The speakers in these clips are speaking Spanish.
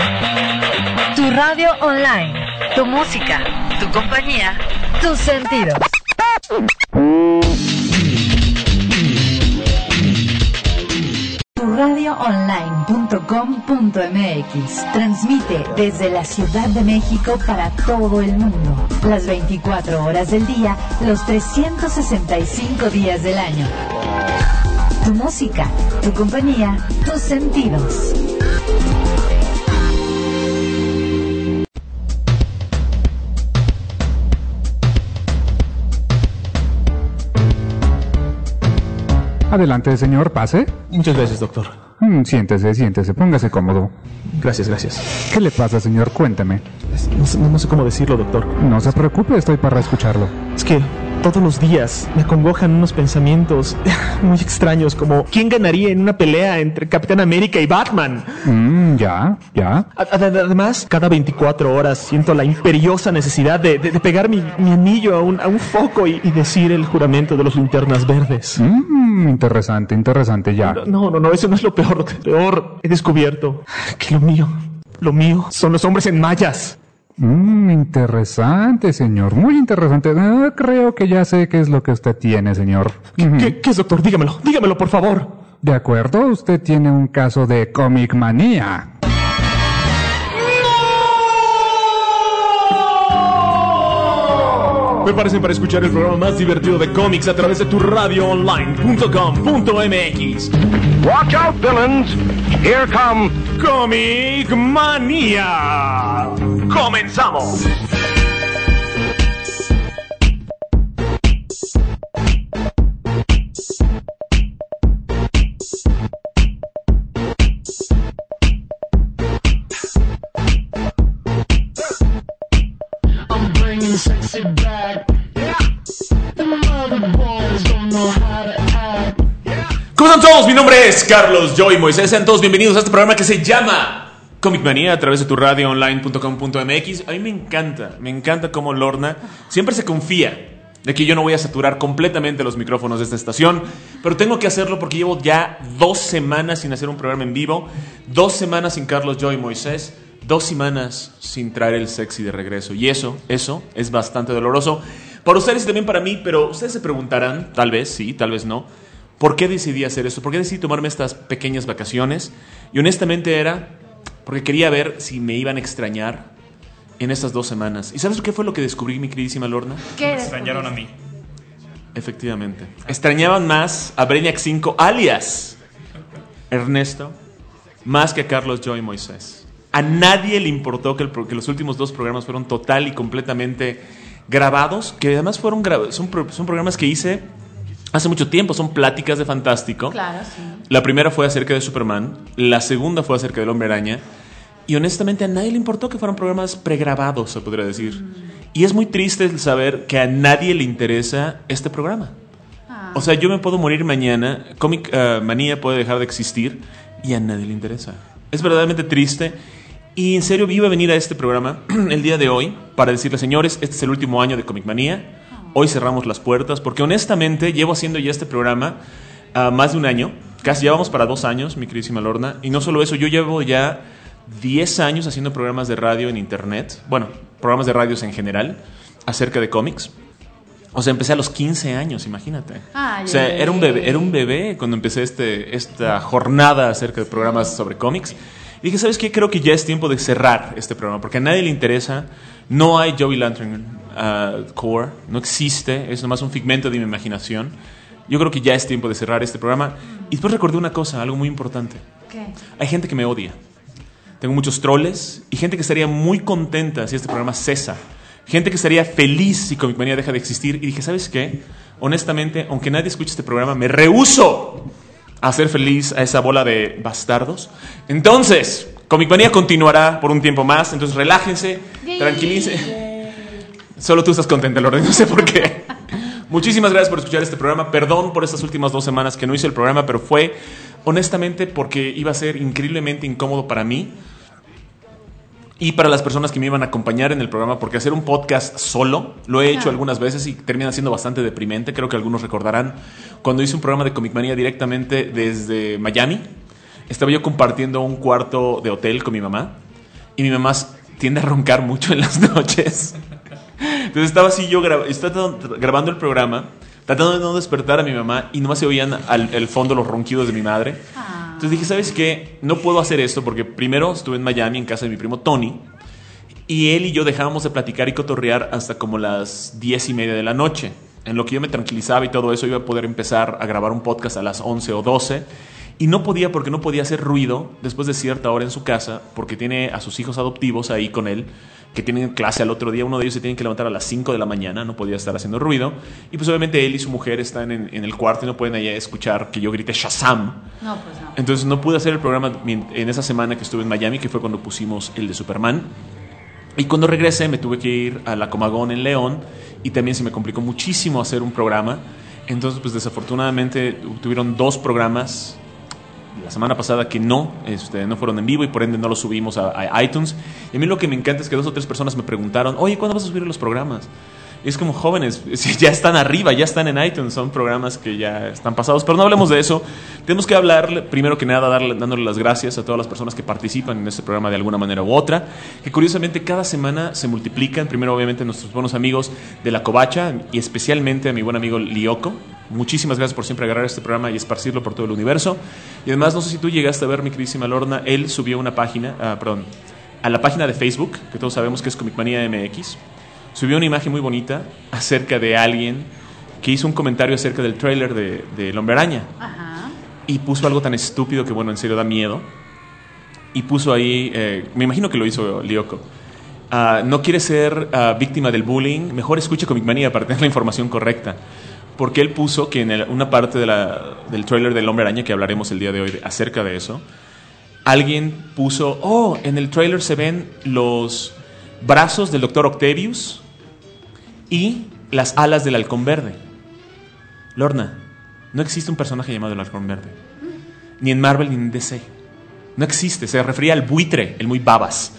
Tu radio online, tu música, tu compañía, tus sentidos. Radioonline.com.mx transmite desde la Ciudad de México para todo el mundo, las 24 horas del día, los 365 días del año. Tu música, tu compañía, tus sentidos. Adelante, señor, pase. Muchas gracias, doctor. Siéntese, póngase cómodo. Gracias. ¿Qué le pasa, señor? Cuéntame. No sé cómo decirlo, doctor. No se preocupe, estoy para escucharlo. Es que todos los días me acongojan unos pensamientos muy extraños, como ¿quién ganaría en una pelea entre Capitán América y Batman? Ya. Además, cada 24 horas siento la imperiosa necesidad de pegar mi anillo a un foco y decir el juramento de los linternas verdes. Interesante, ya. No, eso no es lo peor. Lo peor, he descubierto que lo mío son los hombres en mallas. Interesante, señor, muy interesante. Creo que ya sé qué es lo que usted tiene, señor. ¿Qué es, doctor? Dígamelo, por favor. De acuerdo, usted tiene un caso de Comic Manía. Prepárense para escuchar el programa más divertido de cómics a través de tu radioonline.com.mx. Watch out, villains. Here come Comic Manía. ¡Comenzamos! ¿Cómo están todos? Mi nombre es Carlos Joy Moisés. Sean todos bienvenidos a este programa que se llama Comic Manía a través de tu radioonline.com.mx. A mí me encanta cómo Lorna siempre se confía de que yo no voy a saturar completamente los micrófonos de esta estación, pero tengo que hacerlo porque llevo ya 2 semanas sin hacer un programa en vivo, 2 semanas sin Carlos Joy Moisés, 2 semanas sin traer el sexy de regreso. Y eso es bastante doloroso para ustedes y también para mí, pero ustedes se preguntarán, tal vez sí, tal vez no, ¿por qué decidí hacer eso? ¿Por qué decidí tomarme estas pequeñas vacaciones? Y honestamente era porque quería ver si me iban a extrañar en estas 2 semanas. ¿Y sabes qué fue lo que descubrí, mi queridísima Lorna? ¿Qué extrañaron a mí? Efectivamente. Extrañaban más a Brainiac 5, alias Ernesto, más que a Carlos Joy Moisés. A nadie le importó que los últimos 2 programas fueron total y completamente grabados, que además son programas que hice hace mucho tiempo, son pláticas de Fantástico. Claro, sí. La primera fue acerca de Superman, la segunda fue acerca del Hombre Araña, y honestamente a nadie le importó que fueran programas pregrabados, se podría decir. Y es muy triste el saber que a nadie le interesa este programa. O sea, yo me puedo morir mañana, Comic Manía puede dejar de existir y a nadie le interesa. Es verdaderamente triste. Y en serio, iba a venir a este programa el día de hoy para decirles, señores, este es el último año de Comic Manía. Hoy cerramos las puertas porque honestamente llevo haciendo ya este programa más de un año. Casi ya vamos para 2 años, mi queridísima Lorna. Y no solo eso, yo llevo ya 10 años haciendo programas de radio en internet. Bueno, programas de radios en general acerca de cómics. O sea, empecé a los 15 años, imagínate. O sea, era un bebé cuando empecé esta jornada acerca de programas sobre cómics. Y dije, ¿sabes qué? Creo que ya es tiempo de cerrar este programa porque a nadie le interesa. No hay Joey Lantern Corps, no existe, es nomás un figmento de mi imaginación. Yo creo que ya es tiempo de cerrar este programa. Y después recordé una cosa, algo muy importante. ¿Qué? Hay gente que me odia. Tengo muchos troles y gente que estaría muy contenta si este programa cesa. Gente que estaría feliz si Comic Manía deja de existir. Y dije, ¿sabes qué? Honestamente, aunque nadie escuche este programa, me rehúso a hacer feliz a esa bola de bastardos. Entonces, Comic Manía continuará por un tiempo más. Entonces, relájense, tranquilícense. Solo tú estás contenta, Lorena, no sé por qué. Muchísimas gracias por escuchar este programa. Perdón por estas últimas 2 semanas que no hice el programa, pero fue honestamente porque iba a ser increíblemente incómodo para mí y para las personas que me iban a acompañar en el programa, porque hacer un podcast solo lo he hecho algunas veces y termina siendo bastante deprimente. Creo que algunos recordarán cuando hice un programa de Comic Manía directamente desde Miami. Estaba yo compartiendo un cuarto de hotel con mi mamá y mi mamá tiende a roncar mucho en las noches. Entonces estaba así yo grabando el programa, tratando de no despertar a mi mamá, y nomás se oían al fondo los ronquidos de mi madre. Entonces dije, ¿sabes qué? No puedo hacer esto porque primero estuve en Miami en casa de mi primo Tony, y él y yo dejábamos de platicar y cotorrear hasta como las 10:30 de la noche. En lo que yo me tranquilizaba y todo eso, iba a poder empezar a grabar un podcast a las 11 o 12. Y no podía, porque no podía hacer ruido después de cierta hora en su casa, porque tiene a sus hijos adoptivos ahí con él, que tienen clase al otro día. Uno de ellos se tiene que levantar a las 5 de la mañana, no podía estar haciendo ruido. Y pues obviamente él y su mujer están en el cuarto y no pueden allá escuchar que yo grite Shazam. No, pues no. Entonces no pude hacer el programa en esa semana que estuve en Miami, que fue cuando pusimos el de Superman. Y cuando regresé me tuve que ir a la Comagón en León, y también se me complicó muchísimo hacer un programa. Entonces pues desafortunadamente tuvieron 2 programas la semana pasada que no fueron en vivo, y por ende no los subimos a iTunes. Y a mí lo que me encanta es que 2 o 3 personas me preguntaron, oye, ¿cuándo vas a subir los programas? Y es como, jóvenes, ya están arriba, ya están en iTunes, son programas que ya están pasados. Pero no hablemos de eso. Tenemos que hablar, primero que nada, dándole las gracias a todas las personas que participan en este programa de alguna manera u otra, que curiosamente cada semana se multiplican. Primero, obviamente, nuestros buenos amigos de La Covacha, y especialmente a mi buen amigo Lyoko. Muchísimas gracias por siempre agarrar este programa y esparcirlo por todo el universo. Y además, no sé si tú llegaste a ver, mi queridísima Lorna, él subió una página, a la página de Facebook, que todos sabemos que es Comicmanía MX. Subió una imagen muy bonita acerca de alguien que hizo un comentario acerca del tráiler de El Hombre Araña. Ajá. Y puso algo tan estúpido que, bueno, en serio da miedo. Y puso ahí, me imagino que lo hizo Lyoko, no quiere ser víctima del bullying, mejor escuche Comicmanía para tener la información correcta. Porque él puso que en una parte del tráiler del Hombre Araña, que hablaremos el día de hoy acerca de eso, alguien puso, en el tráiler se ven los brazos del Dr. Octavius y las alas del Halcón Verde. Lorna, no existe un personaje llamado el Halcón Verde, ni en Marvel ni en DC. No existe, se refería al buitre, el muy babas.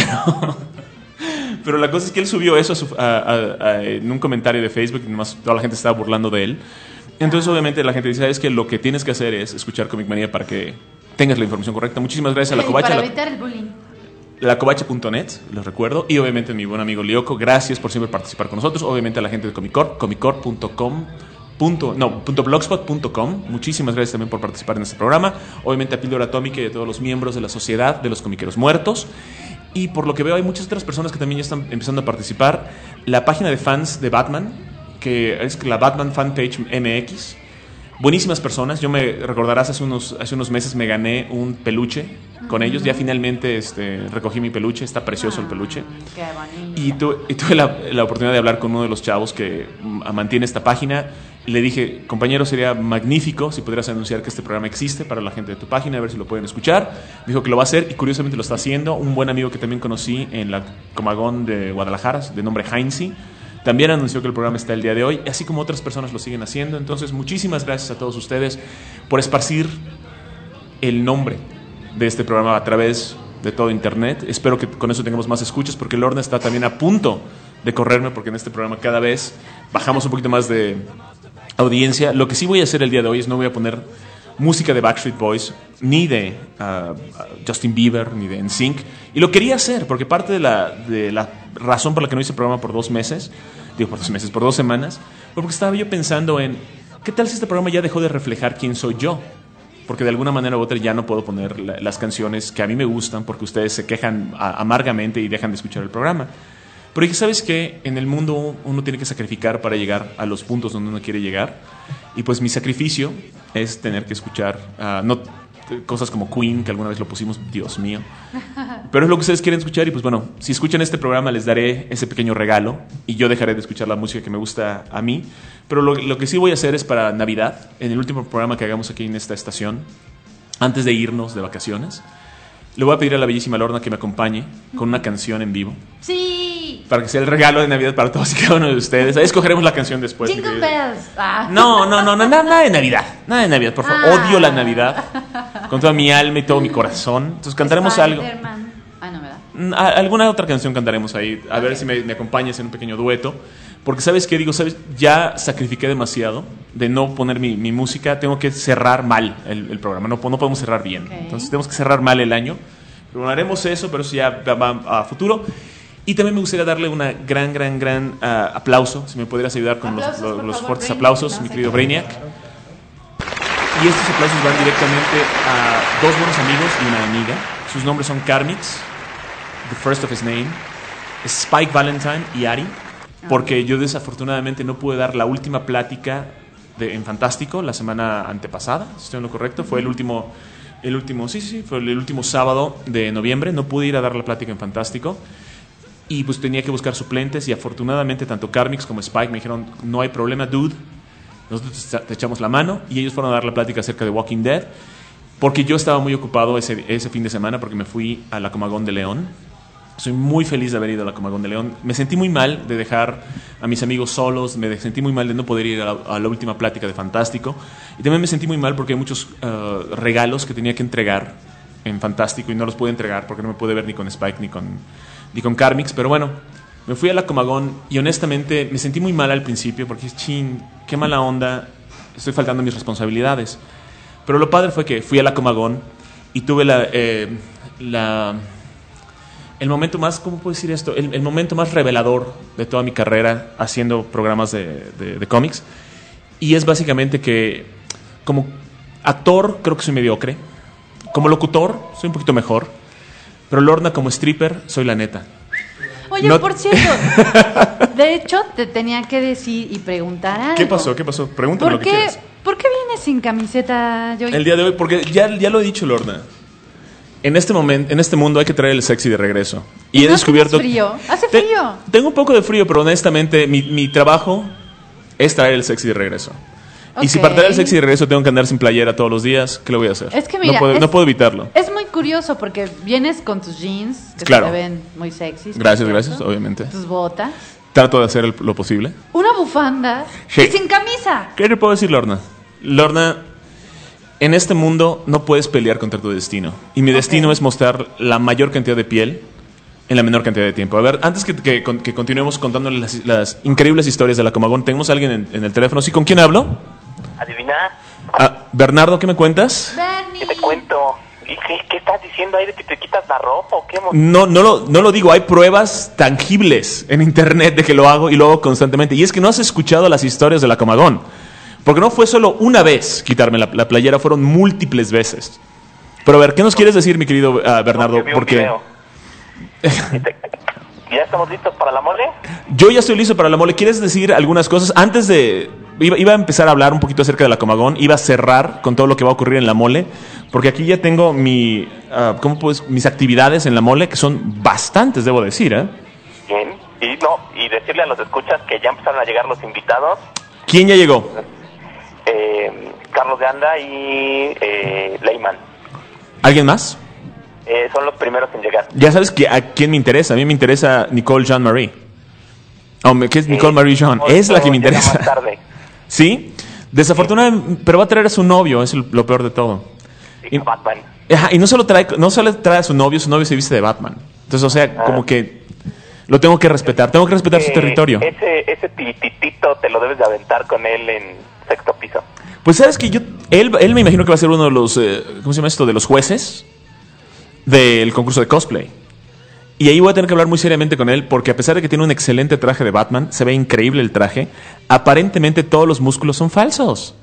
Pero la cosa es que él subió eso en un comentario de Facebook, y nomás toda la gente estaba burlando de él. Entonces obviamente la gente dice, ¿sabes qué? Lo que tienes que hacer es escuchar Comicmanía para que tengas la información correcta. Muchísimas gracias a La Covacha. Para evitar el bullying. Lacovacha.net, les recuerdo. Y obviamente a mi buen amigo Lyoko, gracias por siempre participar con nosotros. Obviamente a la gente de Comicorp, blogspot.com. Muchísimas gracias también por participar en este programa. Obviamente a Píldora Atómica y a todos los miembros de la Sociedad de los Comiqueros Muertos. Y por lo que veo hay muchas otras personas que también ya están empezando a participar. La página de fans de Batman, que es la Batman Fanpage MX. Buenísimas personas. Yo me recordarás, hace unos meses me gané un peluche con ellos. Ya finalmente recogí mi peluche. Está precioso el peluche. Qué bonito. Y tuve la oportunidad de hablar con uno de los chavos que mantiene esta página. Le dije, compañero, sería magnífico si pudieras anunciar que este programa existe para la gente de tu página, a ver si lo pueden escuchar. Me dijo que lo va a hacer, y curiosamente lo está haciendo. Un buen amigo que también conocí en la Comagón de Guadalajara, de nombre Heinzy, también anunció que el programa está el día de hoy, así como otras personas lo siguen haciendo. Entonces, muchísimas gracias a todos ustedes por esparcir el nombre de este programa a través de todo internet. Espero que con eso tengamos más escuchas, porque Lorna está también a punto de correrme, porque en este programa cada vez bajamos un poquito más de audiencia. Lo que sí voy a hacer el día de hoy es no voy a poner música de Backstreet Boys, ni de Justin Bieber, ni de NSYNC. Y lo quería hacer porque parte de la razón por la que no hice el programa por 2 meses, por 2 semanas, fue porque estaba yo pensando en ¿qué tal si este programa ya dejó de reflejar quién soy yo? Porque de alguna manera u otra ya no puedo poner las canciones que a mí me gustan, porque ustedes se quejan amargamente y dejan de escuchar el programa. Pero dije, ¿sabes qué? En el mundo uno tiene que sacrificar para llegar a los puntos donde uno quiere llegar. Y pues mi sacrificio es tener que escuchar cosas como Queen, que alguna vez lo pusimos, Dios mío. Pero es lo que ustedes quieren escuchar, y pues bueno, si escuchan este programa les daré ese pequeño regalo, y yo dejaré de escuchar la música que me gusta a mí. Pero lo que sí voy a hacer es para Navidad, en el último programa que hagamos aquí en esta estación, antes de irnos de vacaciones, le voy a pedir a la bellísima Lorna que me acompañe con una canción en vivo. Sí. Para que sea el regalo de Navidad para todos y cada uno de ustedes. Ahí escogeremos la canción después. Jingle bells. No, nada de Navidad. Nada de Navidad, por favor. Odio la Navidad con toda mi alma y todo mi corazón. Entonces cantaremos algo. No, ¿verdad? Alguna otra canción cantaremos ahí. A ver si me acompañas en un pequeño dueto. Porque ¿sabes qué? Ya sacrifiqué demasiado de no poner mi música. Tengo que cerrar mal el programa. No podemos cerrar bien. Okay. Entonces tenemos que cerrar mal el año. Pero bueno, haremos eso, pero eso ya va a futuro. Y también me gustaría darle una gran aplauso. Si me pudieras ayudar con los fuertes aplausos, mi querido Brainiac. Y estos aplausos van directamente a dos buenos amigos y una amiga. Sus nombres son Carmix, the first of his name, Spike Valentine y Ari. Porque yo desafortunadamente no pude dar la última plática en Fantástico la semana antepasada, si estoy en lo correcto. Fue el último fue el último sábado de noviembre. No pude ir a dar la plática en Fantástico. Y pues tenía que buscar suplentes y afortunadamente tanto Carmix como Spike me dijeron, no hay problema, dude, nosotros te echamos la mano. Y ellos fueron a dar la plática acerca de Walking Dead, porque yo estaba muy ocupado ese fin de semana porque me fui a la Comagón de León. Soy muy feliz de haber ido a la Comagón de León. Me sentí muy mal de dejar a mis amigos solos, me sentí muy mal de no poder ir a la última plática de Fantástico, y también me sentí muy mal porque hay muchos regalos que tenía que entregar en Fantástico y no los pude entregar porque no me pude ver ni con Spike ni con Carmix. Pero bueno, me fui a la Comagón y honestamente me sentí muy mal al principio porque qué mala onda, estoy faltando a mis responsabilidades. Pero lo padre fue que fui a la Comagón y tuve el momento más, ¿cómo puedo decir esto? El momento más revelador de toda mi carrera haciendo programas de cómics. Y es básicamente que como actor creo que soy mediocre, como locutor soy un poquito mejor, pero Lorna como stripper soy la neta. Oye, No- por cierto, de hecho te tenía que decir y preguntar algo. ¿Qué pasó? Pregúntame lo que quieras. ¿Por qué vienes sin camiseta, Joy? El día de hoy, porque ya lo he dicho, Lorna. En este mundo hay que traer el sexy de regreso. Y he ¿No descubierto... tienes frío? ¿Hace frío? Tengo un poco de frío, pero honestamente mi trabajo es traer el sexy de regreso. Y si Ok. para traer el sexy de regreso tengo que andar sin playera todos los días, ¿qué le voy a hacer? Es que mira, no puedo evitarlo. Es muy curioso porque vienes con tus jeans, que Claro. se te ven muy sexys. Gracias, obviamente. Tus botas, Trato de hacer lo posible. una bufanda Sí. y sin camisa. ¿Qué le puedo decir, Lorna? Lorna, en este mundo no puedes pelear contra tu destino. Y mi destino es mostrar la mayor cantidad de piel en la menor cantidad de tiempo. A ver, antes que continuemos contándole las increíbles historias de la Comagón, tenemos a alguien en el teléfono. ¿Sí? ¿Con quién hablo? Adivina, Bernardo, ¿qué me cuentas? Bernie. ¿qué te cuento? ¿Y qué estás diciendo ahí de que te quitas la ropa o qué? No lo digo, hay pruebas tangibles en internet de que lo hago y lo hago constantemente. Y es que no has escuchado las historias de la Comagón. Porque no fue solo una vez quitarme la playera, fueron múltiples veces. Pero a ver, ¿qué nos quieres decir, mi querido Bernardo? Yo vi un Porque video. ¿Ya estamos listos para la mole? yo ya estoy listo para la mole. ¿Quieres decir algunas cosas? Antes de... Iba a empezar a hablar un poquito acerca de la Comagón. Iba a cerrar con todo lo que va a ocurrir en la mole. Porque aquí ya tengo mis actividades en la mole, que son bastantes, debo decir, ¿eh? Bien. Y decirle a los escuchas que ya empezaron a llegar los invitados. ¿Quién ya llegó? Carlos de Anda y Leyman. ¿Alguien más? Son los primeros en llegar. Ya sabes a quién me interesa. A mí me interesa Nicole Jean-Marie. ¿Qué es Nicole Marie Jean? Es la que me llega interesa. más tarde. ¿Sí? Desafortunadamente, pero va a traer a su novio, es lo peor de todo. Sí, Batman. Ajá, y no solo trae a su novio se viste de Batman. Entonces, o sea, como que lo tengo que respetar su territorio. Ese titito te lo debes de aventar con él en sexto piso. Pues sabes que él me imagino que va a ser uno de los, ¿cómo se llama esto? De los jueces del concurso de cosplay. Y ahí voy a tener que hablar muy seriamente con él, porque a pesar de que tiene un excelente traje de Batman, se ve increíble el traje, aparentemente todos los músculos son falsos.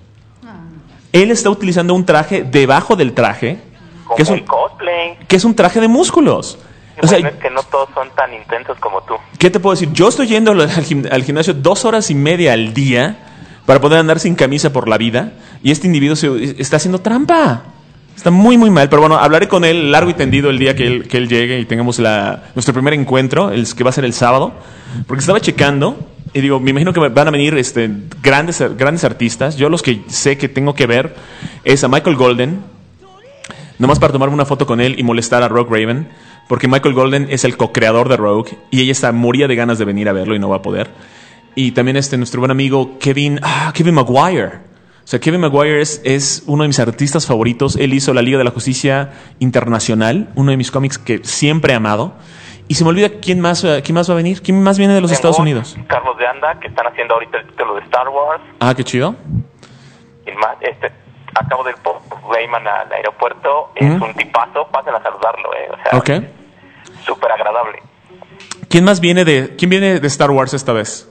Él está utilizando un traje debajo del traje, Como que es el cosplay. que es un traje de músculos. O sea, Es que no todos son tan intensos como tú. ¿qué te puedo decir? Yo estoy yendo al gimnasio 2 horas y media al día para poder andar sin camisa por la vida, y este individuo está haciendo trampa. Está muy, muy mal. Pero bueno, hablaré con él largo y tendido el día que él llegue y tengamos nuestro primer encuentro, que va a ser el sábado. Porque estaba checando y digo, me imagino que van a venir grandes artistas. Yo los que sé que tengo que ver es a Michael Golden, nomás para tomarme una foto con él y molestar a Rogue Raven, porque Michael Golden es el co-creador de Rogue y ella moría de ganas de venir a verlo y no va a poder. Y también nuestro buen amigo Kevin Maguire. O sea, Kevin Maguire es uno de mis artistas favoritos. Él hizo la Liga de la Justicia Internacional, uno de mis cómics que siempre he amado. Y se me olvida quién más va a venir. ¿Quién más viene de los Estados Unidos? Carlos de Anda, que están haciendo ahorita el título de Star Wars. Ah, qué chido. Y más, acabo de Rayman al aeropuerto. Es un tipazo, pasen a saludarlo, o sea, Ok. súper agradable. ¿Quién viene de Star Wars esta vez?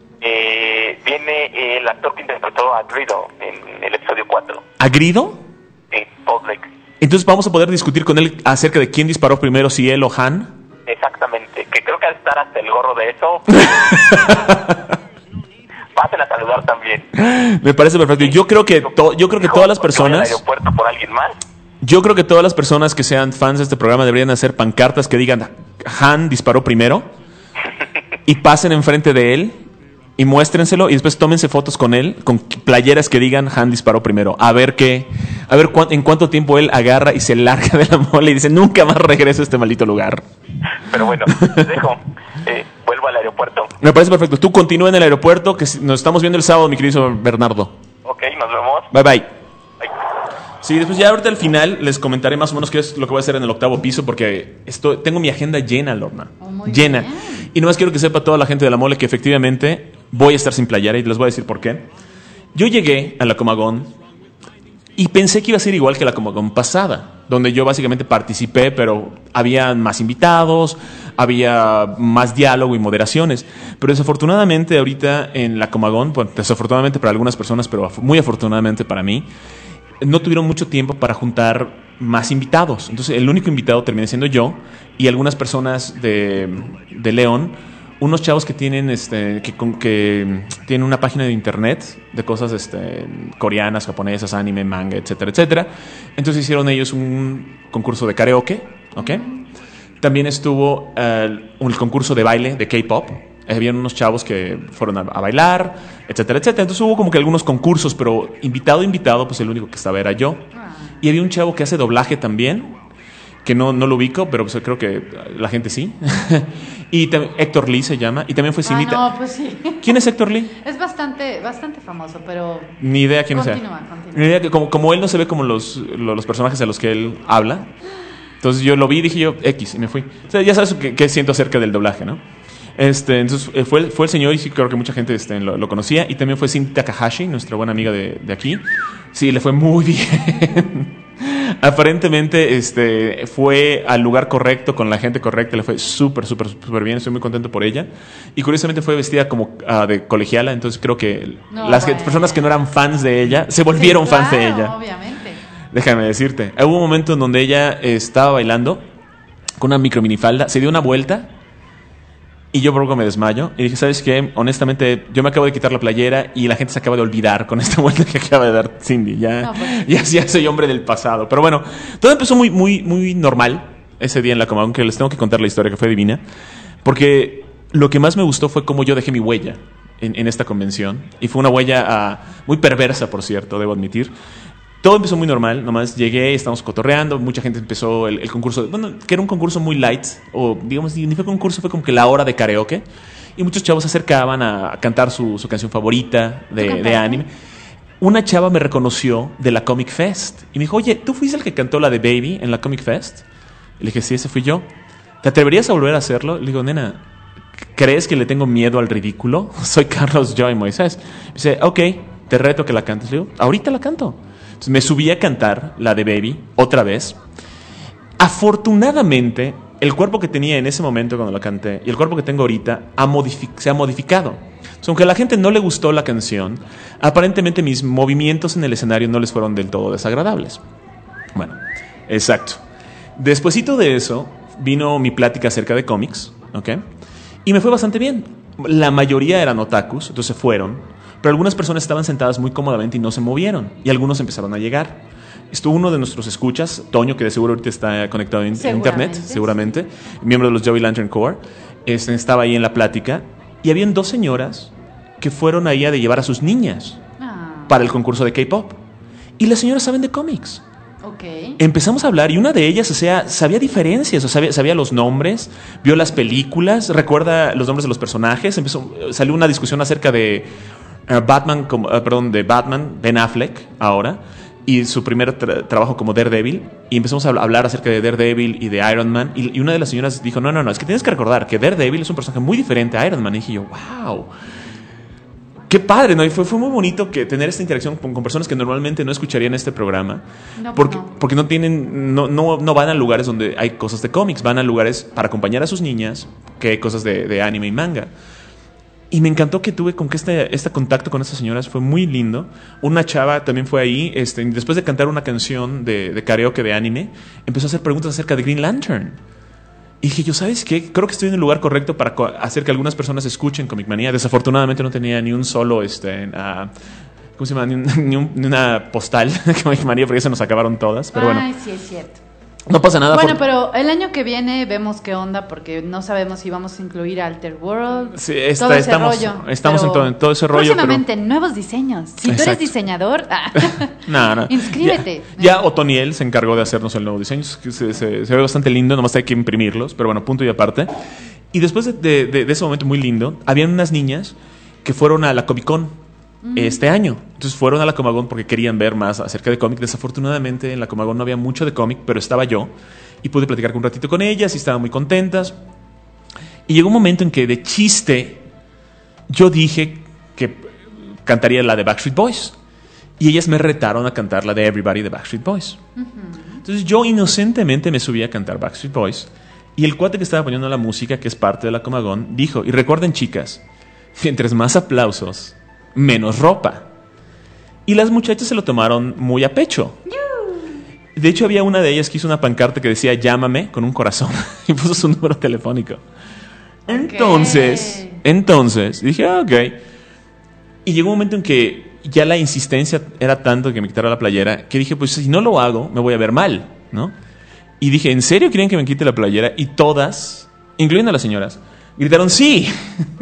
Viene el actor que interpretó a Greedo en el episodio 4. ¿A Greedo? Paul Blake. Entonces vamos a poder discutir con él acerca de quién disparó primero, si él o Han. Exactamente, que creo que al estar hasta el gorro de eso. Pasen a saludar también. Me parece perfecto. Yo creo que todas las personas... ¿Al aeropuerto por alguien más? Yo creo que todas las personas que sean fans de este programa deberían hacer pancartas que digan Han disparó primero y pasen enfrente de él y muéstrenselo y después tómense fotos con él con playeras que digan Han disparó primero. A ver en cuánto tiempo él agarra y se larga de la mole y dice nunca más regreso a este maldito lugar. Pero bueno, te dejo. Vuelvo al aeropuerto. Me parece perfecto. Tú continúa en el aeropuerto, que nos estamos viendo el sábado, mi querido Bernardo. Ok, nos vemos. Bye bye. Sí, después ya ahorita al final les comentaré más o menos qué es lo que voy a hacer en el 8º piso porque tengo mi agenda llena, Lorna. Llena. Bien. Y nomás quiero que sepa toda la gente de la mole que efectivamente voy a estar sin playera y les voy a decir por qué. Yo llegué a la Comagón y pensé que iba a ser igual que la Comagón pasada, donde yo básicamente participé, pero había más invitados, había más diálogo y moderaciones. Pero desafortunadamente ahorita en la Comagón, bueno, desafortunadamente para algunas personas, pero muy afortunadamente para mí, no tuvieron mucho tiempo para juntar más invitados. Entonces el único invitado terminé siendo yo y algunas personas de León, unos chavos que tienen que tienen una página de internet de cosas coreanas, japonesas, anime, manga, etcétera, etcétera. Entonces hicieron ellos un concurso de karaoke, ¿ok? También estuvo un concurso de baile de K-pop. Habían unos chavos que fueron a bailar, etcétera, etcétera. Entonces hubo como que algunos concursos, pero invitado, pues el único que estaba era yo. Y había un chavo que hace doblaje también, que no lo ubico, pero pues creo que la gente sí. Y Héctor Lee se llama, y también fue Cinita. No, pues sí. ¿Quién es Héctor Lee? Es bastante famoso, pero... Ni idea quién Continúa. sea. Ni idea que como él no se ve como los personajes a los que él habla. Entonces yo lo vi y dije yo, X, y me fui. O sea, ya sabes qué siento acerca del doblaje, ¿no? Entonces fue el señor y sí creo que mucha gente lo conocía. Y también fue Cindy Takahashi, nuestra buena amiga de aquí. Sí, le fue muy bien. Aparentemente fue al lugar correcto, con la gente correcta, le fue súper bien, estoy muy contento por ella. Y curiosamente fue vestida como de colegiala, entonces creo que personas que no eran fans de ella se volvieron fans de ella. Obviamente. Déjame decirte, hubo un momento en donde ella estaba bailando con una micro minifalda, se dio una vuelta y yo por poco me desmayo y dije, ¿sabes qué? Honestamente, yo me acabo de quitar la playera y la gente se acaba de olvidar con esta vuelta que acaba de dar Cindy. Ya soy hombre del pasado. Pero bueno, todo empezó muy normal ese día en la Comagón, que les tengo que contar la historia que fue divina. Porque lo que más me gustó fue cómo yo dejé mi huella en esta convención. Y fue una huella muy perversa, por cierto, debo admitir. Todo empezó muy normal, nomás llegué, estábamos cotorreando, mucha gente empezó el concurso, bueno, que era un concurso muy light, o digamos, ni fue concurso, fue como que la hora de karaoke, y muchos chavos se acercaban a cantar su canción favorita de anime. Una chava me reconoció de la Comic Fest, y me dijo, oye, ¿tú fuiste el que cantó la de Baby en la Comic Fest? Y le dije, sí, ese fui yo. ¿Te atreverías a volver a hacerlo? Le digo, nena, ¿crees que le tengo miedo al ridículo? Soy Carlos Joy Moisés. Me dice, ok, te reto que la cantes. Le digo, ahorita la canto. Entonces me subí a cantar la de Baby otra vez. Afortunadamente, el cuerpo que tenía en ese momento cuando la canté y el cuerpo que tengo ahorita se ha modificado. Entonces, aunque a la gente no le gustó la canción, aparentemente mis movimientos en el escenario no les fueron del todo desagradables. Bueno, exacto. Despuesito de eso, vino mi plática acerca de cómics, ¿ok? Y me fue bastante bien. La mayoría eran otakus, entonces fueron. Pero algunas personas estaban sentadas muy cómodamente y no se movieron. Y algunos empezaron a llegar. Estuvo uno de nuestros escuchas, Toño, que de seguro ahorita está conectado en internet, seguramente. Miembro de los Joey Lantern Corps. Estaba ahí en la plática. Y habían 2 señoras que fueron ahí a llevar a sus niñas para el concurso de K-pop. Y las señoras saben de cómics. Okay. Empezamos a hablar y una de ellas, sabía diferencias, sabía los nombres, vio las películas, recuerda los nombres de los personajes. Salió una discusión acerca de de Batman, Ben Affleck ahora, y su primer trabajo como Daredevil, y empezamos a hablar acerca de Daredevil y de Iron Man, y una de las señoras dijo, no, es que tienes que recordar que Daredevil es un personaje muy diferente a Iron Man, y dije yo, wow. qué padre, ¿no? Y fue muy bonito que tener esta interacción con personas que normalmente no escucharían este programa. No, porque no tienen, no van a lugares donde hay cosas de cómics, van a lugares para acompañar a sus niñas, que hay cosas de anime y manga. Y me encantó que tuve con que este contacto con estas señoras fue muy lindo. Una chava también fue ahí, después de cantar una canción de karaoke de anime, empezó a hacer preguntas acerca de Green Lantern. Y dije yo, ¿sabes qué? Creo que estoy en el lugar correcto para hacer que algunas personas escuchen Comic Manía. Desafortunadamente no tenía ni un solo, ¿cómo se llama? Ni una postal de Comic Manía, porque ya se nos acabaron todas. Pero bueno, sí, es cierto. no pasa nada. Bueno, pero el año que viene vemos qué onda, porque no sabemos si vamos a incluir Alter World. Sí, todo ese rollo. Estamos en todo ese rollo. Próximamente, nuevos diseños. Si tú eres diseñador, no. inscríbete. Ya Otoniel se encargó de hacernos el nuevo diseño. Se ve bastante lindo, nomás hay que imprimirlos. Pero bueno, punto y aparte. Y después de ese momento muy lindo, habían unas niñas que fueron a la Comic Con este año. Entonces fueron a la Comagón porque querían ver más acerca de cómic. Desafortunadamente en la Comagón no había mucho de cómic, pero estaba yo y pude platicar un ratito con ellas y estaban muy contentas. Y llegó un momento en que de chiste yo dije que cantaría la de Backstreet Boys y ellas me retaron a cantar la de Everybody de Backstreet Boys. Entonces yo inocentemente me subí a cantar Backstreet Boys y el cuate que estaba poniendo la música, que es parte de la Comagón, dijo, y recuerden chicas, mientras más aplausos, menos ropa. Y las muchachas se lo tomaron muy a pecho. De hecho, había una de ellas que hizo una pancarta que decía llámame con un corazón y puso su número telefónico. Entonces dije, ok. Y llegó un momento en que ya la insistencia era tanto que me quitara la playera que dije, pues si no lo hago, me voy a ver mal, ¿no? Y dije, ¿en serio quieren que me quite la playera? Y todas, incluyendo a las señoras, gritaron sí.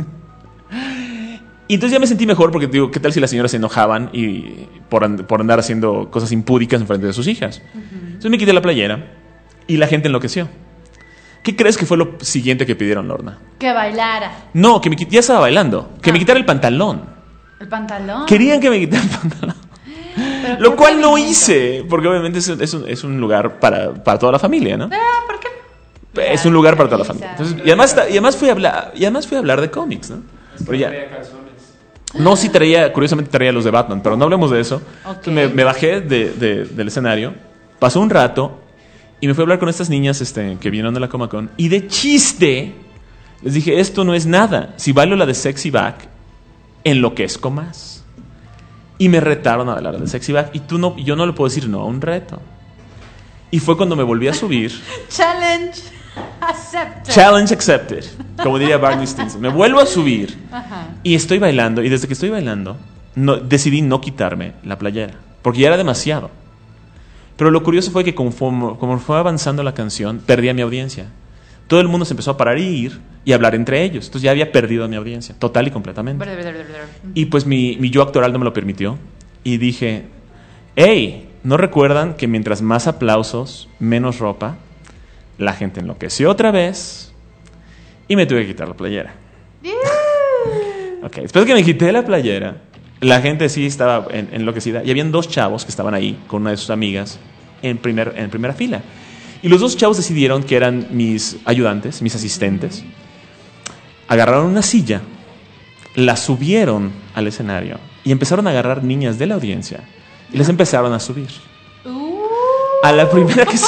Y entonces ya me sentí mejor porque digo, ¿qué tal si las señoras se enojaban y por andar haciendo cosas impúdicas en frente de sus hijas? Entonces me quité la playera y la gente enloqueció. ¿Qué crees que fue lo siguiente que pidieron, Lorna? Que bailara. No, que ya estaba bailando. Que me quitara el pantalón. ¿El pantalón? Querían que me quitara el pantalón. Lo cual no hice, porque obviamente es un lugar para toda la familia, ¿no? ¿Por qué? Es un lugar para toda la familia. Entonces, y además fui a hablar de cómics, ¿no? Pero ya. No, sí curiosamente traía los de Batman, pero no hablemos de eso. Okay. Entonces me bajé del escenario, pasó un rato y me fui a hablar con estas niñas que vinieron de la Comic Con y de chiste les dije, esto no es nada. Si bailo la de Sexy Back, enloquezco más. Y me retaron a bailar de Sexy Back y yo no le puedo decir no a un reto. Y fue cuando me volví a subir. Challenge accepted. Challenge accepted, como diría Barney Stinson. Me vuelvo a subir. Ajá. Y estoy bailando. Y desde que estoy bailando, decidí no quitarme la playera, porque ya era demasiado. Pero lo curioso fue que como fue avanzando la canción, perdí a mi audiencia. Todo el mundo se empezó a parar y ir y hablar entre ellos. Entonces ya había perdido a mi audiencia, total y completamente. Y pues mi yo actoral no me lo permitió. Y dije, hey, ¿no recuerdan que mientras más aplausos, menos ropa? La gente enloqueció otra vez y me tuve que quitar la playera. Okay. Después de que me quité la playera, la gente sí estaba enloquecida y habían dos chavos que estaban ahí con una de sus amigas en primera fila. Y los dos chavos decidieron que eran mis ayudantes, mis asistentes. Agarraron una silla, la subieron al escenario y empezaron a agarrar niñas de la audiencia y les empezaron a subir. A la primera que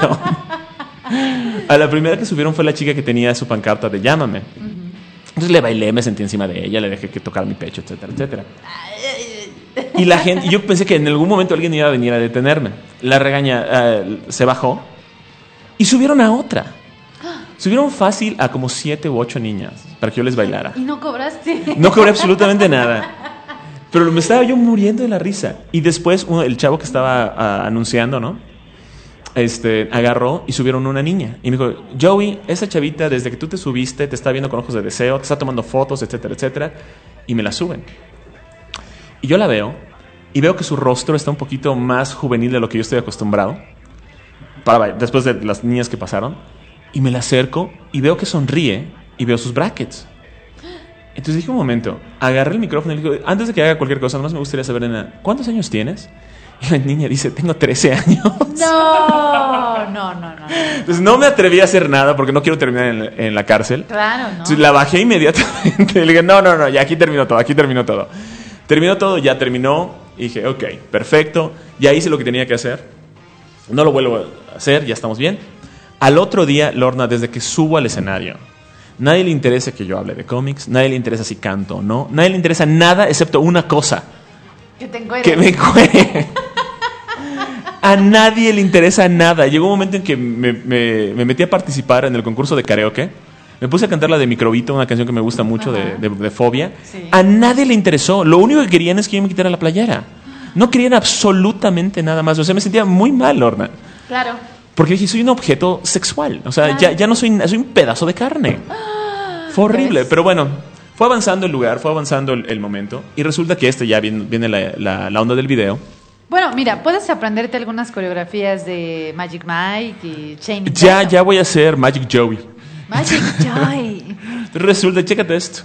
subieron fue la chica que tenía su pancarta de llámame. Entonces le bailé, me senté encima de ella, le dejé que tocara mi pecho, etcétera, etcétera. Y la gente, yo pensé que en algún momento alguien iba a venir a detenerme. La regaña se bajó y subieron a otra. Subieron fácil a como 7 u 8 niñas para que yo les bailara. ¿Y no cobraste? No cobré absolutamente nada. Pero me estaba yo muriendo de la risa. Y después el chavo que estaba anunciando, ¿no? Agarró y subieron una niña. Y me dijo, Joey, esa chavita desde que tú te subiste te está viendo con ojos de deseo, te está tomando fotos, etcétera, etcétera. Y me la suben. Y yo la veo y veo que su rostro está un poquito más juvenil de lo que yo estoy acostumbrado. Después de las niñas que pasaron. Y me la acerco y veo que sonríe y veo sus brackets. Entonces dije un momento, agarré el micrófono y le dije, antes de que haga cualquier cosa, nomás me gustaría saber, nena, ¿cuántos años tienes? Y la niña dice, tengo 13 años. No. Entonces no me atreví a hacer nada porque no quiero terminar en la cárcel. Claro, ¿no? Entonces la bajé inmediatamente. Le dije, no, ya aquí terminó todo. Terminó todo, ya terminó. Y dije, ok, perfecto. Ya hice lo que tenía que hacer. No lo vuelvo a hacer, ya estamos bien. Al otro día, Lorna, desde que subo al escenario, nadie le interesa que yo hable de cómics, nadie le interesa si canto o no, nadie le interesa nada excepto una cosa. Que me encuere. A nadie le interesa nada. Llegó un momento en que me metí a participar en el concurso de karaoke. Me puse a cantar la de Microbito, una canción que me gusta mucho de Fobia. Sí. A nadie le interesó. Lo único que querían es que yo me quitara la playera. No querían absolutamente nada más. O sea, me sentía muy mal, Lorna. Claro. Porque dije, soy un objeto sexual. O sea, claro. ya no soy un pedazo de carne. Fue horrible. Pero bueno, fue avanzando el lugar, fue avanzando el momento. Y resulta que ya viene la onda del video. Bueno, mira, puedes aprenderte algunas coreografías de Magic Mike y Shane. Ya voy a hacer Magic Joey. Magic Joey. Resulta, chécate esto.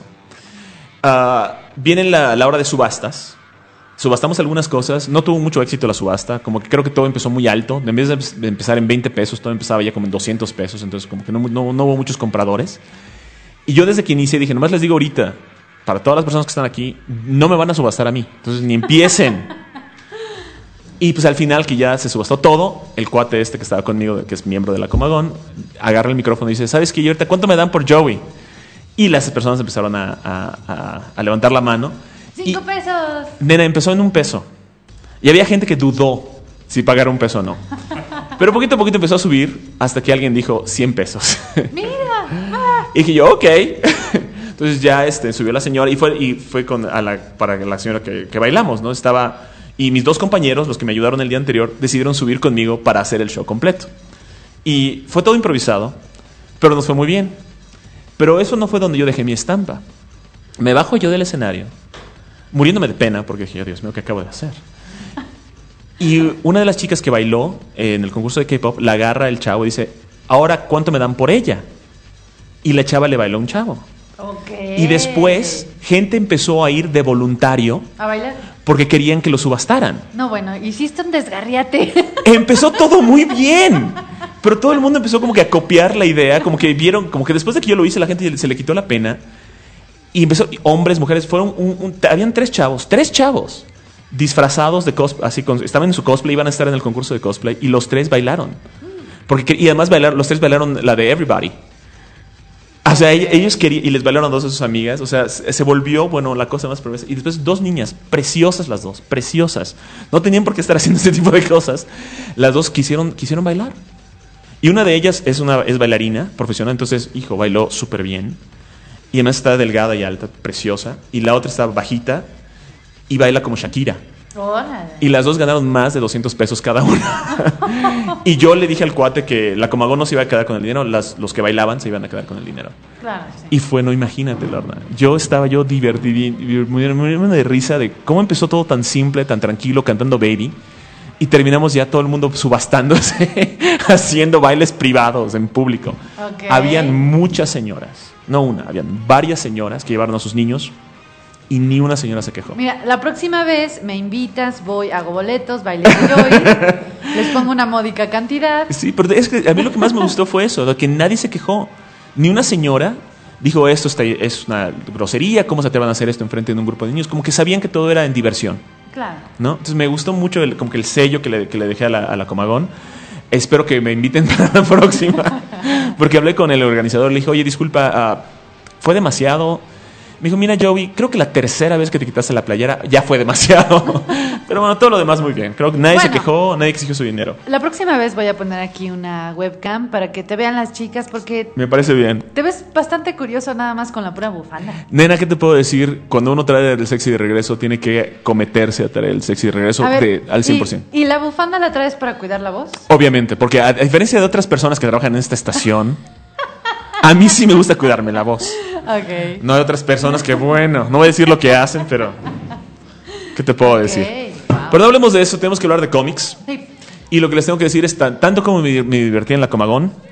Viene la hora de subastas. Subastamos algunas cosas. No tuvo mucho éxito la subasta. Como que creo que todo empezó muy alto. En vez de empezar en 20 pesos, todo empezaba ya como en 200 pesos. Entonces como que no hubo muchos compradores. Y yo desde que inicié dije, nomás les digo ahorita, para todas las personas que están aquí, no me van a subastar a mí. Entonces ni empiecen. Y pues al final que ya se subastó todo, el cuate que estaba conmigo, que es miembro de la Comagón, agarra el micrófono y dice, ¿sabes qué? Y ahorita, ¿cuánto me dan por Joey? Y las personas empezaron a levantar la mano. 5 pesos. Nena, empezó en 1 peso. Y había gente que dudó si pagar 1 peso o no. Pero poquito a poquito empezó a subir hasta que alguien dijo 100 pesos. Mira. Y dije yo, ok. Entonces ya subió la señora y fue para la señora que bailamos, ¿no? Y mis 2 compañeros, los que me ayudaron el día anterior, decidieron subir conmigo para hacer el show completo. Y fue todo improvisado, pero nos fue muy bien. Pero eso no fue donde yo dejé mi estampa. Me bajo yo del escenario, muriéndome de pena, porque dije, Dios mío, ¿qué acabo de hacer? Y una de las chicas que bailó en el concurso de K-pop la agarra el chavo y dice, ahora, ¿cuánto me dan por ella? Y la chava le bailó a un chavo. Okay. Y después, gente empezó a ir de voluntario. ¿A bailar? Porque querían que lo subastaran. No, bueno, hiciste un desgarriate. Empezó todo muy bien. Pero todo el mundo empezó como que a copiar la idea. Como que vieron, como que después de que yo lo hice, la gente se le quitó la pena. Y empezó, hombres, mujeres, habían 3 chavos disfrazados de cosplay, estaban en su cosplay, iban a estar en el concurso de cosplay, y los 3 bailaron. Y además los 3 bailaron la de Everybody. O sea, ellos querían, y les bailaron a 2 de sus amigas. O sea, se volvió, la cosa más perversa. Y después 2 niñas, preciosas las 2, preciosas. No tenían por qué estar haciendo este tipo de cosas. Las 2 quisieron bailar. Y una de ellas es bailarina profesional, entonces, bailó súper bien. Y además está delgada y alta, preciosa. Y la otra está bajita y baila como Shakira. Órale. Y las 2 ganaron más de 200 pesos cada una. Y yo le dije al cuate que la Comagón no se iba a quedar con el dinero, los que bailaban se iban a quedar con el dinero. Claro, sí. Y fue, no, imagínate, Lorna. Yo estaba divertido de risa de cómo empezó todo tan simple, tan tranquilo, cantando Baby. Y terminamos ya todo el mundo subastándose, haciendo bailes privados en público. Okay. Habían muchas señoras, no una, habían varias señoras que llevaron a sus niños. Y ni una señora se quejó. Mira, la próxima vez me invitas, voy, hago boletos, baile de Joey, les pongo una módica cantidad. Sí, pero es que a mí lo que más me gustó fue eso, de que nadie se quejó. Ni una señora dijo, esto es una grosería, ¿cómo se atrevan a hacer esto enfrente de un grupo de niños? Como que sabían que todo era en diversión. Claro. ¿No? Entonces me gustó mucho como que el sello que le dejé a la Comagón. Espero que me inviten para la próxima. Porque hablé con el organizador, le dije, oye, disculpa, fue demasiado. Me dijo, mira, Joey, creo que la 3ª vez que te quitaste la playera ya fue demasiado. Pero bueno, todo lo demás muy bien. Creo que nadie se quejó, nadie exigió su dinero. La próxima vez voy a poner aquí una webcam para que te vean las chicas, porque me parece bien. Te ves bastante curioso nada más con la pura bufanda. Nena, ¿qué te puedo decir? Cuando uno trae el sexy de regreso, tiene que cometerse a traer el sexy de regreso al 100%. ¿Y la bufanda la traes para cuidar la voz? Obviamente, porque a diferencia de otras personas que trabajan en esta estación... A mí sí me gusta cuidarme la voz. Okay. No hay otras personas que, no voy a decir lo que hacen, pero ¿qué te puedo decir? Wow. Pero no hablemos de eso, tenemos que hablar de cómics. Sí. Y lo que les tengo que decir es, tanto como me divertí en la Comagón,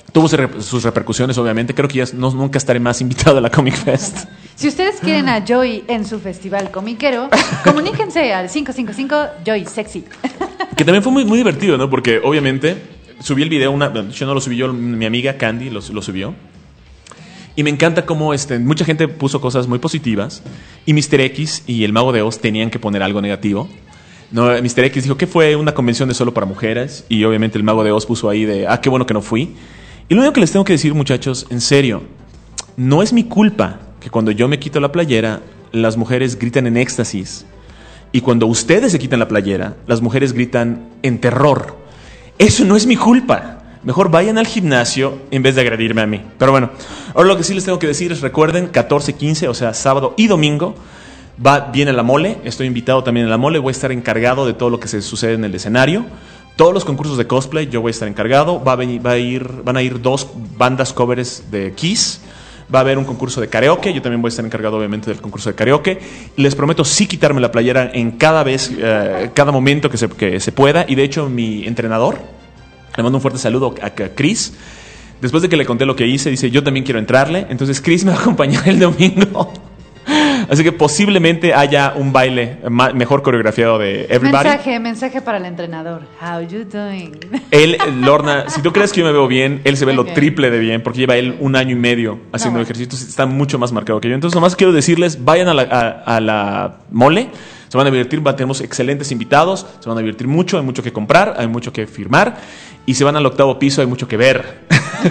Tuvo sus repercusiones, obviamente. Creo que ya nunca estaré más invitado a la Comic Fest. Si ustedes quieren a Joy en su festival comiquero, comuníquense al 555 Joy Sexy. Que también fue muy, muy divertido, ¿no? Porque obviamente subí el video, yo no lo subí yo, mi amiga Candy lo subió. Y me encanta cómo mucha gente puso cosas muy positivas y Mr. X y el Mago de Oz tenían que poner algo negativo. No, Mr. X dijo que fue una convención de solo para mujeres y obviamente el Mago de Oz puso ahí de, qué bueno que no fui. Y lo único que les tengo que decir, muchachos, en serio, no es mi culpa que cuando yo me quito la playera, las mujeres gritan en éxtasis. Y cuando ustedes se quitan la playera, las mujeres gritan en terror. Eso no es mi culpa. Mejor vayan al gimnasio en vez de agredirme a mí. Pero bueno, ahora lo que sí les tengo que decir es, recuerden, 14, 15, o sea, sábado y domingo, viene la mole. Estoy invitado también a la mole. Voy a estar encargado de todo lo que se sucede en el escenario. Todos los concursos de cosplay, yo voy a estar encargado. Van a ir 2 bandas covers de Kiss. Va a haber un concurso de karaoke. Yo también voy a estar encargado, obviamente, del concurso de karaoke. Les prometo sí quitarme la playera en cada momento que se pueda. Y de hecho, mi entrenador, le mando un fuerte saludo a Chris. Después de que le conté lo que hice, dice, yo también quiero entrarle. Entonces, Chris me va a acompañar el domingo. Así que posiblemente haya un baile mejor coreografiado de Everybody. Mensaje para el entrenador. How you doing? Lorna, si tú crees que yo me veo bien, él se ve lo triple de bien, porque lleva él 1 año y medio haciendo ejercicios, está mucho más marcado que yo. Entonces, nomás quiero decirles, vayan a la mole, se van a divertir, tenemos excelentes invitados, se van a divertir mucho, hay mucho que comprar, hay mucho que firmar, y se van al 8º piso, hay mucho que ver.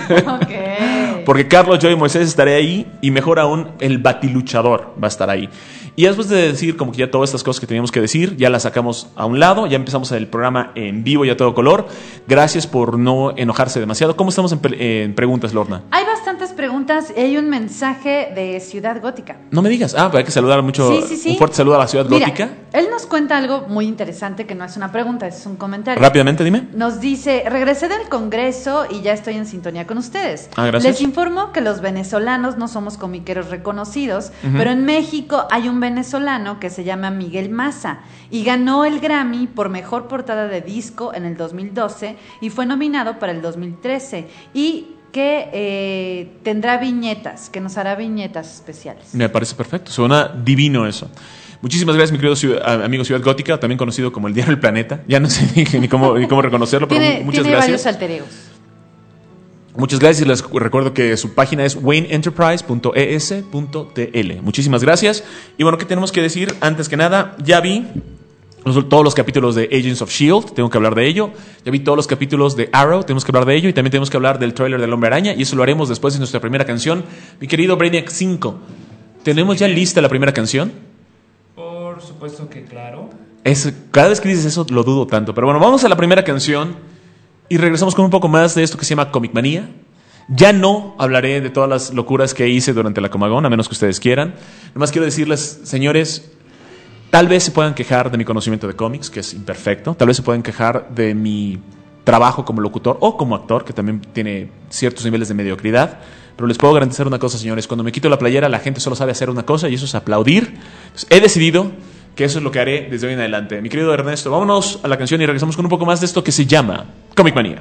Porque Carlos, yo y Moisés estaré ahí, y mejor aún, el Batiluchador va a estar ahí. Y después de decir como que ya todas estas cosas que teníamos que decir, ya las sacamos a un lado, ya empezamos el programa en vivo y a todo color. Gracias por no enojarse demasiado. ¿Cómo estamos en preguntas, Lorna? Hay bastantes preguntas y hay un mensaje de Ciudad Gótica. No me digas. Pero hay que saludar mucho. Sí. Un fuerte saludo a la Ciudad Gótica. Él nos cuenta algo muy interesante que no es una pregunta, es un comentario. Rápidamente, dime. Nos dice, regresé del Congreso y ya estoy en sintonía con ustedes. Gracias. Les informo que los venezolanos no somos comiqueros reconocidos, pero en México hay un venezolano que se llama Miguel Maza y ganó el Grammy por mejor portada de disco en el 2012 y fue nominado para el 2013 y que tendrá viñetas, que nos hará viñetas especiales. Me parece perfecto, suena divino eso. Muchísimas gracias, mi querido amigo Ciudad Gótica, también conocido como el Diario del Planeta. Ya no sé ni cómo reconocerlo, pero muchas tiene gracias. Varios alter egos. Muchas gracias y les recuerdo que su página es wayneenterprise.es.tl. Muchísimas gracias. Y bueno, ¿qué tenemos que decir? Antes que nada, ya vi todos los capítulos de Agents of S.H.I.E.L.D., tengo que hablar de ello. Ya vi todos los capítulos de Arrow, tenemos que hablar de ello. Y también tenemos que hablar del tráiler del Hombre Araña. Y eso lo haremos después de nuestra primera canción. Mi querido Brainiac 5, ¿tenemos ya lista la primera canción? Por supuesto que claro. Cada vez que dices eso lo dudo tanto. Pero bueno, vamos a la primera canción. Y regresamos con un poco más de esto que se llama Comic Manía. Ya no hablaré de todas las locuras que hice durante la Comagón, a menos que ustedes quieran. Nomás quiero decirles, señores, tal vez se puedan quejar de mi conocimiento de cómics, que es imperfecto. Tal vez se puedan quejar de mi trabajo como locutor o como actor, que también tiene ciertos niveles de mediocridad. Pero les puedo garantizar una cosa, señores. Cuando me quito la playera, la gente solo sabe hacer una cosa, y eso es aplaudir. Entonces, he decidido que eso es lo que haré desde hoy en adelante. Mi querido Ernesto, vámonos a la canción y regresamos con un poco más de esto que se llama Comic Manía.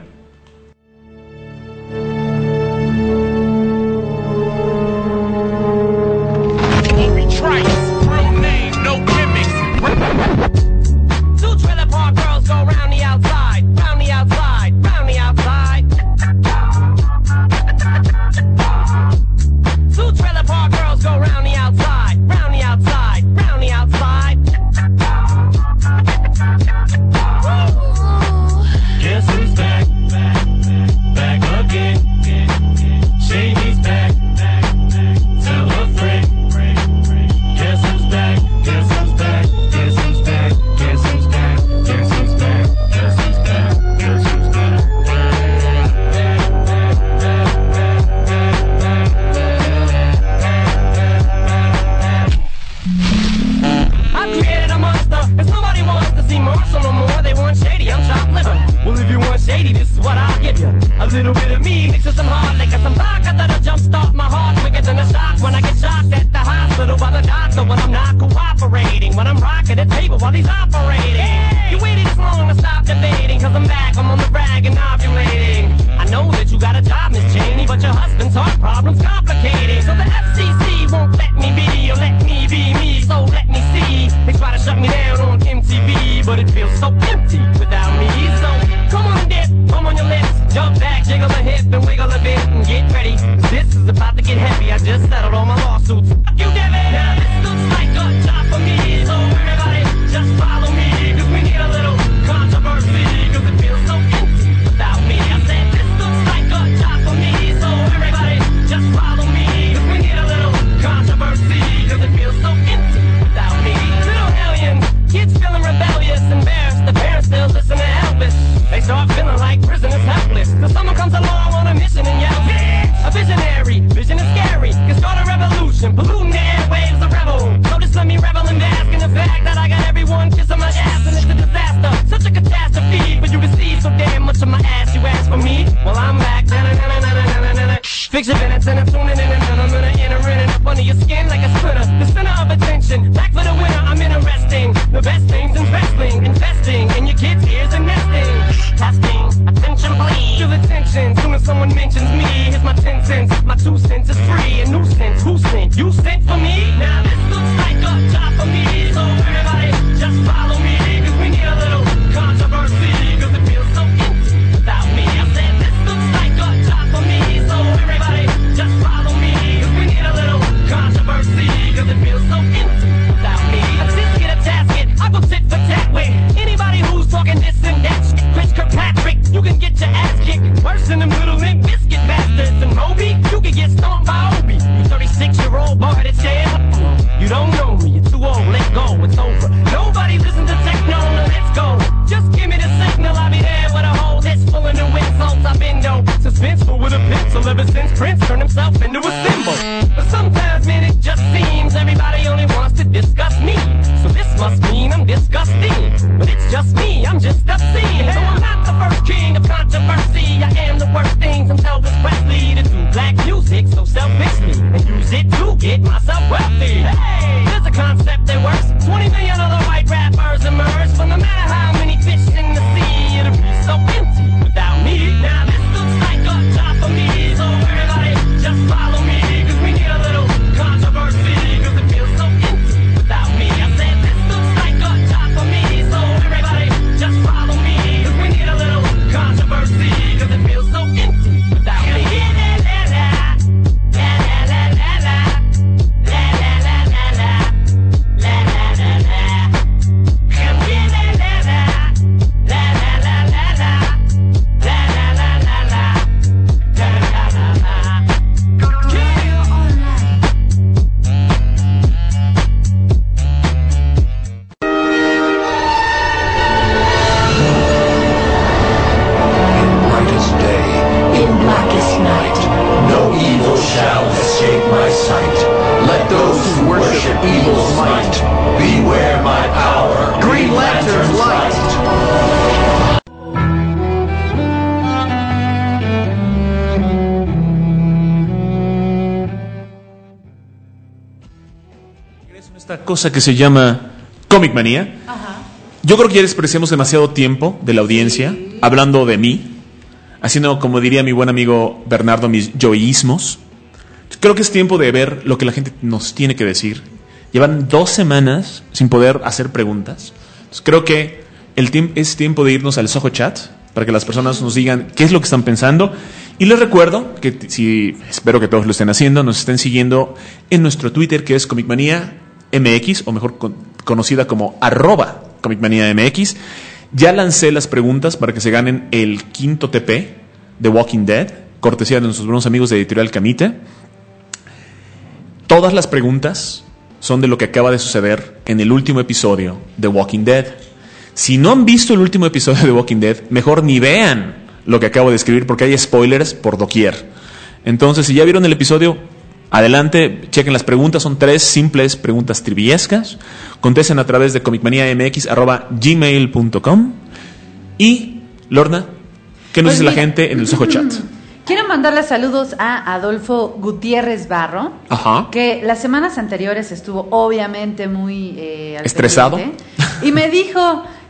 You got a job, Miss Cheney, but your husband's heart problem's complicated. So the FCC won't let me be, or let me be me, so let me see. They try to shut me down on MTV, but it feels so empty without me. So come on and dip, come on your lips, jump back, jiggle a hip and wiggle a bit and get ready. This is about to get heavy, I just settled all my lawsuits. Fuck you, Devin! Now this looks like a job for me, so everybody just follow me, cause we need a little controversy, cause it feels so empty without me. I said this looks like a job for me, so everybody just follow me, cause we need a little controversy, cause it feels so empty without me. Little hellions, kids feeling rebellious, embarrassed, the parents still listen to Elvis. They start feeling like prisoners helpless, till someone comes along on a mission and yells, yeah! A visionary, vision is scary, can start a revolution, polluting the airwaves, a rebel. So just let me revel and bask in the fact that I got everyone kissing my ass and it's a disaster, such a catastrophe. But you receive so damn much of my ass, you ask for me? Well, I'm back. Fix your minutes and I'm tuning in and I'm gonna enter in and up under your skin like a splinter. The center of attention, back for the winner, I'm interesting. The best things in wrestling, investing in your kids' ears and nesting. Testing, attention please. Feel the tension, soon as someone mentions me. Here's my 10 cents, my 2 cents is free. A nuisance, who sent? You sent for me? Now this looks like a job for me, so everybody just follow me, cause we need a little controversy, cause it feels so empty without me. I said this looks like a job for me, so everybody just follow me, cause we need a little controversy, cause it feels so empty without me. A tisket, a tasket, I go tit for tat with anybody who's talking this and that shit. Chris Kirkpatrick, you can get your ass kicked worse than them little limp biscuit bastards. And Moby, you can get stomped by Obi. You 36-year-old boy that's dead. You don't know me, you're too old, let go, it's over. Nobody listen to techno, no, let's go. Just give me the signal, I'll be there with a whole list full of new insults. I've been though suspenseful with a pencil ever since Prince turned himself into a symbol. But sometimes, man, it just seems everybody only wants to discuss me. So this must mean I'm disgusting. But it's just me, I'm just obscene. So I'm not the first king of controversy. I am the worst thing from Elvis Presley to do black music so selfishly and use it to get myself wealthy. Hey, there's a concept that works. 20 million other white rappers emerge, but no matter how many fish in the sea, it'll be so empty without me. Now this looks like a job for me, so everybody just follow me, cause we need a little controversy, cause it feels so empty without me. I said this looks like a job for me, so everybody just follow me, cause we need a little controversy, cause it feels so empty without me. Esta cosa que se llama Comic Manía. Ajá. Yo creo que ya despreciamos demasiado tiempo de la audiencia hablando de mí, haciendo, como diría mi buen amigo Bernardo, mis yoísmos. Creo que es tiempo de ver lo que la gente nos tiene que decir. Llevan 2 semanas sin poder hacer preguntas. Entonces, creo que es tiempo de irnos al Soho Chat para que las personas nos digan qué es lo que están pensando. Y les recuerdo que, espero que todos lo estén haciendo, nos estén siguiendo en nuestro Twitter, que es Comic Manía MX, o mejor conocida como @ComicManiaMX. Ya lancé las preguntas para que se ganen el 5º TP de Walking Dead, cortesía de nuestros buenos amigos de Editorial Camite. Todas las preguntas son de lo que acaba de suceder en el último episodio de Walking Dead. Si no han visto el último episodio de Walking Dead, mejor ni vean lo que acabo de escribir, porque hay spoilers por doquier. Entonces, si ya vieron el episodio, adelante, chequen las preguntas. Son 3 simples preguntas triviescas. Contesten a través de comicmaniamx@gmail.com. Y, Lorna, ¿qué nos dice la gente en el Soho Chat? Quiero mandarle saludos a Adolfo Gutiérrez Barro, Ajá. que las semanas anteriores estuvo obviamente muy al estresado pendiente, y me dijo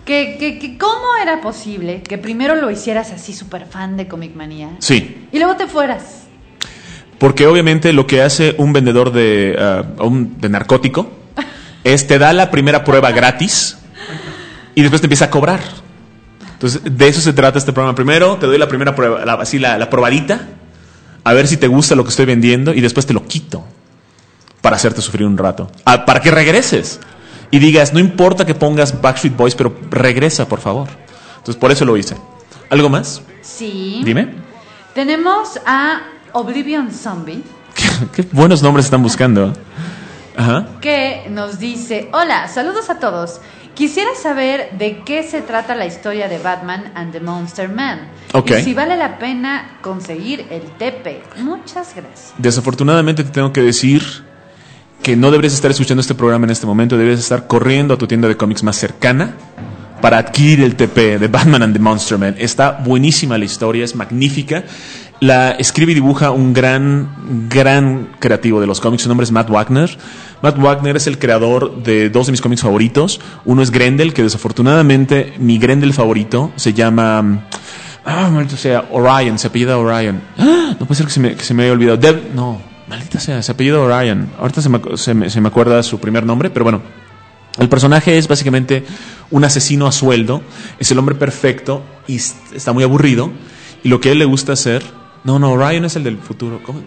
que ¿cómo era posible que primero lo hicieras así súper fan de Comic Manía? Sí. Y luego te fueras. Porque obviamente lo que hace un vendedor de narcótico es te da la primera prueba gratis y después te empieza a cobrar. Entonces, de eso se trata este programa. Primero te doy la primera prueba, la probadita, a ver si te gusta lo que estoy vendiendo y después te lo quito para hacerte sufrir un rato. Para que regreses y digas, no importa que pongas Backstreet Boys, pero regresa, por favor. Entonces, por eso lo hice. ¿Algo más? Sí. Dime. Tenemos a Oblivion Zombie. Qué buenos nombres están buscando. Ajá. Que nos dice: hola, saludos a todos. Quisiera saber de qué se trata la historia de Batman and the Monster Man. Okay. Y si vale la pena conseguir el TP. Muchas gracias. Desafortunadamente te tengo que decir que no deberías estar escuchando este programa en este momento. Deberías estar corriendo a tu tienda de cómics más cercana para adquirir el TP de Batman and the Monster Man. Está buenísima la historia, es magnífica. La escribe y dibuja un gran creativo de los cómics. Su nombre es Matt Wagner. Matt Wagner es el creador de dos de mis cómics favoritos. Uno es Grendel, que desafortunadamente mi Grendel favorito se llama maldito sea, Orion, se apellida Orion. No puede ser que se me haya olvidado. No, maldita sea, se apellida Orion. Ahorita se me acuerda su primer nombre, pero bueno. El personaje es básicamente un asesino a sueldo. Es el hombre perfecto y está muy aburrido. Y lo que a él le gusta hacer... No, Orion es el del futuro. ¿Cómo?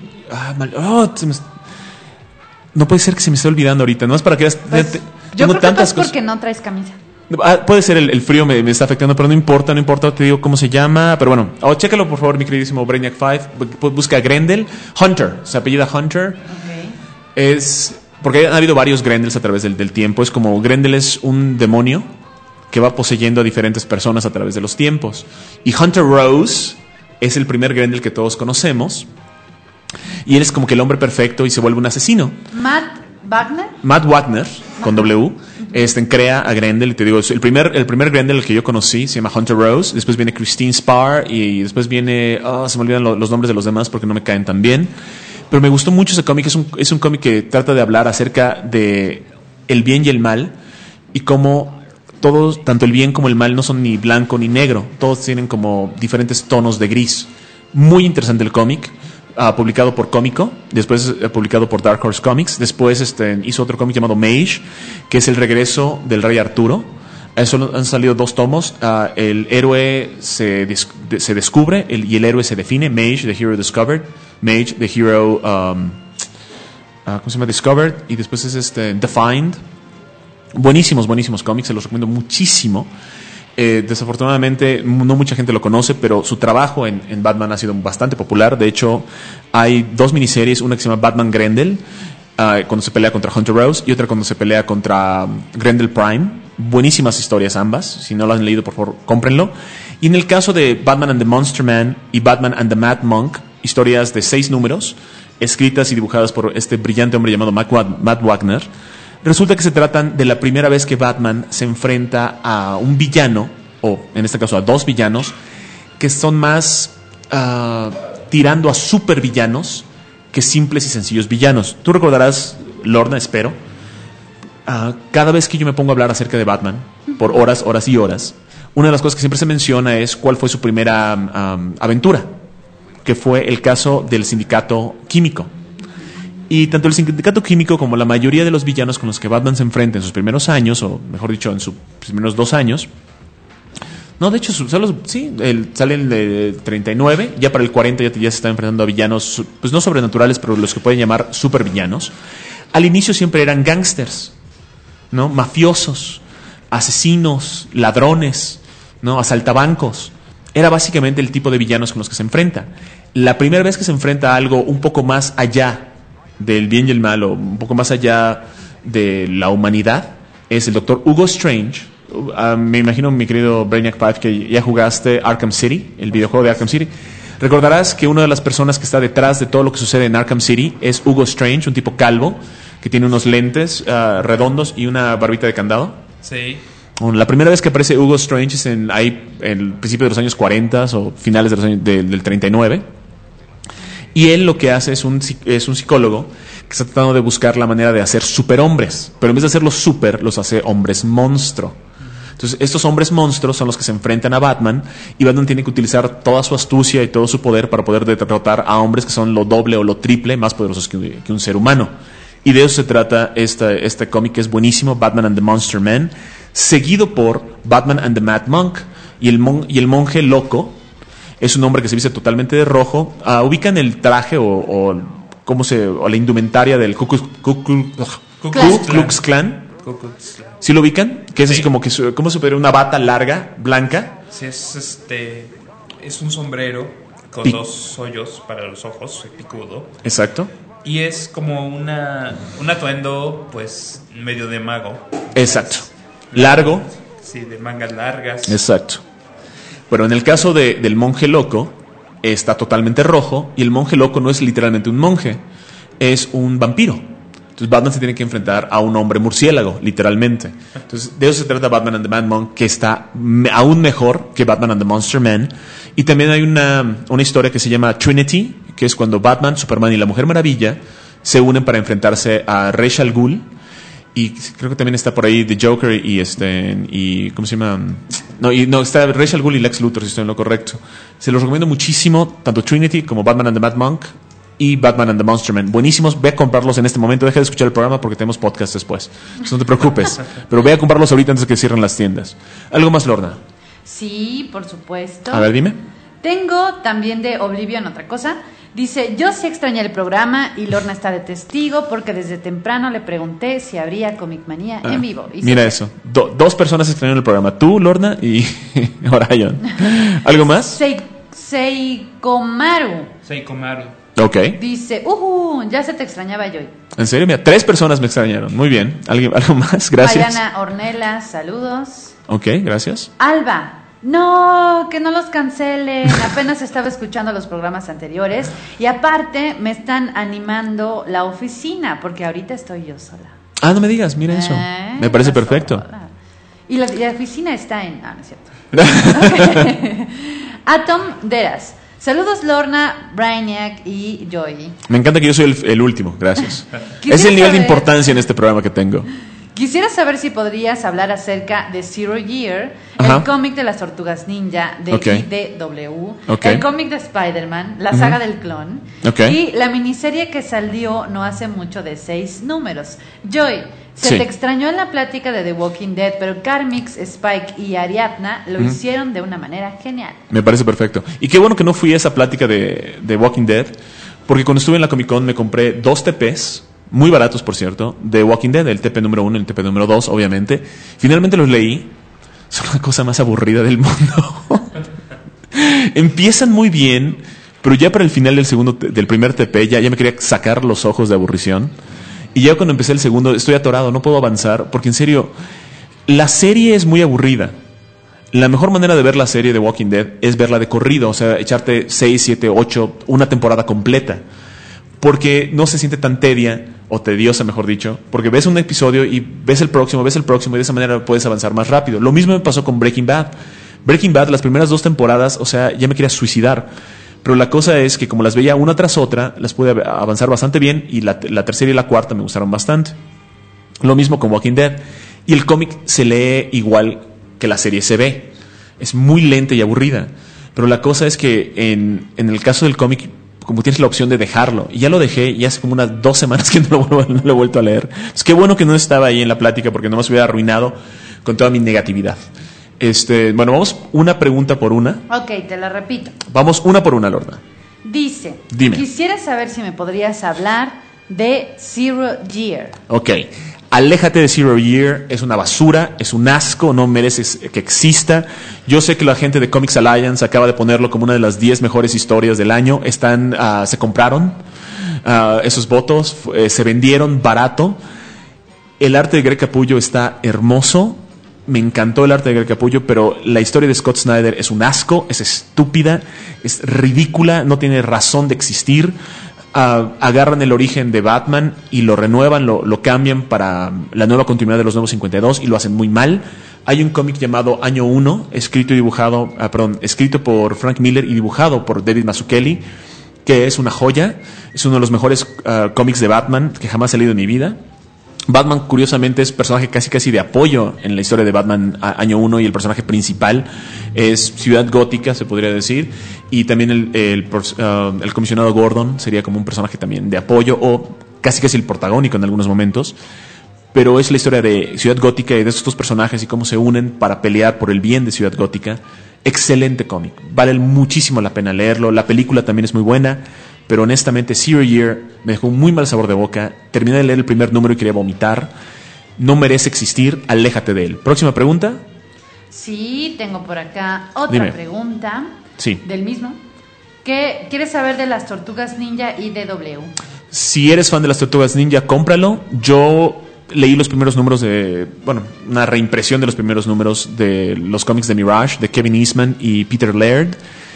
No puede ser que se me esté olvidando ahorita. No es para que veas... Pues, yo creo tantas que es porque no traes camisa. Puede ser el frío me está afectando, pero no importa, te digo cómo se llama. Pero bueno, chécalo por favor, mi queridísimo Brainiac 5. Busca Grendel. Hunter, se apellida Hunter. Okay. Es... Porque han habido varios Grendels a través del tiempo. Es como Grendel es un demonio que va poseyendo a diferentes personas a través de los tiempos. Y Hunter Rose es el primer Grendel que todos conocemos. Y él es como que el hombre perfecto y se vuelve un asesino. Matt Wagner, con W, crea a Grendel. Y te digo, el primer Grendel que yo conocí se llama Hunter Rose. Después viene Christine Spar. Y después viene... se me olvidan los nombres de los demás porque no me caen tan bien. Pero me gustó mucho ese cómic. Es un cómic que trata de hablar acerca de el bien y el mal. Y cómo todos, tanto el bien como el mal, no son ni blanco ni negro. Todos tienen como diferentes tonos de gris. Muy interesante el cómic. Publicado por Cómico. Después publicado por Dark Horse Comics. Después hizo otro cómic llamado Mage, que es el regreso del rey Arturo. Eso han salido 2 tomos. El héroe se descubre y el héroe se define. Mage, the hero discovered. Mage, the hero ¿cómo se llama? Discovered. Y después es Defined. Buenísimos cómics, se los recomiendo muchísimo. Desafortunadamente no mucha gente lo conoce, pero su trabajo en Batman ha sido bastante popular. De hecho, hay 2 miniseries, una que se llama Batman Grendel, cuando se pelea contra Hunter Rose, y otra cuando se pelea contra Grendel Prime. Buenísimas historias ambas. Si no lo han leído, por favor, cómprenlo. Y en el caso de Batman and the Monster Man y Batman and the Mad Monk, historias de 6 números, escritas y dibujadas por este brillante hombre llamado Matt Wagner. Resulta que se tratan de la primera vez que Batman se enfrenta a un villano, o en este caso a 2 villanos, que son más tirando a supervillanos que simples y sencillos villanos. Tú recordarás, Lorna, espero, cada vez que yo me pongo a hablar acerca de Batman, por horas y horas, una de las cosas que siempre se menciona es cuál fue su primera aventura, que fue el caso del Sindicato Químico. Y tanto el Sindicato Químico como la mayoría de los villanos con los que Batman se enfrenta en sus primeros años, o mejor dicho, en sus primeros 2 años... No, de hecho, salen de 39, ya para el 40 ya se está enfrentando a villanos, pues no sobrenaturales, pero los que pueden llamar supervillanos. Al inicio siempre eran gángsters, ¿no? Mafiosos, asesinos, ladrones, ¿no? Asaltabancos. Era básicamente el tipo de villanos con los que se enfrenta. La primera vez que se enfrenta a algo un poco más allá del bien y el mal, o un poco más allá de la humanidad, es el Dr. Hugo Strange. Me imagino, mi querido Brainiac 5, que ya jugaste Arkham City, el videojuego de Arkham City. Recordarás que una de las personas que está detrás de todo lo que sucede en Arkham City es Hugo Strange, un tipo calvo que tiene unos lentes redondos y una barbita de candado. Sí. La primera vez que aparece Hugo Strange es en el principio de los años 40 o finales de los años del 39. Y él lo que hace es un psicólogo que está tratando de buscar la manera de hacer superhombres, pero en vez de hacerlos super, los hace hombres monstruo. Entonces, estos hombres monstruos son los que se enfrentan a Batman y Batman tiene que utilizar toda su astucia y todo su poder para poder derrotar a hombres que son lo doble o lo triple más poderosos que un ser humano. Y de eso se trata este cómic, que es buenísimo, Batman and the Monster Man, seguido por Batman and the Mad Monk. Y el monje loco es un hombre que se viste totalmente de rojo. Ubican el traje o la indumentaria del Ku Klux Klan. ¿Sí lo ubican? Que es así como que ¿cómo se puede una bata larga, blanca? Sí, es un sombrero con dos hoyos para los ojos, picudo. Exacto. Y es como un atuendo, pues, medio de mago. Exacto. Largo. Sí, de mangas largas. Exacto. Pero en el caso del monje loco, está totalmente rojo, y el monje loco no es literalmente un monje, es un vampiro. Entonces Batman se tiene que enfrentar a un hombre murciélago, literalmente. Entonces de eso se trata Batman and the Mad Monk, que está aún mejor que Batman and the Monster Man. Y también hay una historia que se llama Trinity, que es cuando Batman, Superman y la Mujer Maravilla se unen para enfrentarse a Ra's al Ghul. Y creo que también está por ahí The Joker y ¿cómo se llama? No, está Ra's al Ghul y Lex Luthor, si estoy en lo correcto. Se los recomiendo muchísimo, tanto Trinity como Batman and the Mad Monk y Batman and the Monster Man. Buenísimos, ve a comprarlos en este momento. Deja de escuchar el programa porque tenemos podcast después. Entonces no te preocupes, pero ve a comprarlos ahorita antes de que cierren las tiendas. ¿Algo más, Lorna? Sí, por supuesto. A ver, dime. Tengo también de Oblivion otra cosa. Dice, yo sí extrañé el programa y Lorna está de testigo porque desde temprano le pregunté si habría Comic Manía en vivo. Y mira eso, dos personas extrañaron el programa, tú, Lorna y Orion. ¿Algo más? Seikomaru. Ok. Dice, ya se te extrañaba yo. ¿En serio? Mira, 3 personas me extrañaron. Muy bien. ¿Algo más? Gracias. Mariana Ornelas, saludos. Ok, gracias. Alba. No, que no los cancelen. Apenas estaba escuchando los programas anteriores y aparte me están animando la oficina porque ahorita estoy yo sola. No me digas, mira eso. Me parece perfecto. Sola. Y la oficina está en... no es cierto. Okay. Atom Deras. Saludos Lorna, Brainiac y Joy. Me encanta que yo soy el último, gracias. Es el nivel de importancia en este programa que tengo. Quisiera saber si podrías hablar acerca de Zero Year, el cómic de las Tortugas Ninja de IDW, el cómic de Spider-Man, la saga del clon y la miniserie que salió no hace mucho de 6 números. Joy, se te extrañó en la plática de The Walking Dead, pero Carmix, Spike y Ariadna lo hicieron de una manera genial. Me parece perfecto. Y qué bueno que no fui a esa plática de Walking Dead, porque cuando estuve en la Comic Con me compré 2 TPs, muy baratos por cierto, de Walking Dead, el TP número 1 y el TP número 2, obviamente. Finalmente los leí, son la cosa más aburrida del mundo. Empiezan muy bien, pero ya para el final del primer TP ya me quería sacar los ojos de aburrición. Y ya cuando empecé el segundo estoy atorado, no puedo avanzar, porque en serio, la serie es muy aburrida. La mejor manera de ver la serie de Walking Dead es verla de corrido, o sea, echarte 6, 7, 8, una temporada completa. Porque no se siente tan tediosa, mejor dicho, porque ves un episodio y ves el próximo, y de esa manera puedes avanzar más rápido. Lo mismo me pasó con Breaking Bad. Breaking Bad, las primeras 2 temporadas, o sea, ya me quería suicidar. Pero la cosa es que como las veía una tras otra, las pude avanzar bastante bien, y la tercera y la cuarta me gustaron bastante. Lo mismo con Walking Dead. Y el cómic se lee igual que la serie se ve. Es muy lenta y aburrida. Pero la cosa es que en el caso del cómic, como tienes la opción de dejarlo, y ya lo dejé, y hace como unas 2 semanas que no lo he vuelto a leer. Es que bueno que no estaba ahí en la plática, porque no me hubiera arruinado con toda mi negatividad. Bueno, vamos una pregunta por una. Ok, te la repito. Vamos una por una, Lorna. Dice, dime. Quisiera saber si me podrías hablar de Zero Year. Ok, aléjate de Zero Year, es una basura, es un asco, no mereces que exista. Yo sé que la gente de Comics Alliance acaba de ponerlo como una de las 10 mejores historias del año. Se compraron esos votos, se vendieron barato. El arte de Greg Capullo está hermoso. Me encantó el arte de Greg Capullo, pero la historia de Scott Snyder es un asco, es estúpida, es ridícula, no tiene razón de existir. Agarran el origen de Batman y lo renuevan, lo cambian para la nueva continuidad de los Nuevos 52 y lo hacen muy mal. Hay un cómic llamado Año 1, escrito por Frank Miller y dibujado por David Mazzucchelli, que es una joya, es uno de los mejores cómics de Batman que jamás he leído en mi vida. Batman, curiosamente, es personaje casi de apoyo en la historia de Batman año 1, y el personaje principal es Ciudad Gótica, se podría decir, y también el comisionado Gordon sería como un personaje también de apoyo, o casi el protagónico en algunos momentos. Pero es la historia de Ciudad Gótica y de estos dos personajes y cómo se unen para pelear por el bien de Ciudad Gótica. Excelente cómic, vale muchísimo la pena leerlo. La película también es muy buena, pero honestamente Zero Year me dejó un muy mal sabor de boca. Terminé de leer el primer número y quería vomitar. No merece existir, aléjate de él. Próxima pregunta. Sí, tengo por acá otra Dime. pregunta. Sí. Del mismo. ¿Qué quieres saber de las Tortugas Ninja y DW? Si eres fan de las Tortugas Ninja, cómpralo. Yo leí los primeros números una reimpresión de los primeros números de los cómics de Mirage, de Kevin Eastman y Peter Laird,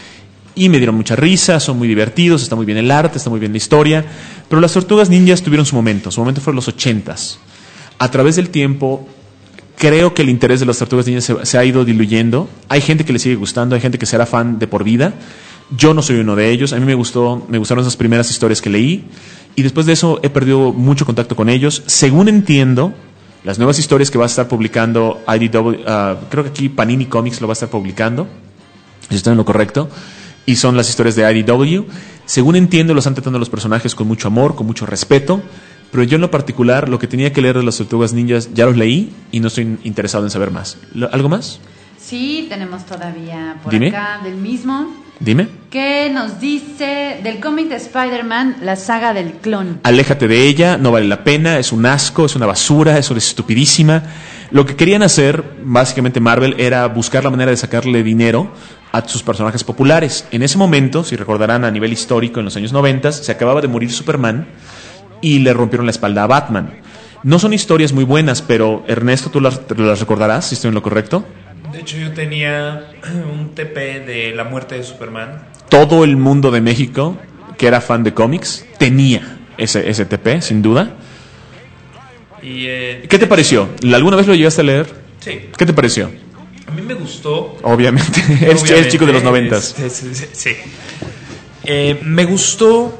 y me dieron mucha risa, son muy divertidos, está muy bien el arte, está muy bien la historia, pero las Tortugas Ninjas tuvieron su momento fue en los 80s. A través del tiempo, creo que el interés de las Tortugas Ninjas se ha ido diluyendo. Hay gente que le sigue gustando, hay gente que será fan de por vida. Yo no soy uno de ellos. A mí me gustaron esas primeras historias que leí, y después de eso he perdido mucho contacto con ellos. Según entiendo, las nuevas historias que va a estar publicando IDW, creo que aquí Panini Comics lo va a estar publicando, si estoy en lo correcto, y son las historias de IDW. Según entiendo, lo están tratando los personajes con mucho amor, con mucho respeto, pero yo en lo particular, lo que tenía que leer de las Tortugas Ninjas ya los leí y no estoy interesado en saber más. ¿Algo más? Sí, tenemos todavía por Dime. acá del mismo. Dime. ¿Qué nos dice del cómic de Spider-Man, la saga del clon? Aléjate de ella, no vale la pena, es un asco, es una basura, es estupidísima. Lo que querían hacer, básicamente Marvel, era buscar la manera de sacarle dinero a sus personajes populares. En ese momento, si recordarán a nivel histórico, en los años 90, se acababa de morir Superman y le rompieron la espalda a Batman. No son historias muy buenas, pero Ernesto, tú las recordarás, si estoy en lo correcto. De hecho, yo tenía un TP de la muerte de Superman. Todo el mundo de México que era fan de cómics tenía ese TP, sin duda. Y, ¿Qué te pareció? ¿Alguna vez lo llegaste a leer? Sí. ¿Qué te pareció? A mí me gustó. Obviamente. Eres chico de los 90s. Sí. Me gustó.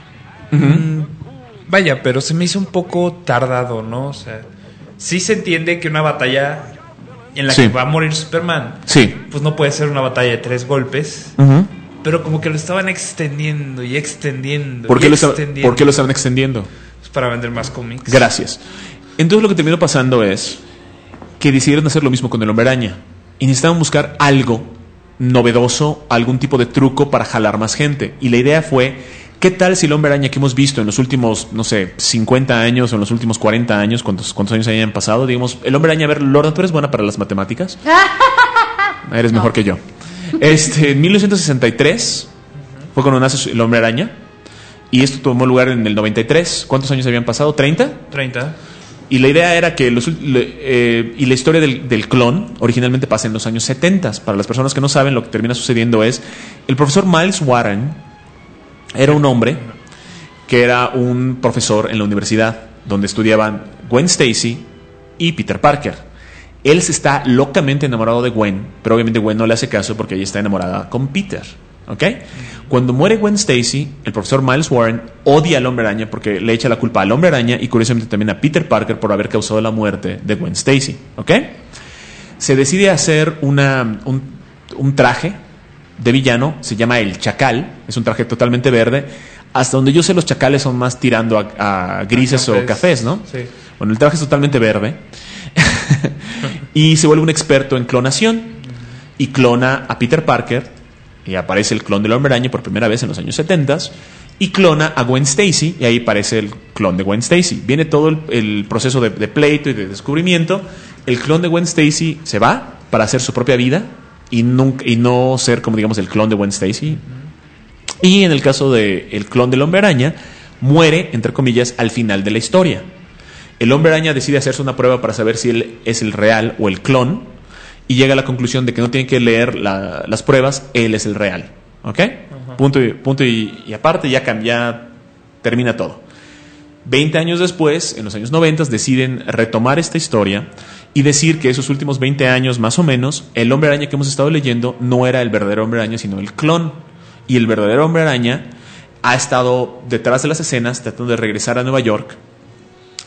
Vaya, pero se me hizo un poco tardado, ¿no? O sea, sí se entiende que una batalla en la que va a morir Superman, pues no puede ser una batalla de 3 golpes. Pero como que lo estaban extendiendo y extendiendo. ¿Por qué lo estaban extendiendo? Pues para vender más cómics. Gracias. Entonces lo que terminó pasando es que decidieron hacer lo mismo con el Hombre Araña. Y necesitaban buscar algo novedoso, algún tipo de truco para jalar más gente. Y la idea fue, ¿qué tal si el Hombre Araña que hemos visto en los últimos, 50 años o en los últimos 40 años, cuántos años hayan pasado? Digamos, el Hombre Araña, a ver, Lorna, ¿tú eres buena para las matemáticas? Eres mejor que yo. En 1963 fue cuando nace el Hombre Araña, y esto tomó lugar en el 93. ¿Cuántos años habían pasado? ¿30? 30. Y la idea era que y la historia del clon originalmente pasa en los años 70. Para las personas que no saben, lo que termina sucediendo es, el profesor Miles Warren era un hombre que era un profesor en la universidad donde estudiaban Gwen Stacy y Peter Parker. Él se está locamente enamorado de Gwen, pero obviamente Gwen no le hace caso porque ella está enamorada con Peter, ¿ok? Cuando muere Gwen Stacy, el profesor Miles Warren odia al Hombre Araña porque le echa la culpa al Hombre Araña y curiosamente también a Peter Parker por haber causado la muerte de Gwen Stacy, ¿ok? Se decide hacer un traje de villano, se llama el Chacal, es un traje totalmente verde. Hasta donde yo sé, los chacales son más tirando a grises o cafés, ¿no? Sí. Bueno, el traje es totalmente verde. Y se vuelve un experto en clonación y clona a Peter Parker, y aparece el clon del Hombre Araña por primera vez en los años 70, y clona a Gwen Stacy, y ahí aparece el clon de Gwen Stacy. Viene todo el proceso de pleito y de descubrimiento. El clon de Gwen Stacy se va para hacer su propia vida y no ser como, digamos, el clon de Gwen Stacy. Y en el caso del clon del Hombre Araña, muere, entre comillas, al final de la historia. El Hombre Araña decide hacerse una prueba para saber si él es el real o el clon, y llega a la conclusión de que no tiene que leer las pruebas, él es el real. ¿Ok? Punto y aparte, ya termina todo. 20 años después, en los años 90, deciden retomar esta historia y decir que esos últimos 20 años, más o menos, el Hombre Araña que hemos estado leyendo no era el verdadero Hombre Araña, sino el clon. Y el verdadero Hombre Araña ha estado detrás de las escenas tratando de regresar a Nueva York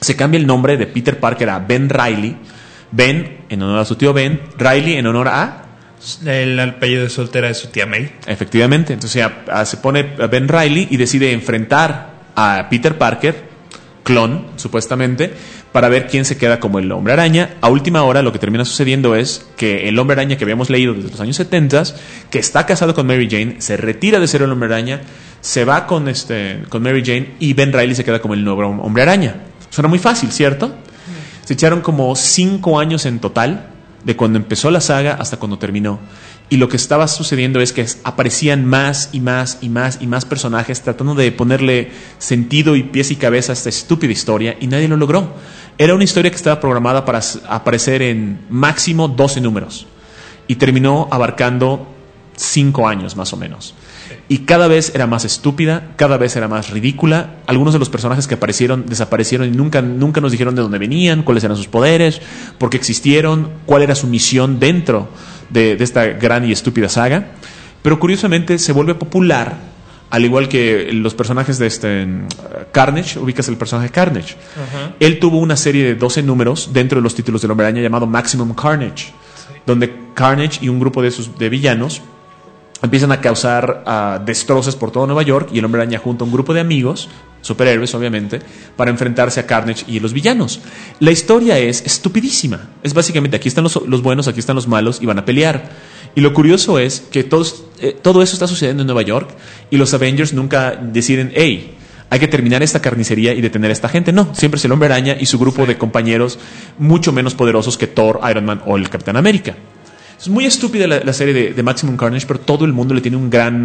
se cambia el nombre de Peter Parker a Ben Reilly. Ben en honor a su tío Ben, Reilly en honor a... el apellido de soltera de su tía May. Efectivamente, entonces se pone a Ben Reilly y decide enfrentar a Peter Parker, clon, supuestamente, para ver quién se queda como el Hombre Araña. A última hora lo que termina sucediendo es que el Hombre Araña que habíamos leído desde los años 70, que está casado con Mary Jane, se retira de ser el Hombre Araña, se va con Mary Jane y Ben Reilly se queda como el nuevo Hombre Araña. Suena muy fácil, ¿cierto? Se echaron como 5 años en total, de cuando empezó la saga hasta cuando terminó. Y lo que estaba sucediendo es que aparecían más y más y más y más personajes tratando de ponerle sentido y pies y cabeza a esta estúpida historia, y nadie lo logró. Era una historia que estaba programada para aparecer en máximo 12 números y terminó abarcando 5 años más o menos. Y cada vez era más estúpida, cada vez era más ridícula. Algunos de los personajes que aparecieron desaparecieron y nunca nos dijeron de dónde venían, cuáles eran sus poderes, por qué existieron, cuál era su misión dentro de esta gran y estúpida saga. Pero curiosamente se vuelve popular, al igual que los personajes de Carnage. Ubicas el personaje Carnage. Uh-huh. Él tuvo una serie de 12 números dentro de los títulos del Hombre Araña llamado Maximum Carnage, donde Carnage y un grupo de villanos empiezan a causar destrozos por todo Nueva York, y el Hombre Araña junta a un grupo de amigos, superhéroes obviamente, para enfrentarse a Carnage y los villanos. La historia es estupidísima. Es básicamente, aquí están los buenos, aquí están los malos y van a pelear. Y lo curioso es que todo eso está sucediendo en Nueva York, y los Avengers nunca deciden, hey, hay que terminar esta carnicería y detener a esta gente. No, siempre es el Hombre Araña y su grupo de compañeros mucho menos poderosos que Thor, Iron Man o el Capitán América. Es muy estúpida la serie de Maximum Carnage, pero todo el mundo le tiene un gran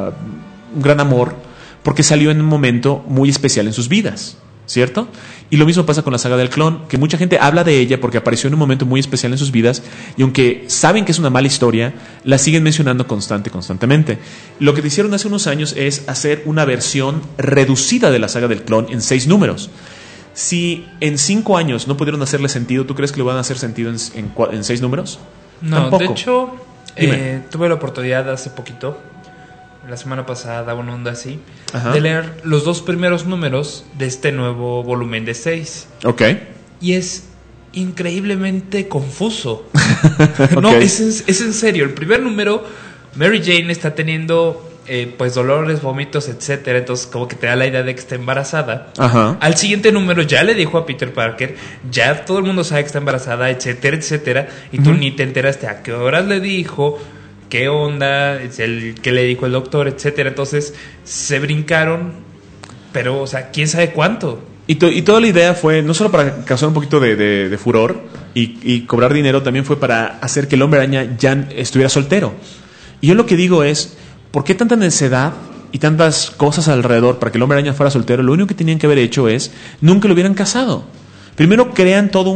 amor, porque salió en un momento muy especial en sus vidas, ¿cierto? Y lo mismo pasa con la saga del clon, que mucha gente habla de ella porque apareció en un momento muy especial en sus vidas, y aunque saben que es una mala historia, la siguen mencionando constantemente. Lo que hicieron hace unos años es hacer una versión reducida de la saga del clon en 6 números. Si en 5 años no pudieron hacerle sentido, ¿tú crees que le van a hacer sentido en 6 números? No, tampoco. De hecho, tuve la oportunidad hace poquito, la semana pasada, una onda así, ajá, de leer los 2 primeros números de este nuevo volumen de 6. Ok. Y es increíblemente confuso. No, okay. Es en serio. El primer número, Mary Jane está teniendo pues dolores, vómitos, etcétera. Entonces como que te da la idea de que está embarazada. Ajá. Al siguiente número ya le dijo a Peter Parker, ya todo el mundo sabe que está embarazada, etcétera. Y tú ni te enteraste a qué horas le dijo, qué onda, qué le dijo el doctor, etcétera. Entonces se brincaron, pero o sea, quién sabe cuánto. Y toda la idea fue no solo para causar un poquito de furor y cobrar dinero, también fue para hacer que el Hombre Araña ya estuviera soltero. Y yo lo que digo es, ¿por qué tanta necedad y tantas cosas alrededor para que el Hombre Araña fuera soltero? Lo único que tenían que haber hecho es, nunca lo hubieran casado. Primero crean todo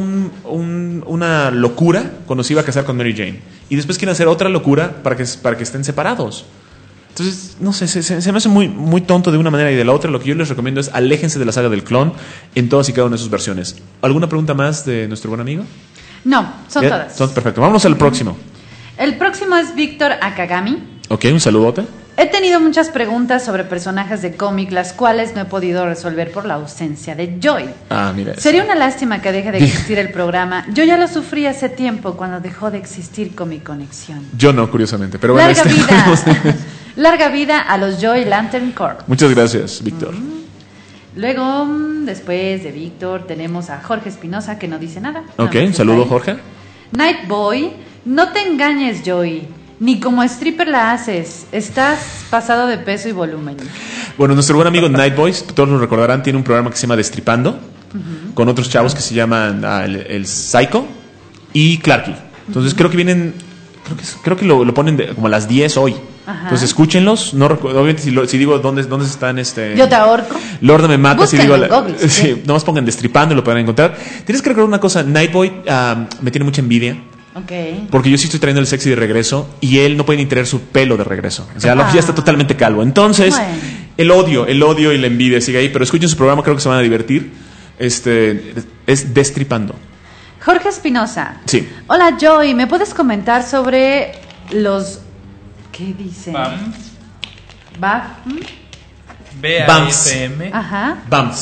una locura cuando se iba a casar con Mary Jane, y después quieren hacer otra locura para que estén separados. Entonces, no sé, se me hace muy, muy tonto de una manera y de la otra. Lo que yo les recomiendo es aléjense de la saga del clon en todas y cada una de sus versiones. ¿Alguna pregunta más de nuestro buen amigo? No, son todas. Son perfecto. Vámonos al próximo. El próximo es Víctor Akagami. Ok, un saludote. He tenido muchas preguntas sobre personajes de cómic, las cuales no he podido resolver por la ausencia de Joy. Mira. Sería una lástima que deje de existir el programa. Yo ya lo sufrí hace tiempo cuando dejó de existir Comic Conexión. Yo no, curiosamente. Pero bueno, larga vida a los Joy Lantern Corps. Muchas gracias, Víctor. Luego, después de Víctor, tenemos a Jorge Espinosa, que no dice nada. Ok, un saludo, Jorge. Night Boy, no te engañes, Joy. Ni como stripper la haces. Estás pasado de peso y volumen. Bueno, nuestro buen amigo Night Boys, todos lo recordarán, tiene un programa que se llama Destripando, con otros chavos que se llaman el Psycho y Clarky. Entonces creo que vienen, creo que lo ponen como a las 10 hoy. Ajá. Entonces escúchenlos. No recuerdo, obviamente si digo dónde están Yo te ahorco. Lorda me mata. Búsquenlo si digo Google, sí, nomás pongan Destripando y lo podrán encontrar. Tienes que recordar una cosa, Night Boy me tiene mucha envidia. Okay. Porque yo sí estoy trayendo el sexy de regreso y él no puede ni traer su pelo de regreso. O sea, ya está totalmente calvo. Entonces, el odio y la envidia sigue ahí. Pero escuchen su programa, creo que se van a divertir. Es Destripando. Jorge Espinosa. Sí. Hola, Joy. ¿Me puedes comentar sobre los... ¿Qué dicen? BAFM. Ajá. BAMS.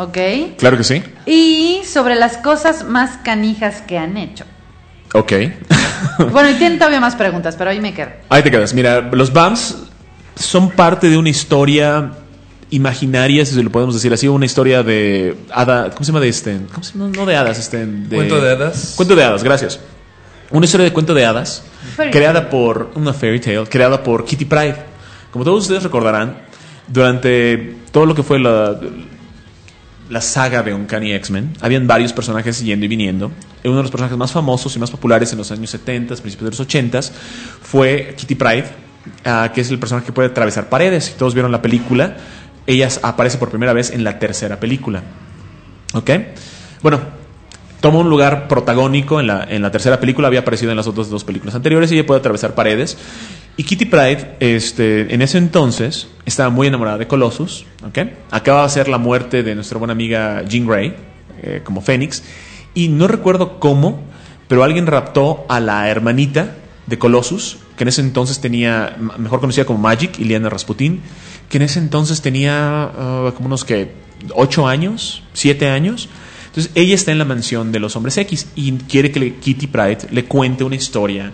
Ok. Claro que sí. Y sobre las cosas más canijas que han hecho. Ok. Bueno, y tienen todavía más preguntas, pero ahí me quedo. Ahí te quedas. Mira, los BAMs son parte de una historia imaginaria, si lo podemos decir así, una historia de hada, ¿cómo se llama de este? ¿Cómo se llama? No de hadas, Cuento de hadas. Cuento de hadas, gracias. Una historia de cuento de hadas creada por una fairy tale, creada por Kitty Pryde. Como todos ustedes recordarán, durante todo lo que fue la saga de Uncanny X-Men, habían varios personajes yendo y viniendo. Uno de los personajes más famosos y más populares en los años 70, principios de los 80 fue Kitty Pryde, que es el personaje que puede atravesar paredes. Si todos vieron la película, ella aparece por primera vez en la tercera película. ¿Ok? Bueno, toma un lugar protagónico en la tercera película. Había aparecido en las otras dos películas anteriores y ella puede atravesar paredes. Y Kitty Pryde, en ese entonces, estaba muy enamorada de Colossus. ¿Okay? Acaba de ser la muerte de nuestra buena amiga Jean Grey, como Fénix. Y no recuerdo cómo, pero alguien raptó a la hermanita de Colossus, que en ese entonces tenía, mejor conocida como Magic, Iliana Rasputin, que en ese entonces tenía como unos 8 años, 7 años. Entonces ella está en la mansión de los Hombres X y quiere que Kitty Pryde le cuente una historia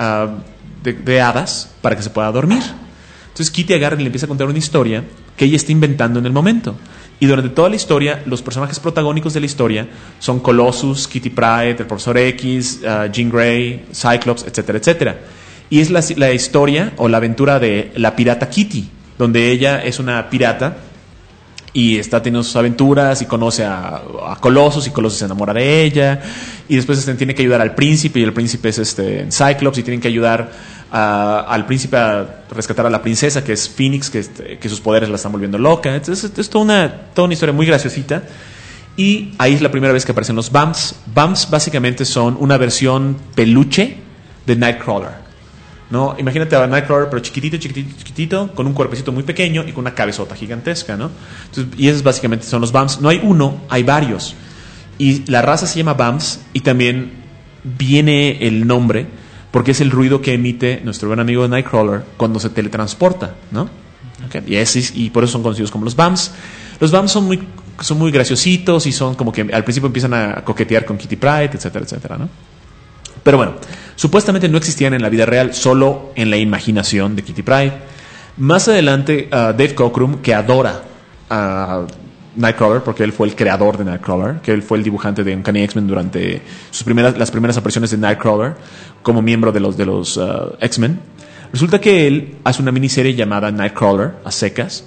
de hadas para que se pueda dormir. Entonces Kitty agarra y le empieza a contar una historia que ella está inventando en el momento. Y durante toda la historia, los personajes protagónicos de la historia son Colossus, Kitty Pryde, el Profesor X, Jean Grey, Cyclops, etcétera, etcétera. Y es la historia o la aventura de la pirata Kitty, donde ella es una pirata y está teniendo sus aventuras y conoce a Colossus, y Colossus se enamora de ella, y después tiene que ayudar al príncipe, y el príncipe es Cyclops, y tienen que ayudar al príncipe a rescatar a la princesa, que es Phoenix, que sus poderes la están volviendo loca. Entonces es toda una historia muy graciosita. Y ahí es la primera vez que aparecen los BAMs. BAMs básicamente son una versión peluche de Nightcrawler, ¿no? Imagínate a Nightcrawler, pero chiquitito, con un cuerpecito muy pequeño y con una cabezota gigantesca, ¿no? Entonces, y esos básicamente son los BAMs. No hay uno, hay varios. Y la raza se llama BAMs, y también viene el nombre porque es el ruido que emite nuestro buen amigo Nightcrawler cuando se teletransporta, ¿no? Okay. Y por eso son conocidos como los BAMs. Los BAMs son muy graciositos y son como que al principio empiezan a coquetear con Kitty Pryde, etcétera, etcétera, ¿no? Pero bueno, supuestamente no existían en la vida real, solo en la imaginación de Kitty Pryde. Más adelante, Dave Cockrum, que adora a Nightcrawler, porque él fue el creador de Nightcrawler, que él fue el dibujante de Uncanny X-Men durante las primeras apariciones de Nightcrawler como miembro de los X-Men. Resulta que él hace una miniserie llamada Nightcrawler, a secas,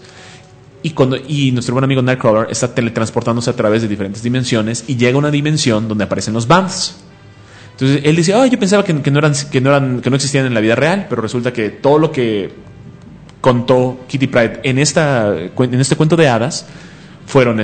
y nuestro buen amigo Nightcrawler está teletransportándose a través de diferentes dimensiones y llega a una dimensión donde aparecen los BAMs. Entonces él dice, yo pensaba que no existían en la vida real, pero resulta que todo lo que contó Kitty Pryde en este cuento de hadas fueron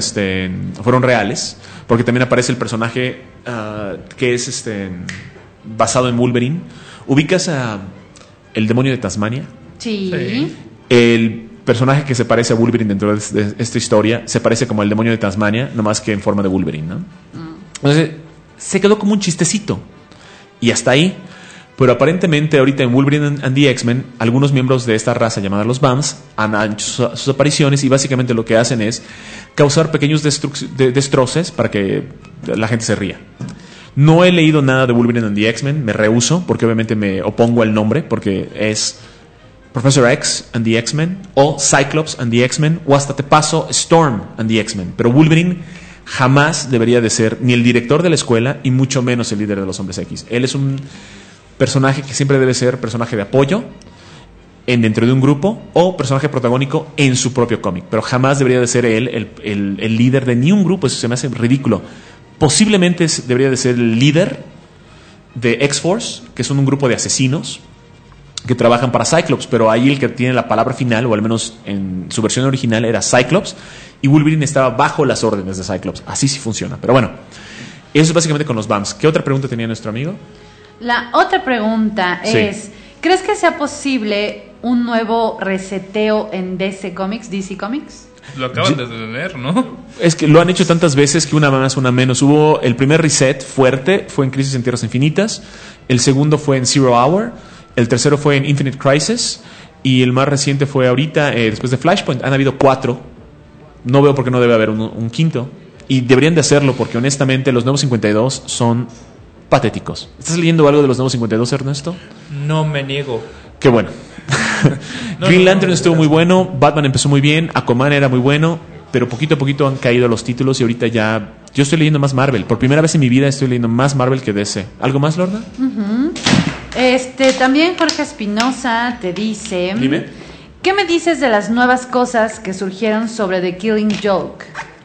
reales, porque también aparece el personaje que es basado en Wolverine. ¿Ubicas a el demonio de Tasmania? Sí. El personaje que se parece a Wolverine dentro de esta historia se parece como el demonio de Tasmania, nomás que en forma de Wolverine, ¿no? Entonces se quedó como un chistecito y hasta ahí. Pero aparentemente ahorita en Wolverine and the X-Men, algunos miembros de esta raza llamada los BAMs han hecho sus apariciones, y básicamente lo que hacen es causar pequeños destroces para que la gente se ría. No he leído nada de Wolverine and the X-Men, me rehúso, porque obviamente me opongo al nombre, porque es Professor X and the X-Men, o Cyclops and the X-Men, o hasta te paso Storm and the X-Men. Pero Wolverine jamás debería de ser ni el director de la escuela y mucho menos el líder de los Hombres X. Él es un personaje que siempre debe ser personaje de apoyo dentro de un grupo, o personaje protagónico en su propio cómic, pero jamás debería de ser él el líder de ni un grupo. Eso se me hace ridículo. Posiblemente debería de ser el líder de X-Force, que son un grupo de asesinos que trabajan para Cyclops, pero ahí el que tiene la palabra final, o al menos en su versión original, era Cyclops, y Wolverine estaba bajo las órdenes de Cyclops. Así sí funciona. Pero bueno, eso es básicamente con los BAMs. ¿Qué otra pregunta tenía nuestro amigo? La otra pregunta es, ¿crees que sea posible un nuevo reseteo en DC Comics? Lo acaban de leer, ¿no? Es que lo han hecho tantas veces que una más, una menos. Hubo el primer reset fuerte, fue en Crisis en Tierras Infinitas. El segundo fue en Zero Hour. El tercero fue en Infinite Crisis. Y el más reciente fue ahorita, después de Flashpoint. Han habido 4. No veo por qué no debe haber un quinto. Y deberían de hacerlo porque honestamente los Nuevos 52 son patéticos. ¿Estás leyendo algo de los Nuevos 52, Ernesto? No me niego. Qué bueno. Green Lantern estuvo muy bueno, Batman empezó muy bien, Aquaman era muy bueno, pero poquito a poquito han caído los títulos y ahorita ya... Yo estoy leyendo más Marvel. Por primera vez en mi vida estoy leyendo más Marvel que DC. ¿Algo más, Lorna? Uh-huh. También Jorge Espinosa te dice... Dime. ¿Qué me dices de las nuevas cosas que surgieron sobre The Killing Joke?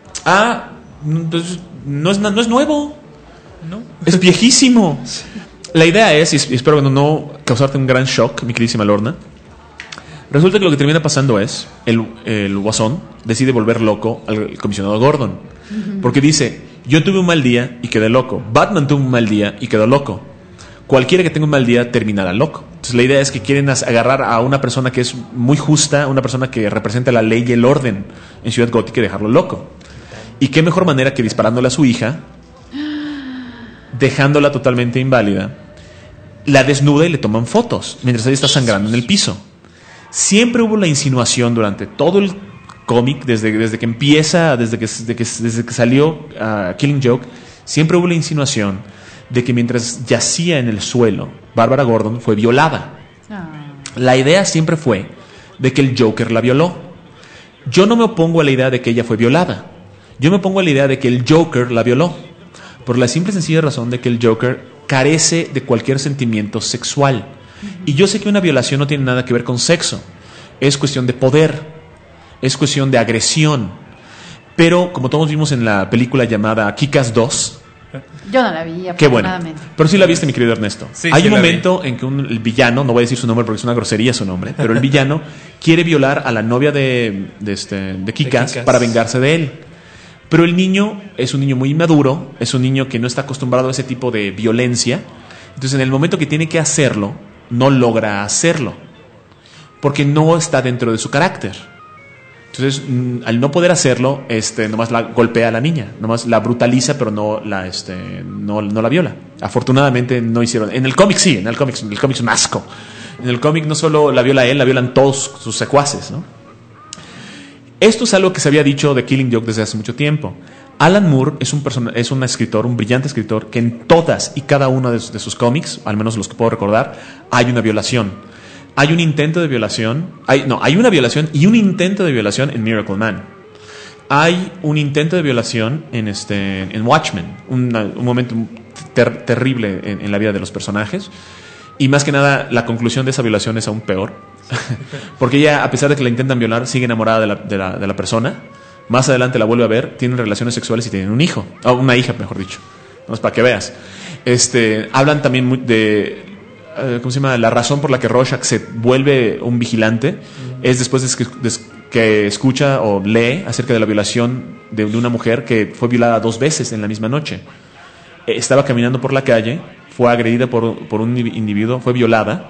Pues no es nuevo. ¿No? Es viejísimo. La idea es, y espero no causarte un gran shock, mi queridísima Lorna. Resulta que lo que termina pasando es el Guasón decide volver loco al comisionado Gordon. Uh-huh. Porque dice, yo tuve un mal día y quedé loco. Batman tuvo un mal día y quedó loco. Cualquiera que tenga un mal día terminará loco. Entonces la idea es que quieren agarrar a una persona que es muy justa, una persona que representa la ley y el orden en Ciudad Gótica y dejarlo loco. Y qué mejor manera que disparándole a su hija, dejándola totalmente inválida, la desnuda y le toman fotos mientras ella está sangrando en el piso. Siempre hubo la insinuación durante todo el cómic, desde que empieza, desde que salió Killing Joke, siempre hubo la insinuación de que mientras yacía en el suelo, Bárbara Gordon fue violada. La idea siempre fue de que el Joker la violó. Yo no me opongo a la idea de que ella fue violada. Yo me opongo a la idea de que el Joker la violó. Por la simple y sencilla razón de que el Joker carece de cualquier sentimiento sexual. Y yo sé que una violación no tiene nada que ver con sexo. Es cuestión de poder. Es cuestión de agresión. Pero, como todos vimos en la película llamada Kick-Ass 2... Yo no la vi, qué bueno. Pero sí la viste, mi querido Ernesto. Sí, hay sí un momento en que el villano, no voy a decir su nombre porque es una grosería su nombre, pero el villano quiere violar a la novia de Kick-Ass para vengarse de él. Pero el niño es un niño muy inmaduro, es un niño que no está acostumbrado a ese tipo de violencia. Entonces, en el momento que tiene que hacerlo, no logra hacerlo, porque no está dentro de su carácter. Entonces, al no poder hacerlo, nomás la golpea a la niña, nomás la brutaliza, pero no la viola. Afortunadamente no hicieron. En el cómic sí, en el cómic es un asco. En el cómic no solo la viola él, la violan todos sus secuaces, ¿no? Esto es algo que se había dicho de Killing Joke desde hace mucho tiempo. Alan Moore es un escritor, un brillante escritor, que en todas y cada uno de sus cómics, al menos los que puedo recordar, hay una violación. Hay un intento de violación. Hay una violación y un intento de violación en Miracle Man. Hay un intento de violación en Watchmen. Un momento terrible en la vida de los personajes. Y más que nada, la conclusión de esa violación es aún peor. Porque ella, a pesar de que la intentan violar, sigue enamorada de la persona. Más adelante la vuelve a ver, tienen relaciones sexuales y tienen un hijo. Una hija, mejor dicho. No es para que veas. Hablan también de... ¿cómo se llama? La razón por la que Rorschach se vuelve un vigilante es después de que escucha o lee acerca de la violación de una mujer que fue violada 2 veces en la misma noche. Estaba caminando por la calle, fue agredida por un individuo, fue violada,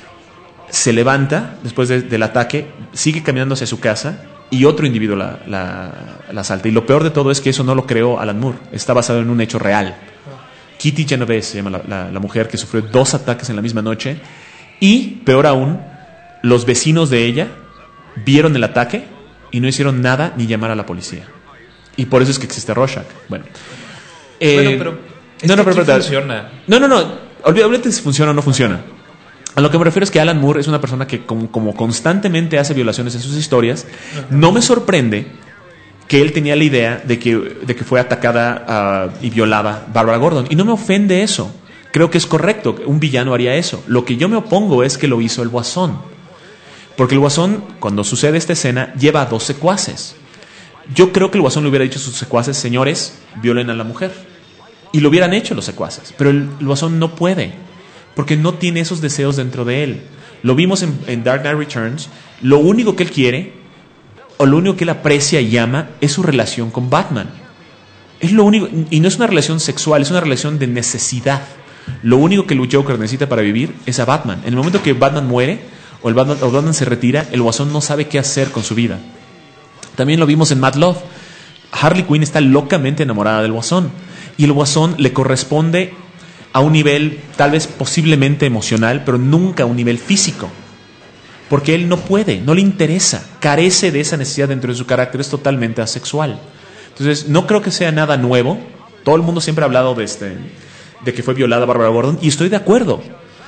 se levanta después del ataque, sigue caminando hacia su casa y otro individuo la asalta. Y lo peor de todo es que eso no lo creó Alan Moore, está basado en un hecho real. Kitty Genovese se llama la mujer que sufrió 2 ataques en la misma noche. Y, peor aún, los vecinos de ella vieron el ataque y no hicieron nada ni llamar a la policía. Y por eso es que existe Rorschach. Bueno, pero funciona. No. Olvídate si funciona o no funciona. A lo que me refiero es que Alan Moore es una persona que como constantemente hace violaciones en sus historias. No me sorprende que él tenía la idea de que fue atacada y violada Bárbara Gordon. Y no me ofende eso. Creo que es correcto. Un villano haría eso. Lo que yo me opongo es que lo hizo el Guasón. Porque el Guasón, cuando sucede esta escena, lleva a 2 secuaces. Yo creo que el Guasón le hubiera dicho a sus secuaces, señores, violen a la mujer. Y lo hubieran hecho los secuaces. Pero el Guasón no puede. Porque no tiene esos deseos dentro de él. Lo vimos en Dark Knight Returns. Lo único que él quiere... o lo único que él aprecia y ama es su relación con Batman. Es lo único, y no es una relación sexual, es una relación de necesidad. Lo único que el Joker necesita para vivir es a Batman. En el momento que Batman muere o Batman se retira, el Guasón no sabe qué hacer con su vida. También lo vimos en Mad Love. Harley Quinn está locamente enamorada del Guasón y el Guasón le corresponde a un nivel tal vez posiblemente emocional, pero nunca a un nivel físico. Porque él no puede, no le interesa, carece de esa necesidad dentro de su carácter, es totalmente asexual. Entonces, no creo que sea nada nuevo. Todo el mundo siempre ha hablado de que fue violada Barbara Gordon, y estoy de acuerdo.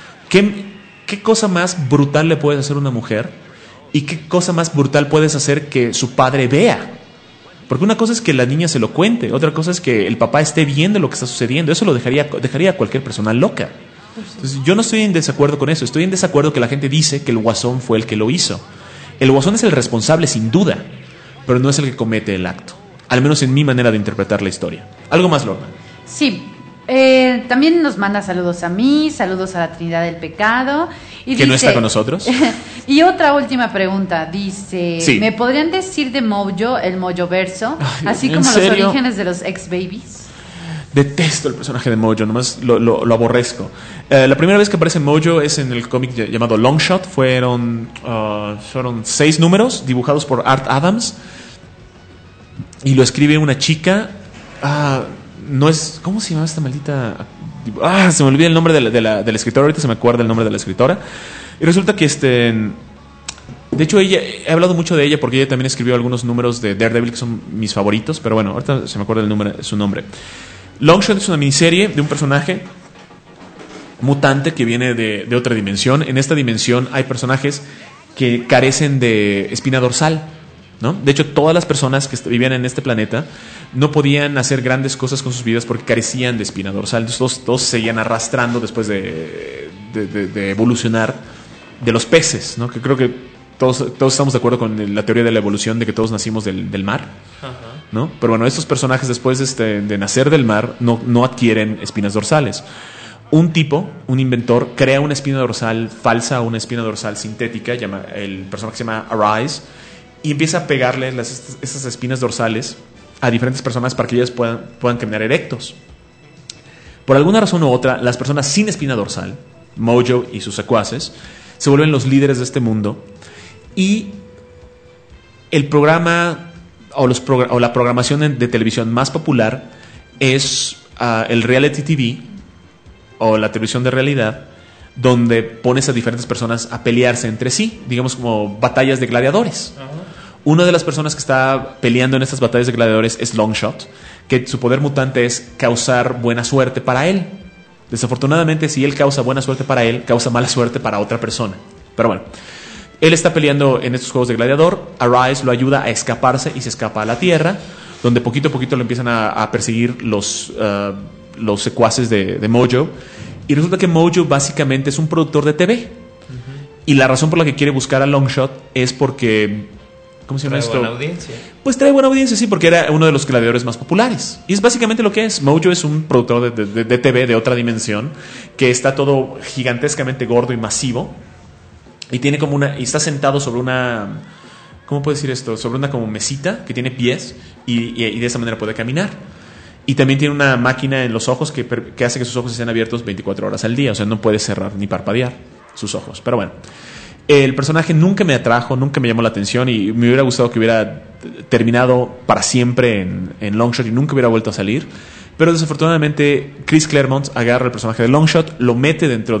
¿Qué cosa más brutal le puedes hacer a una mujer? ¿Y qué cosa más brutal puedes hacer que su padre vea? Porque una cosa es que la niña se lo cuente, otra cosa es que el papá esté viendo lo que está sucediendo. Eso lo dejaría a cualquier persona loca. Entonces, yo no estoy en desacuerdo con eso. Estoy en desacuerdo que la gente dice que el Guasón fue el que lo hizo. El Guasón es el responsable, sin duda, pero no es el que comete el acto. Al menos en mi manera de interpretar la historia. ¿Algo más, Lorna? Sí. También nos manda saludos a mí, saludos a la Trinidad del Pecado. Y que dice, no está con nosotros. Y otra última pregunta, dice, sí. ¿me podrían decir de Mojo, el Mojoverso, así como los orígenes de los ex-babies? Detesto el personaje de Mojo, nomás lo aborrezco. La primera vez que aparece Mojo es en el cómic llamado Longshot. Fueron 6 números dibujados por Art Adams. Y lo escribe una chica... no es... ¿Cómo se llama esta maldita...? Se me olvida el nombre de la escritora. Ahorita se me acuerda el nombre de la escritora. Y resulta que de hecho, he hablado mucho de ella porque ella también escribió algunos números de Daredevil que son mis favoritos. Pero bueno, ahorita se me acuerda su nombre. Longshot es una miniserie de un personaje mutante que viene de otra dimensión. En esta dimensión hay personajes que carecen de espina dorsal, ¿no? De hecho, todas las personas que vivían en este planeta no podían hacer grandes cosas con sus vidas porque carecían de espina dorsal. Entonces, todos se seguían arrastrando después de evolucionar de los peces, ¿no? Que creo que todos estamos de acuerdo con la teoría de la evolución, de que todos nacimos del mar, ¿no? Pero bueno, estos personajes después de nacer del mar no adquieren espinas dorsales. Un inventor, crea una espina dorsal falsa, una espina dorsal sintética, el personaje se llama Arise, y empieza a pegarle esas espinas dorsales a diferentes personas para que ellas puedan caminar erectos. Por alguna razón u otra, las personas sin espina dorsal, Mojo y sus secuaces, se vuelven los líderes de este mundo, y el programa o la programación de televisión más popular es el reality TV o la televisión de realidad, donde pones a diferentes personas a pelearse entre sí, digamos como batallas de gladiadores. Una de las personas que está peleando en estas batallas de gladiadores es Longshot, que su poder mutante es causar buena suerte para él. Desafortunadamente, si él causa buena suerte para él, causa mala suerte para otra persona. Pero bueno, él está peleando en estos juegos de gladiador. Arise lo ayuda a escaparse y se escapa a la Tierra, donde poquito a poquito lo empiezan a perseguir los secuaces de Mojo. Y resulta que Mojo básicamente es un productor de TV. Y la razón por la que quiere buscar a Longshot es porque... ¿Cómo se llama esto? Trae buena audiencia. Pues trae buena audiencia, sí, porque era uno de los gladiadores más populares. Y es básicamente lo que es. Mojo es un productor de TV de otra dimensión, que está todo gigantescamente gordo y masivo. Y tiene y está sentado sobre una... ¿Cómo puedo decir esto? Sobre una como mesita que tiene pies y de esa manera puede caminar. Y también tiene una máquina en los ojos que hace que sus ojos estén abiertos 24 horas al día. O sea, no puede cerrar ni parpadear sus ojos. Pero bueno, el personaje nunca me atrajo, nunca me llamó la atención, y me hubiera gustado que hubiera terminado para siempre en Longshot y nunca hubiera vuelto a salir. Pero desafortunadamente Chris Claremont agarra el personaje de Longshot, lo mete dentro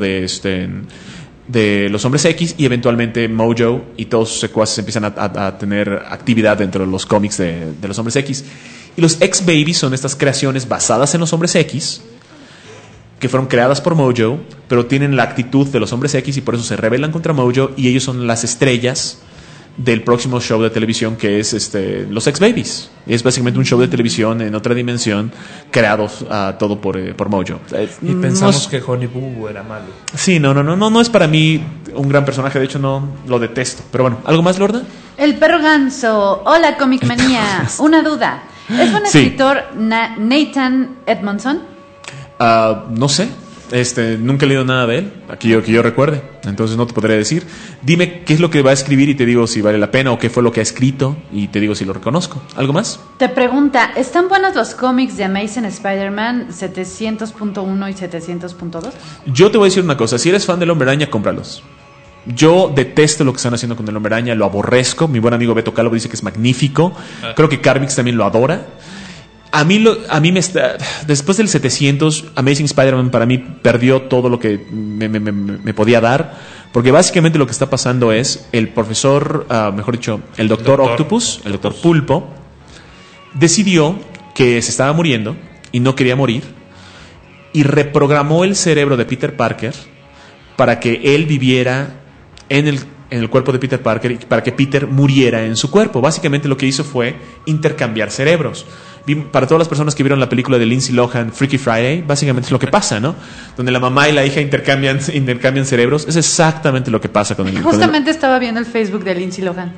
de los Hombres X, y eventualmente Mojo y todos sus secuaces empiezan a tener actividad dentro de los cómics de los Hombres X. Y los X-Babies son estas creaciones basadas en los Hombres X, que fueron creadas por Mojo, pero tienen la actitud de los Hombres X y por eso se rebelan contra Mojo, y ellos son las estrellas del próximo show de televisión, que es los X-Babies. Es básicamente un show de televisión en otra dimensión creado todo por Mojo. Y pensamos que Honey Boo Boo era malo. Sí, no es para mí un gran personaje, de hecho no lo detesto. Pero bueno, ¿algo más, Lorna? El perro ganso. Hola, Comic Manía. Una duda. ¿Es buen escritor Nathan Edmondson? No sé. Nunca he leído nada de él, que yo recuerde, entonces no te podré decir. Dime qué es lo que va a escribir y te digo si vale la pena, o qué fue lo que ha escrito y te digo si lo reconozco. ¿Algo más? Te pregunta, ¿están buenos los cómics de Amazing Spider-Man 700.1 y 700.2? Yo te voy a decir una cosa, si eres fan del Hombre Araña, cómpralos. Yo detesto lo que están haciendo con el Hombre Araña, lo aborrezco. Mi buen amigo Beto Calvo dice que es magnífico. Creo que Carmix también lo adora. A mí me está... Después del 700, Amazing Spider-Man para mí perdió todo lo que me podía dar, porque básicamente lo que está pasando es el profesor, mejor dicho, el Doctor Octopus, el Doctor Pulpo, decidió que se estaba muriendo y no quería morir y reprogramó el cerebro de Peter Parker para que él viviera en el cuerpo de Peter Parker y para que Peter muriera en su cuerpo. Básicamente lo que hizo fue intercambiar cerebros. Para todas las personas que vieron la película de Lindsay Lohan, Freaky Friday, básicamente es lo que pasa, ¿no? Donde la mamá y la hija intercambian cerebros. Es exactamente lo que pasa con el... Justamente estaba viendo el Facebook de Lindsay Lohan.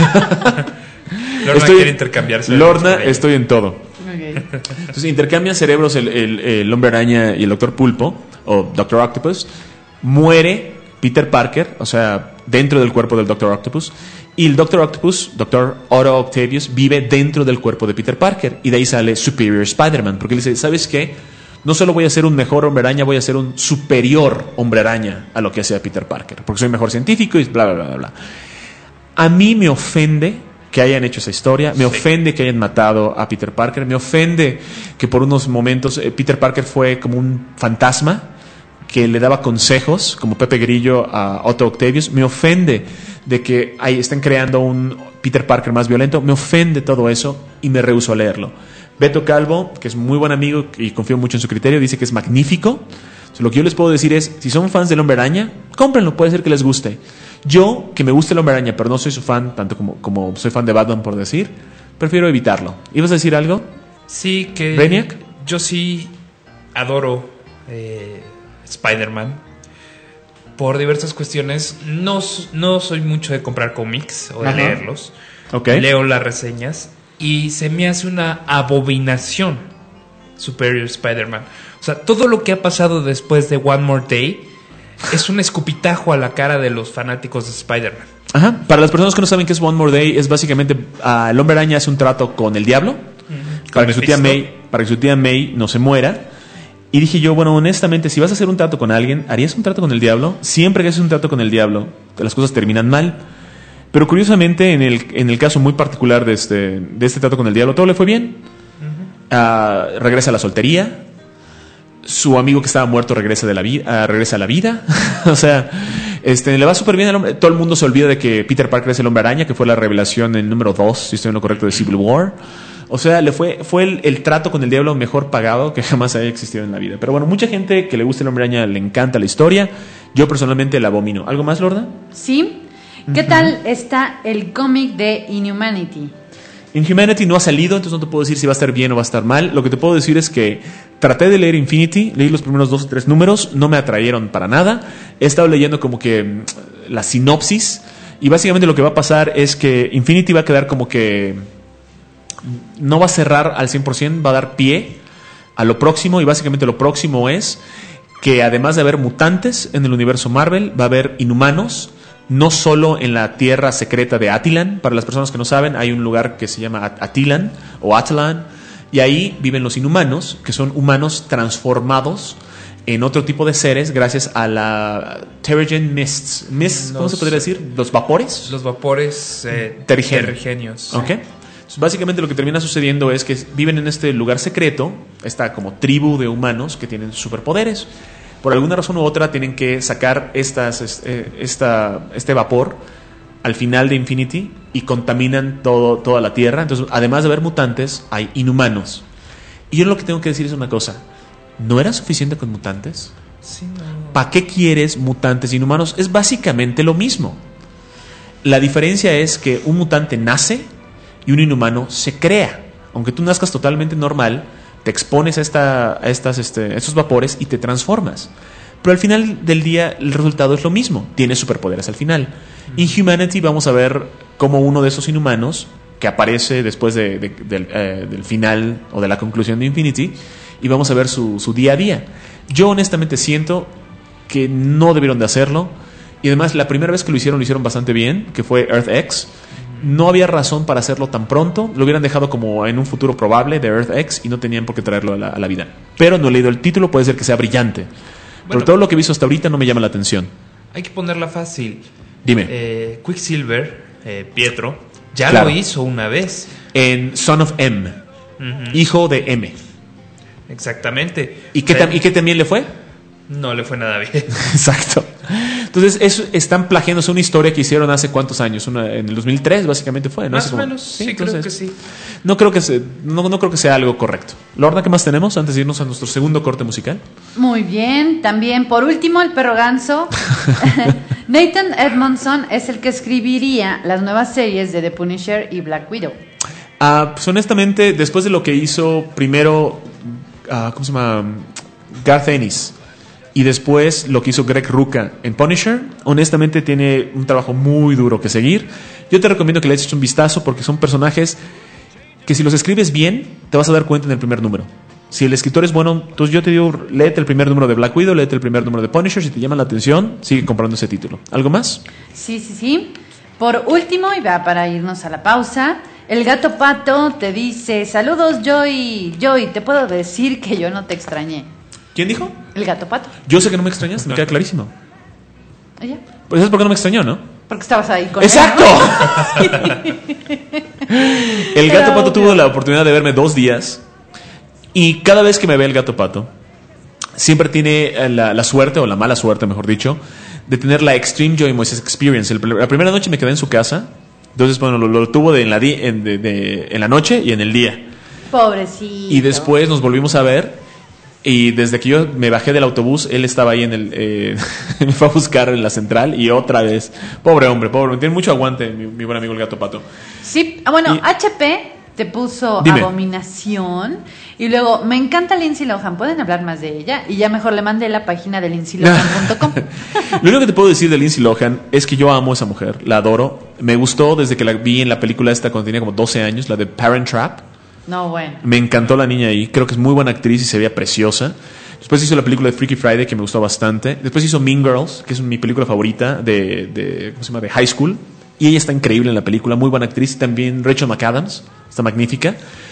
Lorna quiere intercambiar cerebros. Lorna, estoy en todo. Okay. Entonces intercambian cerebros el Hombre Araña y el Doctor Pulpo, o Doctor Octopus. Muere Peter Parker, o sea, dentro del cuerpo del Doctor Octopus. Y el Doctor Octopus, Doctor Otto Octavius, vive dentro del cuerpo de Peter Parker. Y de ahí sale Superior Spider-Man. Porque él dice, ¿sabes qué? No solo voy a ser un mejor Hombre Araña, voy a ser un superior Hombre Araña a lo que hacía Peter Parker. Porque soy mejor científico y bla, bla, bla, bla. A mí me ofende que hayan hecho esa historia. Me ofende que hayan matado a Peter Parker. Me ofende que por unos momentos Peter Parker fue como un fantasma que le daba consejos, como Pepe Grillo a Otto Octavius. Me ofende de que ahí estén creando un Peter Parker más violento. Me ofende todo eso y me rehúso a leerlo. Beto Calvo, que es muy buen amigo y confío mucho en su criterio, dice que es magnífico. Entonces, lo que yo les puedo decir es, si son fans del Hombre Araña, cómprenlo, puede ser que les guste. Yo, que me gusta el Hombre Araña, pero no soy su fan, tanto como soy fan de Batman, por decir, prefiero evitarlo. ¿Ibas a decir algo? Sí, que... ¿Brainiac? Yo sí adoro Spider-Man por diversas cuestiones. No soy mucho de comprar cómics o de leerlos. Okay. Leo las reseñas y se me hace una abominación Superior Spider-Man. O sea, todo lo que ha pasado después de One More Day es un escupitajo a la cara de los fanáticos de Spider-Man. Ajá. Para las personas que no saben qué es One More Day, es básicamente el Hombre Araña hace un trato con el diablo para que su tía May no se muera. Y dije yo, bueno, honestamente, si vas a hacer un trato con alguien, ¿harías un trato con el diablo? Siempre que haces un trato con el diablo, las cosas terminan mal. Pero curiosamente, en el caso muy particular de este trato con el diablo, todo le fue bien. Regresa a la soltería. Su amigo que estaba muerto regresa a la vida. O sea, le va súper bien al hombre. Todo el mundo se olvida de que Peter Parker es el Hombre Araña, que fue la revelación en número 2, si estoy en lo correcto, de Civil War. O sea, fue el trato con el diablo mejor pagado que jamás haya existido en la vida. Pero bueno, mucha gente que le gusta el Hombre Araña le encanta la historia. Yo personalmente la abomino. ¿Algo más, Lorda? Sí. ¿Qué tal está el cómic de Inhumanity? Inhumanity no ha salido, entonces no te puedo decir si va a estar bien o va a estar mal. Lo que te puedo decir es que traté de leer Infinity, leí los primeros 2 o 3 números, no me atrayeron para nada. He estado leyendo como que la sinopsis y básicamente lo que va a pasar es que Infinity va a quedar como que no va a cerrar al 100%, va a dar pie a lo próximo y básicamente lo próximo es que además de haber mutantes en el universo Marvel, va a haber inhumanos. No solo en la tierra secreta de Attilan. Para las personas que no saben, hay un lugar que se llama Attilan o Attilan, y ahí viven los inhumanos, que son humanos transformados en otro tipo de seres gracias a la Terrigen Mists. ¿Cómo se podría decir? ¿Los vapores? Los vapores terrigenios. Ok. Entonces, básicamente lo que termina sucediendo es que viven en este lugar secreto, esta como tribu de humanos que tienen superpoderes. Por alguna razón u otra tienen que sacar este vapor al final de Infinity y contaminan toda la Tierra. Entonces, además de haber mutantes, hay inhumanos. Y yo lo que tengo que decir es una cosa. ¿No era suficiente con mutantes? Sí, no. ¿Para qué quieres mutantes e inhumanos? Es básicamente lo mismo. La diferencia es que un mutante nace y un inhumano se crea. Aunque tú nazcas totalmente normal, te expones a estos vapores y te transformas. Pero al final del día el resultado es lo mismo. Tienes superpoderes al final. Inhumanity vamos a ver cómo uno de esos inhumanos, que aparece después del final o de la conclusión de Infinity, y vamos a ver su día a día. Yo honestamente siento que no debieron de hacerlo. Y además la primera vez que lo hicieron bastante bien, que fue Earth X. No había razón para hacerlo tan pronto. Lo hubieran dejado como en un futuro probable de Earth X y no tenían por qué traerlo a la vida. Pero no he leído el título, puede ser que sea brillante. Pero todo lo que he visto hasta ahorita no me llama la atención. Hay que ponerla fácil. Dime. Quicksilver, Pietro, ya claro. Lo hizo una vez. En Son of M. Hijo de M. Exactamente. ¿Y qué también le fue? No le fue nada bien. Exacto. Entonces, están plagiándose una historia que hicieron hace cuántos años, en el 2003 básicamente fue, ¿no? Más o menos, sí, creo que sí. No creo que sea algo correcto. Lorna, ¿qué más tenemos antes de irnos a nuestro segundo corte musical? Muy bien, también por último el perro ganso. Nathan Edmondson es el que escribiría las nuevas series de The Punisher y Black Widow. Pues honestamente, después de lo que hizo primero, ¿cómo se llama? Garth Ennis, y después lo que hizo Greg Rucka en Punisher, honestamente tiene un trabajo muy duro que seguir. Yo te recomiendo que le eches un vistazo porque son personajes que si los escribes bien, te vas a dar cuenta en el primer número. Si el escritor es bueno, entonces yo te digo, léete el primer número de Black Widow, léete el primer número de Punisher, si te llama la atención, sigue comprando ese título. ¿Algo más? Sí. Por último, y va para irnos a la pausa, el gato Pato te dice, saludos Joy, te puedo decir que yo no te extrañé. ¿Quién dijo? El gato Pato. Yo sé que no me extrañaste, me queda clarísimo. ¿Ella? Pues es porque no me extrañó, ¿no? Porque estabas ahí con ¡exacto! él, ¿no? El gato Pato tuvo la oportunidad de verme 2 días y cada vez que me ve el gato Pato siempre tiene la suerte, o la mala suerte mejor dicho, de tener la Extreme Joy Moises Experience. La primera noche me quedé en su casa, entonces bueno, lo tuvo en la noche y en el día. Pobrecito. Y después nos volvimos a ver. Y desde que yo me bajé del autobús, él estaba ahí me fue a buscar en la central y otra vez. Pobre hombre, tiene mucho aguante mi buen amigo el gato Pato. Sí, bueno, HP te puso Dime. Abominación. Y luego, me encanta Lindsay Lohan, ¿pueden hablar más de ella? Y ya mejor le mandé la página de lindsaylohan.com. Lo único que te puedo decir de Lindsay Lohan es que yo amo a esa mujer, la adoro. Me gustó desde que la vi en la película esta cuando tenía como 12 años, la de Parent Trap. No, bueno. Me encantó la niña ahí, creo que es muy buena actriz y se veía preciosa. Después hizo la película de Freaky Friday, que me gustó bastante. Después hizo Mean Girls, que es mi película favorita de ¿cómo se llama? De high school. Y ella está increíble en la película, muy buena actriz. Y también Rachel McAdams, está magnífica.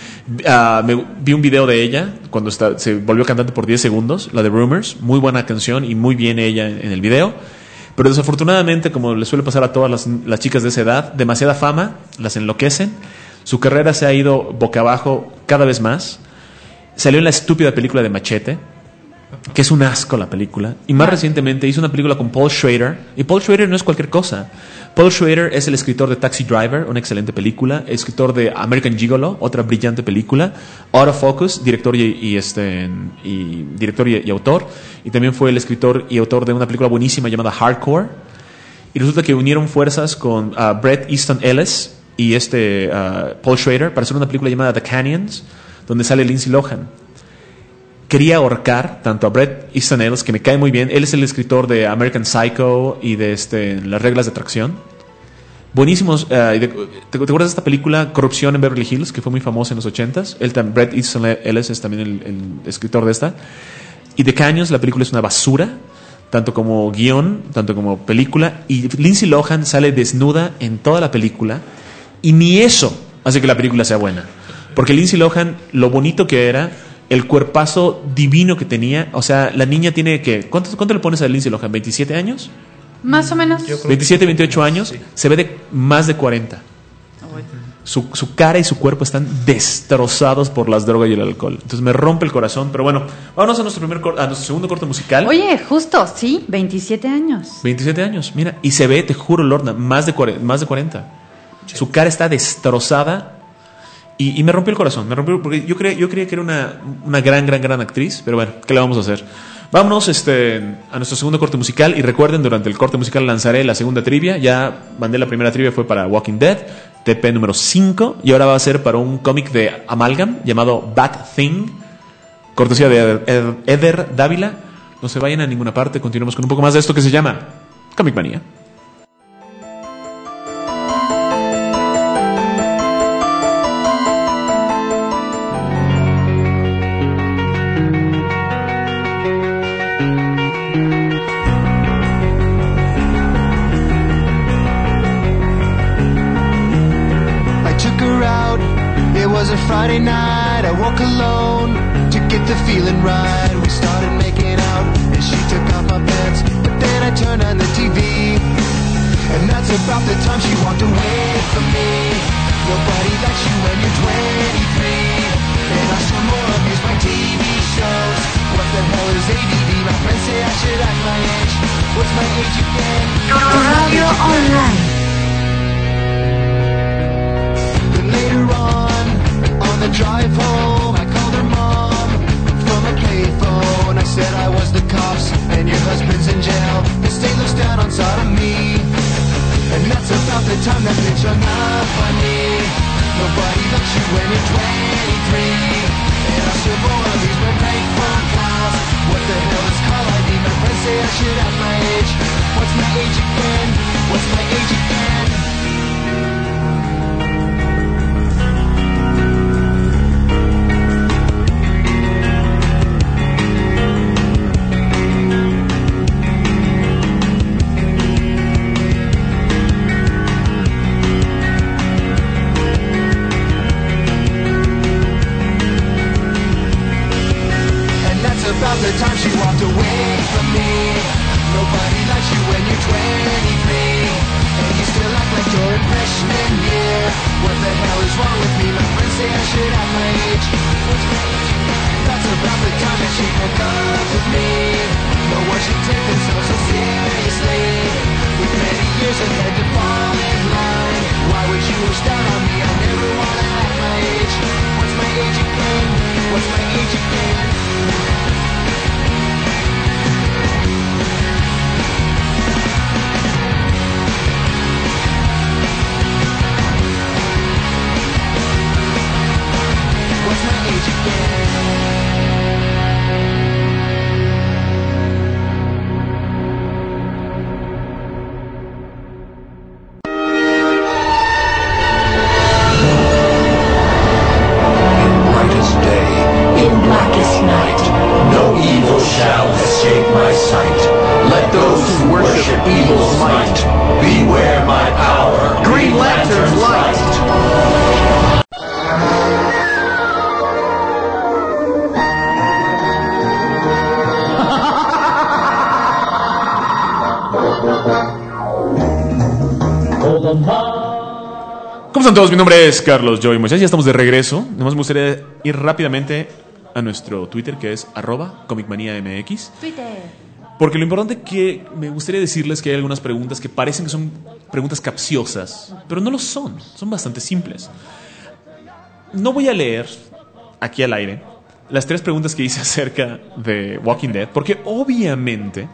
Vi un video de ella cuando se volvió cantante por 10 segundos, la de Rumors. Muy buena canción y muy bien ella en el video. Pero desafortunadamente, como le suele pasar a todas las chicas de esa edad, demasiada fama, las enloquecen. Su carrera se ha ido boca abajo cada vez más. Salió en la estúpida película de Machete, que es un asco la película. Y más recientemente hizo una película con Paul Schrader. Y Paul Schrader no es cualquier cosa. Paul Schrader es el escritor de Taxi Driver, una excelente película. Escritor de American Gigolo, otra brillante película. Out of Focus, director y autor. Y también fue el escritor y autor de una película buenísima llamada Hardcore. Y resulta que unieron fuerzas con Bret Easton Ellis y Paul Schrader para hacer una película llamada The Canyons, donde sale Lindsay Lohan. Quería ahorcar tanto a Bret Easton Ellis, que me cae muy bien. Él es el escritor de American Psycho y de Las reglas de atracción. Buenísimos. ¿Te acuerdas de esta película Corrupción en Beverly Hills, que fue muy famosa en los 80s? Bret Easton Ellis es también el escritor de esta. Y The Canyons, la película es una basura, tanto como guión, tanto como película. Y Lindsay Lohan sale desnuda en toda la película. Y ni eso hace que la película sea buena. Porque Lindsay Lohan, lo bonito que era, el cuerpazo divino que tenía. O sea, la niña tiene que... ¿Cuánto le pones a Lindsay Lohan? ¿27 años? Más o menos. 27, 28 años. Sí. Se ve de más de 40. Su cara y su cuerpo están destrozados por las drogas y el alcohol. Entonces me rompe el corazón. Pero bueno, vámonos a nuestro segundo corte musical. Oye, justo, sí, 27 años. 27 años, mira. Y se ve, te juro, Lorna, más de 40. Sí. Su cara está destrozada. Y me rompió el corazón. Me rompió porque yo creía que era una gran actriz. Pero bueno, ¿qué le vamos a hacer? Vámonos a nuestro segundo corte musical. Y recuerden, durante el corte musical lanzaré la segunda trivia. Ya mandé la primera trivia, fue para Walking Dead, TP número 5. Y ahora va a ser para un cómic de Amalgam llamado Bad Thing, cortesía de Eder Dávila. No se vayan a ninguna parte. Continuamos con un poco más de esto que se llama Comic Manía. Friday night, I woke alone to get the feeling right. We started making out and she took off my pants, but then I turned on the TV, and that's about the time she walked away from me. Nobody likes you when you're 23, and I still more amused by TV shows. What the hell is ADD? My friends say I should act my age. What's my age again? Radio Online. Then later on the drive home, I called her mom from a payphone. I said I was the cops and your husband's in jail. The state looks down on sodomy, and that's about the time that bitch hung up on me. Nobody loves you when you're 23, and I still more of these when prank phone calls. What the hell is call ID? My friends say I should have my age. What's my age again? What's my age again? About the time she walked away from me. Nobody likes you when you're 23, and you still act like you're in freshman year. What the hell is wrong with me? My friends say I should have my age. That's about the time that she broke up with me. No one should take themselves so seriously, with many years ahead to fall in line. Why would you wish down on me? I never wanna have my age. What's my age again? What's my age again? What's my age again? In brightest day, in blackest night, no evil shall escape my sight. Let those who worship evil's might beware my power. Green Lantern's light. ¿Cómo están todos? Mi nombre es Carlos Joey Moisés. Ya estamos de regreso. Además me gustaría ir rápidamente a nuestro Twitter, que es @comicmaniamx. Twitter. Porque lo importante que me gustaría decirles que hay algunas preguntas que parecen que son preguntas capciosas, pero no lo son. Son bastante simples. No voy a leer aquí al aire las 3 preguntas que hice acerca de Walking Dead, porque obviamente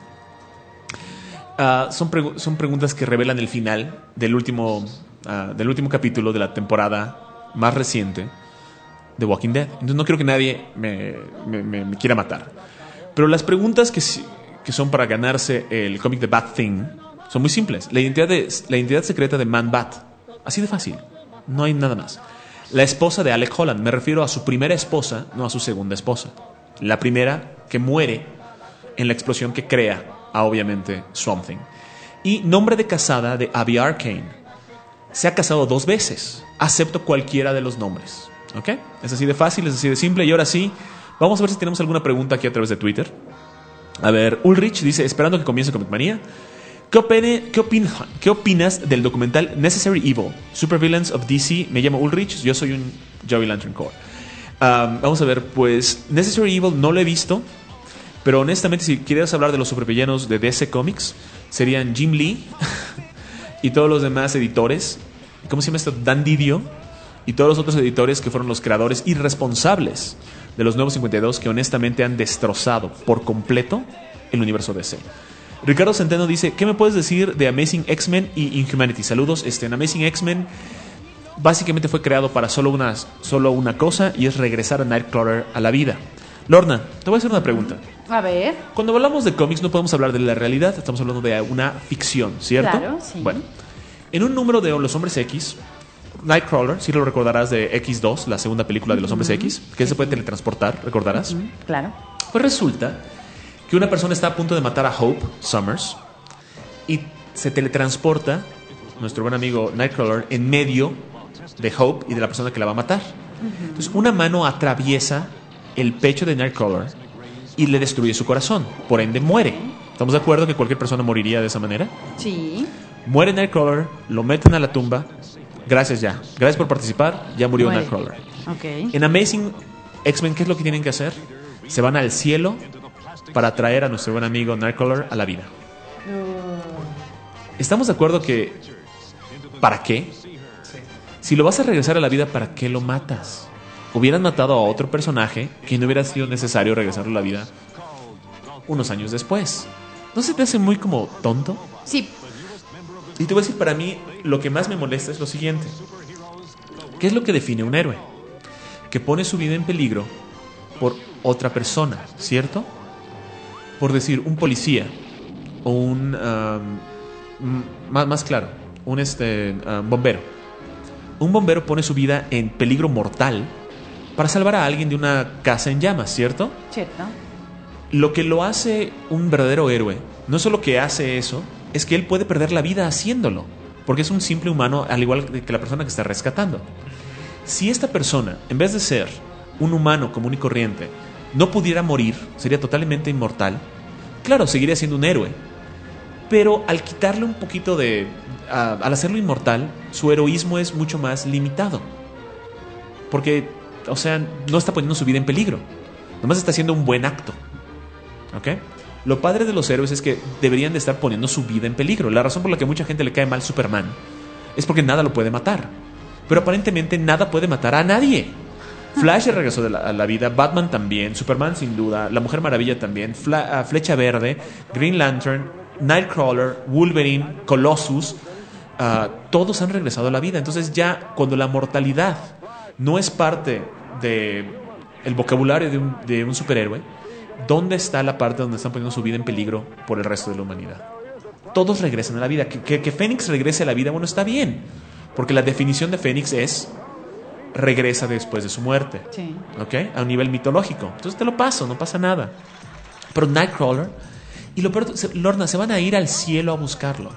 son preguntas que revelan el final del último capítulo de la temporada más reciente de Walking Dead. Entonces no quiero que nadie me quiera matar. Pero las preguntas que son para ganarse el cómic de Bat Thing son muy simples. La identidad secreta de Man Bat. Así de fácil. No hay nada más. La esposa de Alec Holland. Me refiero a su primera esposa, no a su segunda esposa. La primera que muere en la explosión que crea obviamente Swamp Thing. Y nombre de casada de Abby Arcane. Se ha casado 2 veces. Acepto cualquiera de los nombres. ¿Ok? Es así de fácil, es así de simple. Y ahora sí, vamos a ver si tenemos alguna pregunta aquí a través de Twitter. A ver, Ulrich dice, esperando que comience Comic Manía, ¿qué opinas del documental Necessary Evil? Supervillains of DC. Me llamo Ulrich, yo soy un Joey Lantern Core. Vamos a ver, pues Necessary Evil no lo he visto, pero honestamente si quieres hablar de los supervillanos de DC Comics, serían Jim Lee y todos los demás editores. ¿Cómo se llama esto? Dan Didio y todos los otros editores que fueron los creadores y responsables de los Nuevos 52, que honestamente han destrozado por completo el universo DC. Ricardo Centeno dice, ¿qué me puedes decir de Amazing X-Men y Inhumanity? Saludos. En Amazing X-Men básicamente fue creado para solo una cosa, y es regresar a Nightcrawler a la vida. Lorna, te voy a hacer una pregunta. A ver. Cuando hablamos de cómics no podemos hablar de la realidad, estamos hablando de una ficción, ¿cierto? Claro, sí. Bueno, en un número de Los Hombres X, Nightcrawler, si lo recordarás de X2, la segunda película de Los Hombres X, que se puede teletransportar, ¿recordarás? Claro. Pues resulta que una persona está a punto de matar a Hope Summers y se teletransporta nuestro buen amigo Nightcrawler en medio de Hope y de la persona que la va a matar. Entonces una mano atraviesa el pecho de Nightcrawler y le destruye su corazón, por ende muere. ¿Estamos de acuerdo que cualquier persona moriría de esa manera? Sí. Muere Nightcrawler, lo meten a la tumba. Gracias por participar, ya murió Nightcrawler. Okay. En Amazing X-Men, ¿qué es lo que tienen que hacer? Se van al cielo para traer a nuestro buen amigo Nightcrawler a la vida. ¿estamos de acuerdo que ¿para qué? Si lo vas a regresar a la vida, ¿para qué lo matas? Hubieran matado a otro personaje que no hubiera sido necesario regresarlo a la vida unos años después. ¿No se te hace muy como tonto? Sí. Y te voy a decir, para mí, lo que más me molesta es lo siguiente. ¿Qué es lo que define un héroe? Que pone su vida en peligro por otra persona, ¿cierto? Por decir, un policía o un... más claro, un bombero. Un bombero pone su vida en peligro mortal para salvar a alguien de una casa en llamas, ¿cierto? Cierto. Lo que lo hace un verdadero héroe, no solo que hace eso, es que él puede perder la vida haciéndolo, porque es un simple humano, al igual que la persona que está rescatando. Si esta persona, en vez de ser un humano común y corriente, no pudiera morir, sería totalmente inmortal, claro, seguiría siendo un héroe, pero al quitarle un poquito de... al hacerlo inmortal, su heroísmo es mucho más limitado, porque, o sea, no está poniendo su vida en peligro, nomás está haciendo un buen acto, ¿ok? Lo padre de los héroes es que deberían de estar poniendo su vida en peligro. La razón por la que a mucha gente le cae mal Superman es porque nada lo puede matar, pero aparentemente nada puede matar a nadie. Flash regresó a la vida, Batman también, Superman sin duda, la Mujer Maravilla también, Flecha Verde, Green Lantern, Nightcrawler, Wolverine, Colossus, todos han regresado a la vida. Entonces ya cuando la mortalidad no es parte de el vocabulario de un superhéroe, ¿dónde está la parte donde están poniendo su vida en peligro por el resto de la humanidad? Todos regresan a la vida. Que Fénix regrese a la vida, bueno, está bien, porque la definición de Fénix es regresa después de su muerte, sí. ¿ok? A un nivel mitológico. Entonces te lo paso, no pasa nada. Pero Nightcrawler, y lo peor, Lorna, se van a ir al cielo a buscarlo.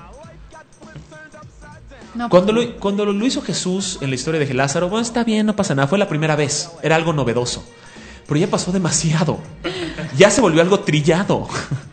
No, Cuando lo hizo Jesús en la historia de Lázaro, bueno, está bien, no pasa nada, fue la primera vez, era algo novedoso. Pero ya pasó demasiado. Ya se volvió algo trillado.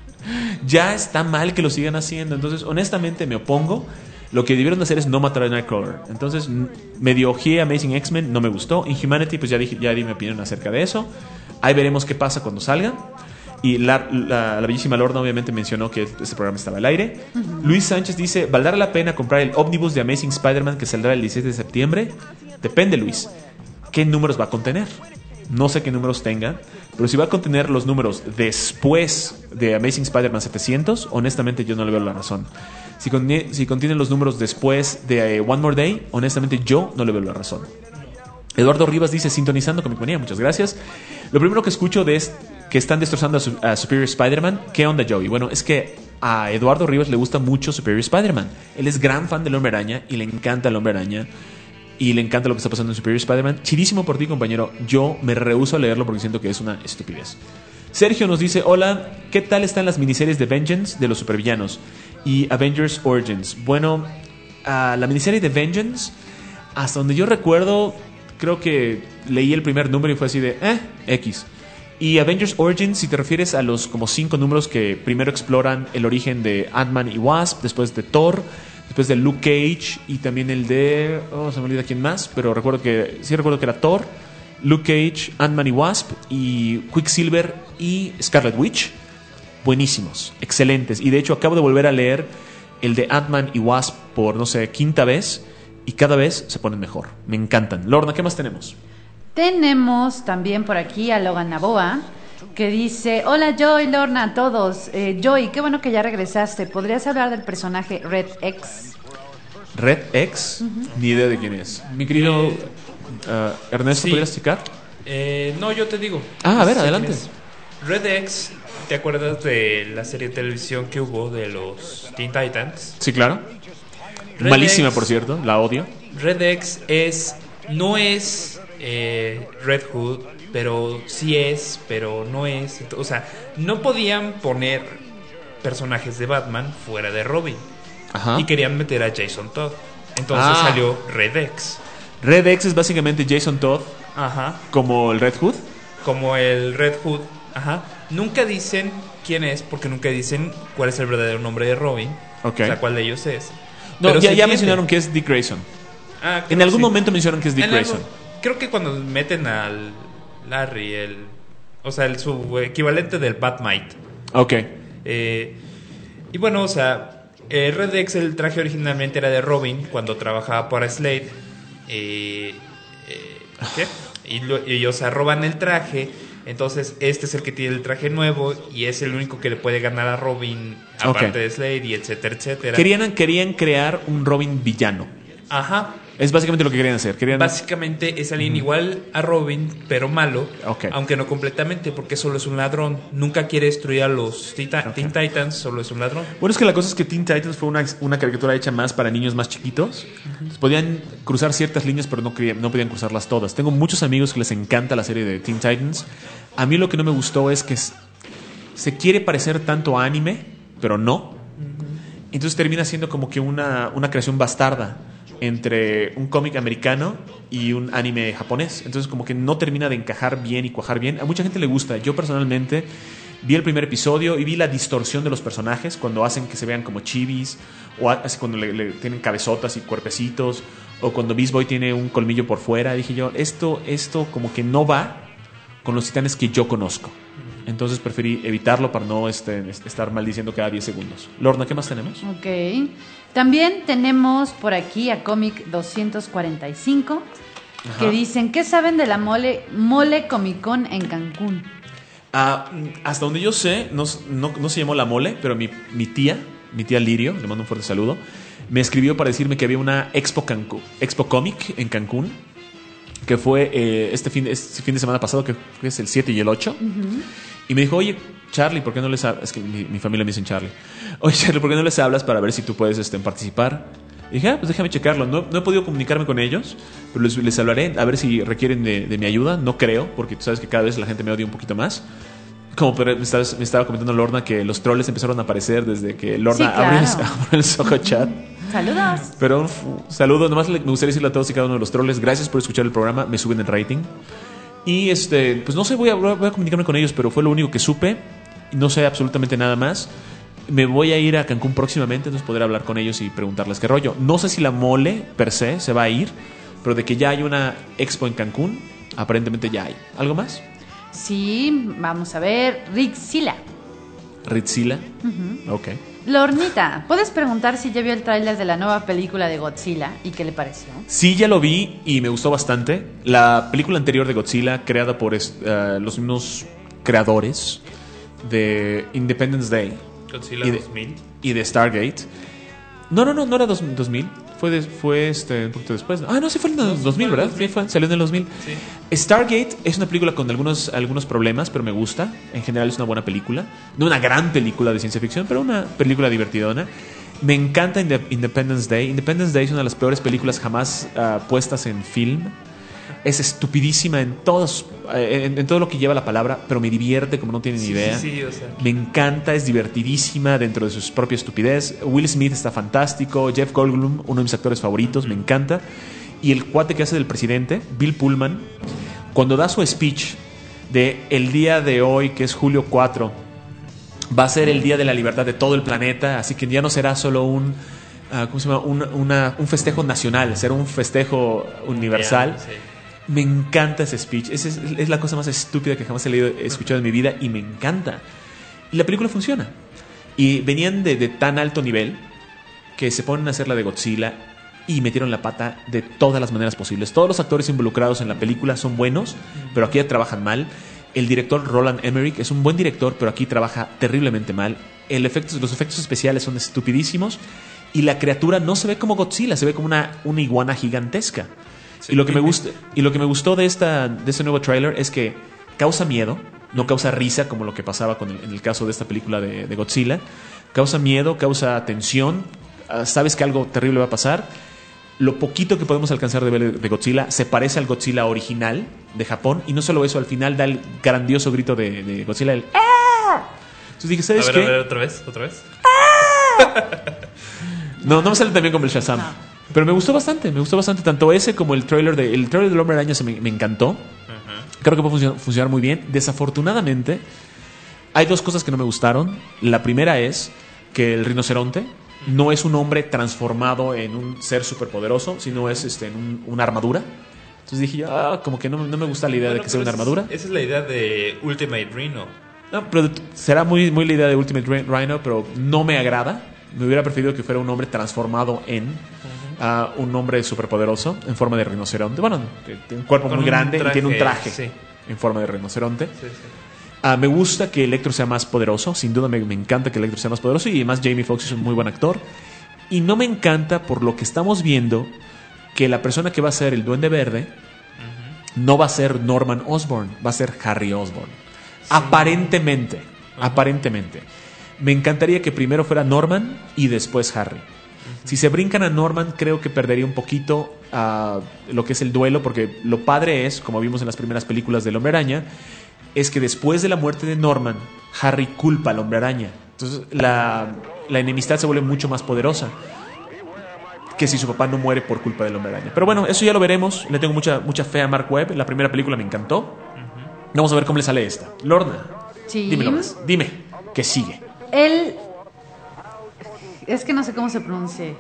Ya está mal que lo sigan haciendo. Entonces, honestamente, me opongo. Lo que debieron hacer es no matar a Nightcrawler. Entonces, medio ojeé Amazing X-Men, no me gustó. Inhumanity, pues ya di mi opinión acerca de eso. Ahí veremos qué pasa cuando salga. Y la bellísima Lorna obviamente mencionó que este programa estaba al aire. Luis Sánchez dice, ¿valdrá la pena comprar el ómnibus de Amazing Spider-Man que saldrá el 17 de septiembre? Depende, Luis. ¿Qué números va a contener? No sé qué números tenga, pero si va a contener los números después de Amazing Spider-Man 700, honestamente yo no le veo la razón. Si contiene los números después de One More Day, honestamente yo no le veo la razón. Eduardo Rivas dice, sintonizando con mi compañía, muchas gracias. Lo primero que escucho es que están destrozando a Superior Spider-Man. ¿Qué onda, Joey? Bueno, es que a Eduardo Rivas le gusta mucho Superior Spider-Man. Él es gran fan del Hombre Araña y le encanta el Hombre Araña. Y le encanta lo que está pasando en Superior Spider-Man. Chidísimo por ti, compañero. Yo me rehúso a leerlo porque siento que es una estupidez. Sergio nos dice, hola, ¿qué tal están las miniseries de Vengeance de los supervillanos y Avengers Origins? Bueno, la miniserie de Vengeance, hasta donde yo recuerdo, creo que leí el primer número y fue así de, X. Y Avengers Origins, si te refieres a los como 5 números que primero exploran el origen de Ant-Man y Wasp, después de Thor, después de Luke Cage y también el de... se me olvida quién más, pero recuerdo que era Thor, Luke Cage, Ant-Man y Wasp y Quicksilver y Scarlet Witch. Buenísimos, excelentes. Y de hecho acabo de volver a leer el de Ant-Man y Wasp por, no sé, 5ª vez y cada vez se ponen mejor. Me encantan. Lorna, ¿qué más tenemos? Tenemos también por aquí a Logan Naboa, que dice, hola Joy, Lorna, a todos. Joy, qué bueno que ya regresaste. ¿Podrías hablar del personaje Red X? ¿Red X? Ni idea de quién es. Mi querido Ernesto, sí. ¿podrías checar? No, yo te digo. A ver, adelante. Red X, ¿te acuerdas de la serie de televisión que hubo de los Teen Titans? Sí, claro. Red Malísima, X, por cierto, la odio. Red X no es Red Hood, pero sí es, pero no es. O sea, no podían poner personajes de Batman fuera de Robin. Ajá. Y querían meter a Jason Todd. Entonces salió Red X. Red X es básicamente Jason Todd. Ajá. Como el Red Hood. Como el Red Hood. Ajá. Nunca dicen quién es, porque nunca dicen cuál es el verdadero nombre de Robin. Okay. O sea, cuál de ellos es. No, pero ya mencionaron que es Dick Grayson. En algún momento mencionaron que es Dick Grayson. Creo que cuando meten al Larry, o sea, su equivalente del Batmite. Ok. Y bueno, o sea, Red X, el traje originalmente era de Robin cuando trabajaba para Slade. ¿Qué? Y ellos roban el traje. Entonces este es el que tiene el traje nuevo y es el único que le puede ganar a Robin aparte de Slade y etcétera, etcétera. Querían crear un Robin villano. Ajá. Es básicamente lo que querían hacer. Básicamente es alguien igual a Robin, pero malo, aunque no completamente, porque solo es un ladrón. Nunca quiere destruir a los Teen Titans, solo es un ladrón. Bueno, es que la cosa es que Teen Titans fue una caricatura hecha más para niños más chiquitos. Podían cruzar ciertas líneas, pero no podían cruzarlas todas. Tengo muchos amigos que les encanta la serie de Teen Titans. A mí lo que no me gustó es que se quiere parecer tanto a anime, pero no. Entonces termina siendo como que una creación bastarda entre un cómic americano y un anime japonés. Entonces como que no termina de encajar bien y cuajar bien. A mucha gente le gusta. Yo personalmente vi el primer episodio y vi la distorsión de los personajes cuando hacen que se vean como chibis, o así cuando le tienen cabezotas y cuerpecitos, o cuando Beast Boy tiene un colmillo por fuera. Dije yo, esto como que no va con los titanes que yo conozco. Entonces preferí evitarlo para no estar maldiciendo cada 10 segundos. Lorna, ¿qué más tenemos? Ok. También tenemos por aquí a Comic 245, que dicen, ¿qué saben de la Mole Comic Con en Cancún? Hasta donde yo sé, no se llamó La Mole, pero mi tía Lirio, le mando un fuerte saludo, me escribió para decirme que había una Expo Comic en Cancún, que fue este fin de semana pasado, que es el 7 y el 8. Y me dijo, oye, Charlie, ¿por qué no les hablas? Es que mi familia me dice Charlie. Oye, Charlie, ¿por qué no les hablas para ver si tú puedes participar? Y dije, pues déjame checarlo. No he podido comunicarme con ellos, pero les hablaré a ver si requieren de mi ayuda. No creo, porque tú sabes que cada vez la gente me odia un poquito más. Como me estaba comentando Lorna que los troles empezaron a aparecer desde que Lorna abrió el Soho Chat. Saludos. Pero saludo, nomás me gustaría decirle a todos y cada uno de los troles, gracias por escuchar el programa, me suben el rating. Y pues no sé, voy a comunicarme con ellos, pero fue lo único que supe. No sé absolutamente nada más. Me voy a ir a Cancún próximamente, entonces podré hablar con ellos y preguntarles qué rollo. No sé si la Mole per se va a ir, pero de que ya hay una expo en Cancún, aparentemente ya hay. ¿Algo más? Sí, vamos a ver. Ritzila. Ok. Lornita, ¿puedes preguntar si ya vio el tráiler de la nueva película de Godzilla y qué le pareció? Sí, ya lo vi y me gustó bastante. La película anterior de Godzilla, creada por los mismos creadores de Independence Day, Godzilla 2000 y de Stargate. No era 2000. Fue un poquito después. No, sí fue en el 2000, ¿verdad? Salió en el 2000. Sí. Stargate es una película con algunos problemas, pero me gusta. En general es una buena película. No una gran película de ciencia ficción, pero una película divertidona. Me encanta Independence Day. Independence Day es una de las peores películas jamás puestas en film. Es estupidísima en todo lo que lleva la palabra, pero me divierte como no tienen idea. Sí, o sea. Me encanta, es divertidísima dentro de su propia estupidez. Will Smith está fantástico, Jeff Goldblum, uno de mis actores favoritos, me encanta. Y el cuate que hace del presidente, Bill Pullman, cuando da su speech de el día de hoy, que es julio 4, va a ser el día de la libertad de todo el planeta, así que ya no será solo un festejo nacional, será un festejo universal. Sí. Me encanta ese speech. Es la cosa más estúpida que jamás he escuchado en mi vida y me encanta. Y la película funciona. Y venían de tan alto nivel que se ponen a hacer la de Godzilla y metieron la pata de todas las maneras posibles. Todos los actores involucrados en la película son buenos, pero aquí trabajan mal. El director Roland Emmerich es un buen director, pero aquí trabaja terriblemente mal. Los efectos especiales son estupidísimos y la criatura no se ve como Godzilla, se ve como una iguana gigantesca. Sí. Y lo que me gustó de este nuevo tráiler es que causa miedo, no causa risa como lo que pasaba en el caso de esta película de Godzilla. Causa miedo, causa tensión, sabes que algo terrible va a pasar. Lo poquito que podemos alcanzar de ver de Godzilla se parece al Godzilla original de Japón, y no solo eso, al final da el grandioso grito de Godzilla, el ¡ah! Entonces dije, ¿sabes qué? A ver, otra vez. No me sale tan bien como el Shazam. No. Pero me gustó bastante, tanto ese como el trailer del Hombre Araña me encantó. Creo que puede funcionar muy bien. Desafortunadamente, hay dos cosas que no me gustaron. La primera es que el rinoceronte no es un hombre transformado en un ser superpoderoso, sino es en una armadura. Entonces dije yo, como que no me gusta la idea de que sea una armadura. Esa es la idea de Ultimate Rhino. No, pero será muy la idea de Ultimate Rhino, pero no me agrada. Me hubiera preferido que fuera un hombre transformado en un hombre superpoderoso en forma de rinoceronte. Bueno, tiene un cuerpo muy grande y tiene un traje en forma de rinoceronte. Me gusta que Electro sea más poderoso. Sin duda me encanta que Electro sea más poderoso. Y además Jamie Foxx es un muy buen actor. Y no me encanta, por lo que estamos viendo, que la persona que va a ser el Duende Verde no va a ser Norman Osborn, va a ser Harry Osborn. Aparentemente. Me encantaría que primero fuera Norman y después Harry. Si se brincan a Norman, creo que perdería un poquito lo que es el duelo, porque lo padre es, como vimos en las primeras películas del Hombre Araña, es que después de la muerte de Norman, Harry culpa al Hombre Araña. Entonces la enemistad se vuelve mucho más poderosa que si su papá no muere por culpa del Hombre Araña. Pero bueno, eso ya lo veremos. Le tengo mucha fe a Mark Webb. La primera película me encantó. Vamos a ver cómo le sale esta. Lorna, dímelo más. Dime, ¿qué sigue? Es que no sé cómo se pronuncia.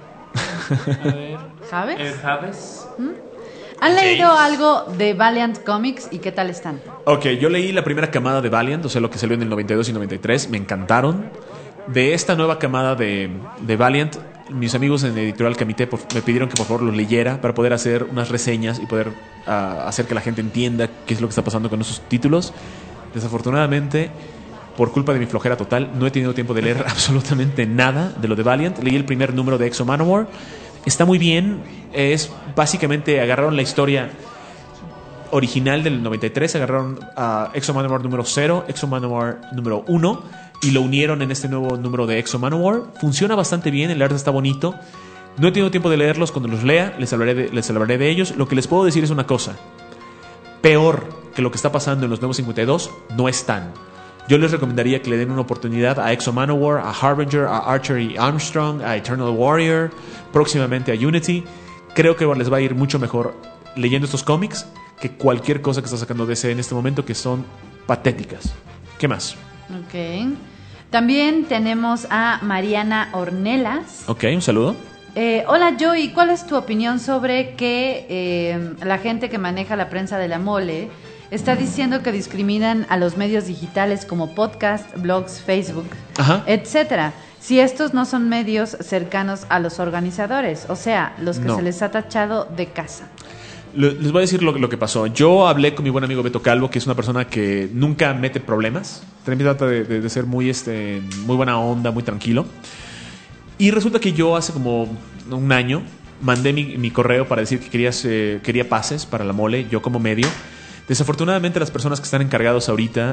¿Javes? ¿Javes? ¿Han leído algo de Valiant Comics y qué tal están? Ok, yo leí la primera camada de Valiant, o sea, lo que salió en el 92 y 93. Me encantaron. De esta nueva camada de Valiant, mis amigos en Editorial Camité me pidieron que por favor los leyera para poder hacer unas reseñas y poder hacer que la gente entienda qué es lo que está pasando con esos títulos. Desafortunadamente, por culpa de mi flojera total, no he tenido tiempo de leer absolutamente nada de lo de Valiant. Leí el primer número de Exo Manowar. Está muy bien. Es básicamente agarraron la historia original del 93, agarraron a Exo Manowar número 0, Exo Manowar número 1 y lo unieron en este nuevo número de Exo Manowar. Funciona bastante bien, el arte está bonito. No he tenido tiempo de leerlos. Cuando los lea les hablaré de ellos. Lo que les puedo decir es una cosa: peor que lo que está pasando en los nuevos 52 no están. Yo les recomendaría que le den una oportunidad a Exo Manowar, a Harbinger, a Archer y Armstrong, a Eternal Warrior, próximamente a Unity. Creo que les va a ir mucho mejor leyendo estos cómics que cualquier cosa que está sacando DC en este momento, que son patéticas. ¿Qué más? Ok. También tenemos a Mariana Ornelas. Ok, un saludo. Hola Joey, ¿cuál es tu opinión sobre que la gente que maneja la prensa de la mole está diciendo que discriminan a los medios digitales como podcast, blogs, Facebook, etcétera? Si estos no son medios cercanos a los organizadores, o sea, los que se les ha tachado de casa. Les voy a decir lo que pasó. Yo hablé con mi buen amigo Beto Calvo, que es una persona que nunca mete problemas. También trata de ser muy buena onda, muy tranquilo. Y resulta que yo hace como un año mandé mi correo para decir que quería pases para la mole, yo como medio. Desafortunadamente las personas que están encargados ahorita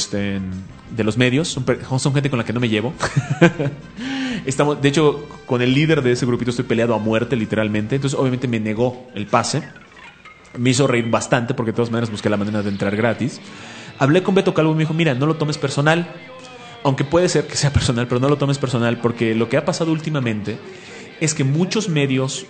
de los medios son gente con la que no me llevo. De hecho, con el líder de ese grupito estoy peleado a muerte, literalmente. Entonces obviamente me negó el pase. Me hizo reír bastante porque de todas maneras busqué la manera de entrar gratis. Hablé con Beto Calvo y me dijo: mira, no lo tomes personal. Aunque puede ser que sea personal, pero no lo tomes personal, porque lo que ha pasado últimamente es que muchos medios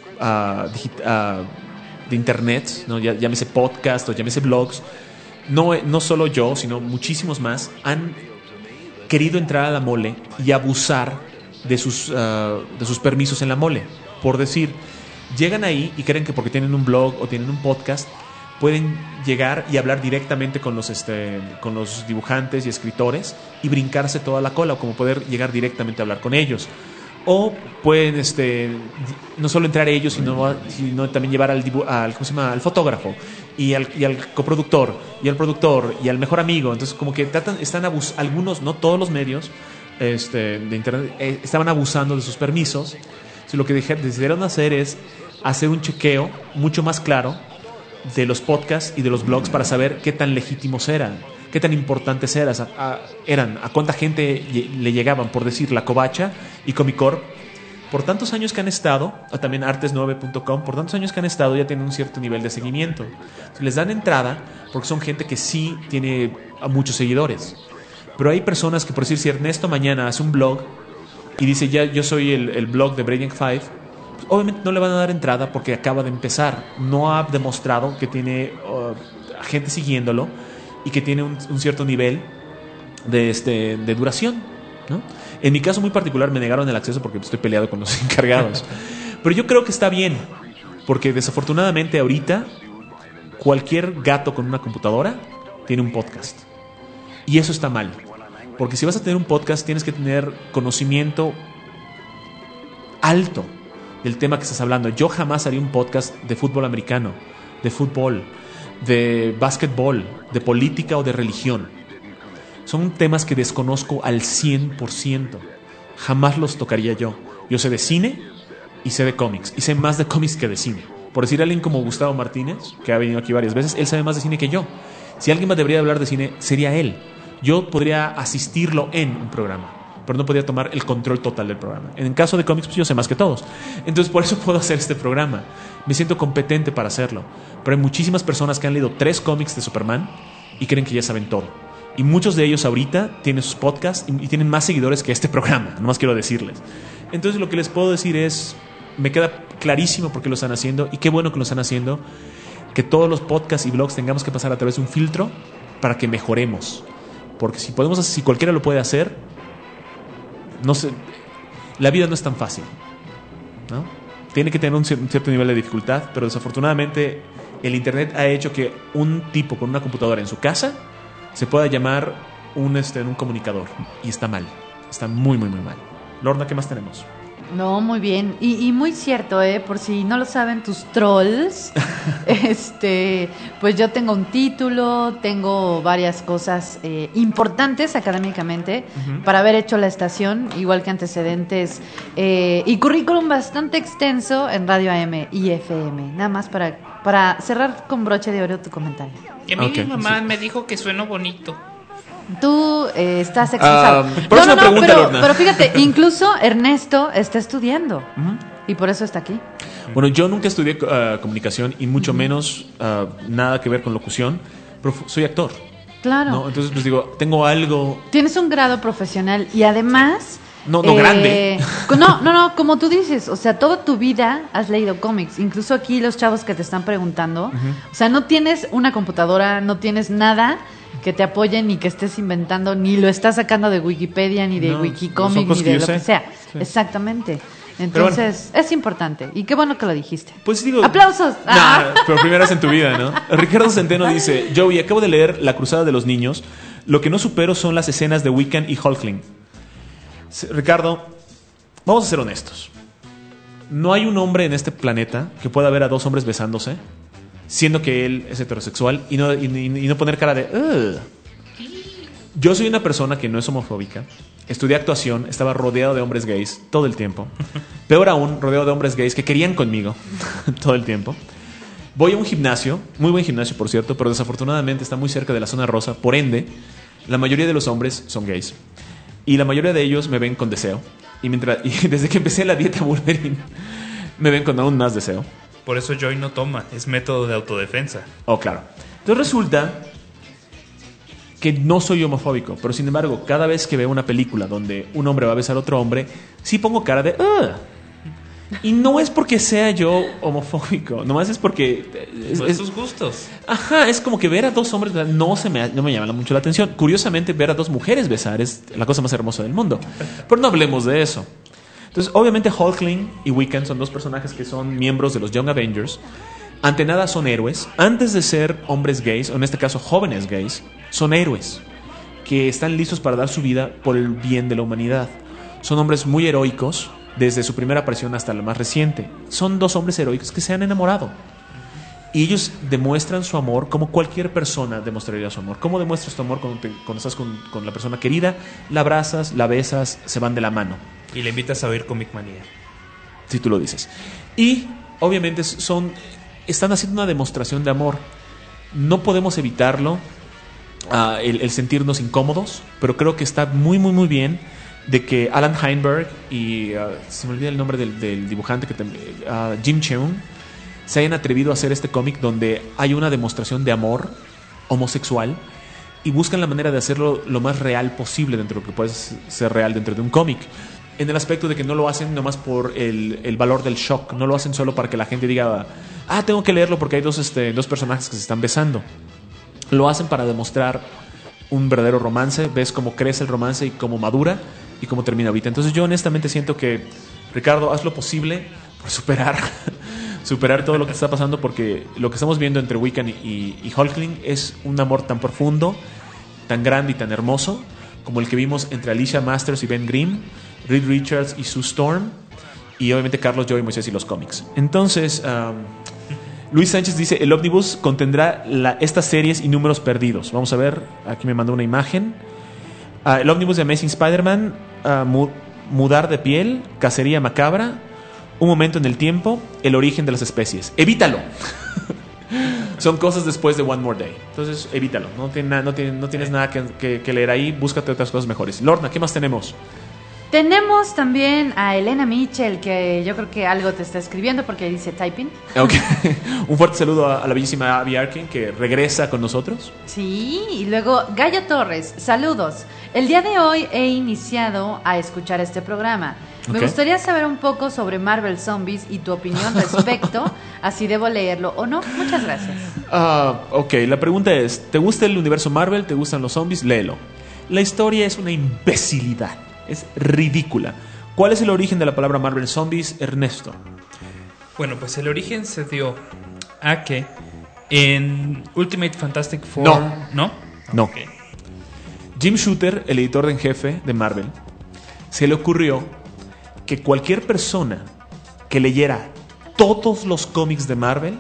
de internet, ¿no? Llámese podcast o llámese blogs, no solo yo, sino muchísimos más, han querido entrar a la mole y abusar de sus permisos en la mole. Por decir, llegan ahí y creen que porque tienen un blog o tienen un podcast pueden llegar y hablar directamente con los dibujantes y escritores y brincarse toda la cola, o como poder llegar directamente a hablar con ellos. O pueden no solo entrar ellos, sino también llevar al fotógrafo y al coproductor y al productor y al mejor amigo. Entonces como que algunos, no todos los medios de internet estaban abusando de sus permisos. Entonces, lo que decidieron hacer es hacer un chequeo mucho más claro de los podcasts y de los blogs para saber qué tan legítimos eran, qué tan importantes eran, a cuánta gente le llegaban. Por decir, La Covacha y Comicorp, por tantos años que han estado, o también artes9.com, por tantos años que han estado, ya tienen un cierto nivel de seguimiento. Entonces, les dan entrada porque son gente que sí tiene a muchos seguidores. Pero hay personas que, por decir, si Ernesto mañana hace un blog y dice: ya yo soy el blog de Brainiac 5, obviamente no le van a dar entrada porque acaba de empezar. No ha demostrado que tiene gente siguiéndolo y que tiene un cierto nivel de duración, ¿no? En mi caso muy particular me negaron el acceso porque estoy peleado con los encargados. Pero yo creo que está bien, porque desafortunadamente ahorita cualquier gato con una computadora tiene un podcast. Y eso está mal, porque si vas a tener un podcast tienes que tener conocimiento alto del tema que estás hablando. Yo jamás haría un podcast de fútbol americano, de fútbol, de básquetbol, de política o de religión. Son temas que desconozco al 100%. Jamás los tocaría yo. Yo sé de cine y sé de cómics. Y sé más de cómics que de cine. Por decir a alguien como Gustavo Martínez, que ha venido aquí varias veces, él sabe más de cine que yo. Si alguien más debería hablar de cine, sería él. Yo podría asistirlo en un programa, pero no podría tomar el control total del programa. En el caso de cómics, pues yo sé más que todos. Entonces, por eso puedo hacer este programa. Me siento competente para hacerlo. Pero hay muchísimas personas que han leído 3 cómics de Superman y creen que ya saben todo. Y muchos de ellos ahorita tienen sus podcasts y tienen más seguidores que este programa. Nomás quiero decirles. Entonces, lo que les puedo decir es, me queda clarísimo por qué lo están haciendo y qué bueno que lo están haciendo. Que todos los podcasts y blogs tengamos que pasar a través de un filtro para que mejoremos. Porque si cualquiera lo puede hacer, no sé, la vida no es tan fácil, ¿no? Tiene que tener un cierto nivel de dificultad, pero desafortunadamente el internet ha hecho que un tipo con una computadora en su casa se pueda llamar un comunicador, y está mal, está muy muy muy mal. Lorna, ¿qué más tenemos? No, muy bien. Y muy cierto, por si no lo saben tus trolls, pues yo tengo un título, tengo varias cosas importantes académicamente para haber hecho la estación, igual que antecedentes y currículum bastante extenso en Radio AM y FM. Nada más para cerrar con broche de oro tu comentario. Y a mí mi mamá me dijo que sueno bonito. Tú estás excusado. Pero fíjate, incluso Ernesto está estudiando y por eso está aquí. Bueno, yo nunca estudié comunicación y mucho menos nada que ver con locución, pero soy actor. Claro. ¿No? Entonces, pues digo, tengo algo. Tienes un grado profesional y además. No grande. No, como tú dices, o sea, toda tu vida has leído cómics. Incluso aquí los chavos que te están preguntando, o sea, no tienes una computadora, no tienes nada que te apoyen ni que estés inventando, ni lo estás sacando de Wikipedia, ni de Wikicomic, ni de lo que sea. Sí. Exactamente. Entonces, es importante. Y qué bueno que lo dijiste. Pues digo... ¡Aplausos! Pero primera vez en tu vida, ¿no? Ricardo Centeno dice: Joey, acabo de leer La Cruzada de los Niños. Lo que no supero son las escenas de Wiccan y Hulkling. Ricardo, vamos a ser honestos. No hay un hombre en este planeta que pueda ver a 2 hombres besándose, siendo que él es heterosexual, y no poner cara de... Yo soy una persona que no es homofóbica. Estudié actuación, estaba rodeado de hombres gays todo el tiempo. Peor aún, rodeado de hombres gays que querían conmigo todo el tiempo. Voy a un gimnasio, muy buen gimnasio por cierto, pero desafortunadamente está muy cerca de la zona rosa. Por ende, la mayoría de los hombres son gays. Y la mayoría de ellos me ven con deseo. Y desde que empecé la dieta Wolverine, me ven con aún más deseo. Por eso Joy no toma, es método de autodefensa. Oh, claro. Entonces resulta que no soy homofóbico, pero sin embargo, cada vez que veo una película donde un hombre va a besar a otro hombre, sí pongo cara de... Y no es porque sea yo homofóbico, nomás es porque... Es sus gustos. Ajá, es como que ver a 2 hombres no me llama mucho la atención. Curiosamente, ver a 2 mujeres besar es la cosa más hermosa del mundo. Pero no hablemos de eso. Entonces, obviamente Hulkling y Wiccan son 2 personajes que son miembros de los Young Avengers. Ante nada son héroes. Antes de ser hombres gays, o en este caso jóvenes gays, son héroes que están listos para dar su vida por el bien de la humanidad. Son hombres muy heroicos desde su primera aparición hasta la más reciente. Son 2 hombres heroicos que se han enamorado. Y ellos demuestran su amor como cualquier persona demostraría su amor. ¿Cómo demuestras tu amor cuando estás con la persona querida? La abrazas, la besas, se van de la mano. Y le invitas a oír Comic Manía. Si tú lo dices. Y obviamente están haciendo una demostración de amor. No podemos evitarlo, el sentirnos incómodos, pero creo que está muy, muy, muy bien de que Alan Heinberg y se me olvida el nombre del dibujante, Jim Cheung, se hayan atrevido a hacer este cómic donde hay una demostración de amor homosexual y buscan la manera de hacerlo lo más real posible dentro de lo que puede ser real dentro de un cómic. En el aspecto de que no lo hacen nomás por el valor del shock, no lo hacen solo para que la gente diga, tengo que leerlo porque hay 2 personajes que se están besando. Lo hacen para demostrar un verdadero romance, ves cómo crece el romance y cómo madura y cómo termina ahorita. Entonces yo honestamente siento que, Ricardo, haz lo posible por superar todo lo que está pasando, porque lo que estamos viendo entre Wiccan y Hulkling es un amor tan profundo, tan grande y tan hermoso como el que vimos entre Alicia Masters y Ben Grimm, Reed Richards y Sue Storm, Y obviamente Carlos, yo y Moisés y los cómics. Entonces, Luis Sánchez dice, el ómnibus contendrá estas series y números perdidos. Vamos a ver, aquí me mandó una imagen. El ómnibus de Amazing Spider-Man, mudar de piel, cacería macabra, un momento en el tiempo, el origen de las especies. ¡Evítalo! Son cosas después de One More Day. Entonces, evítalo. No tienes nada que leer ahí. Búscate otras cosas mejores. Lorna, ¿qué más tenemos? Tenemos también a Elena Mitchell, que yo creo que algo te está escribiendo porque dice typing. Okay. Un fuerte saludo a la bellísima Abby Arkin, que regresa con nosotros. Sí, y luego Gallo Torres, saludos. El día de hoy he iniciado a escuchar este programa. Me gustaría saber un poco sobre Marvel Zombies y tu opinión respecto, así debo leerlo o no. Muchas gracias. Ok, la pregunta es, ¿te gusta el universo Marvel? ¿Te gustan los zombies? Léelo. La historia es una imbecilidad, es ridícula. ¿Cuál es el origen de la palabra Marvel Zombies, Ernesto? Bueno, pues el origen se dio a que en Ultimate Fantastic Four... No. Okay. Jim Shooter, el editor en jefe de Marvel, se le ocurrió que cualquier persona que leyera todos los cómics de Marvel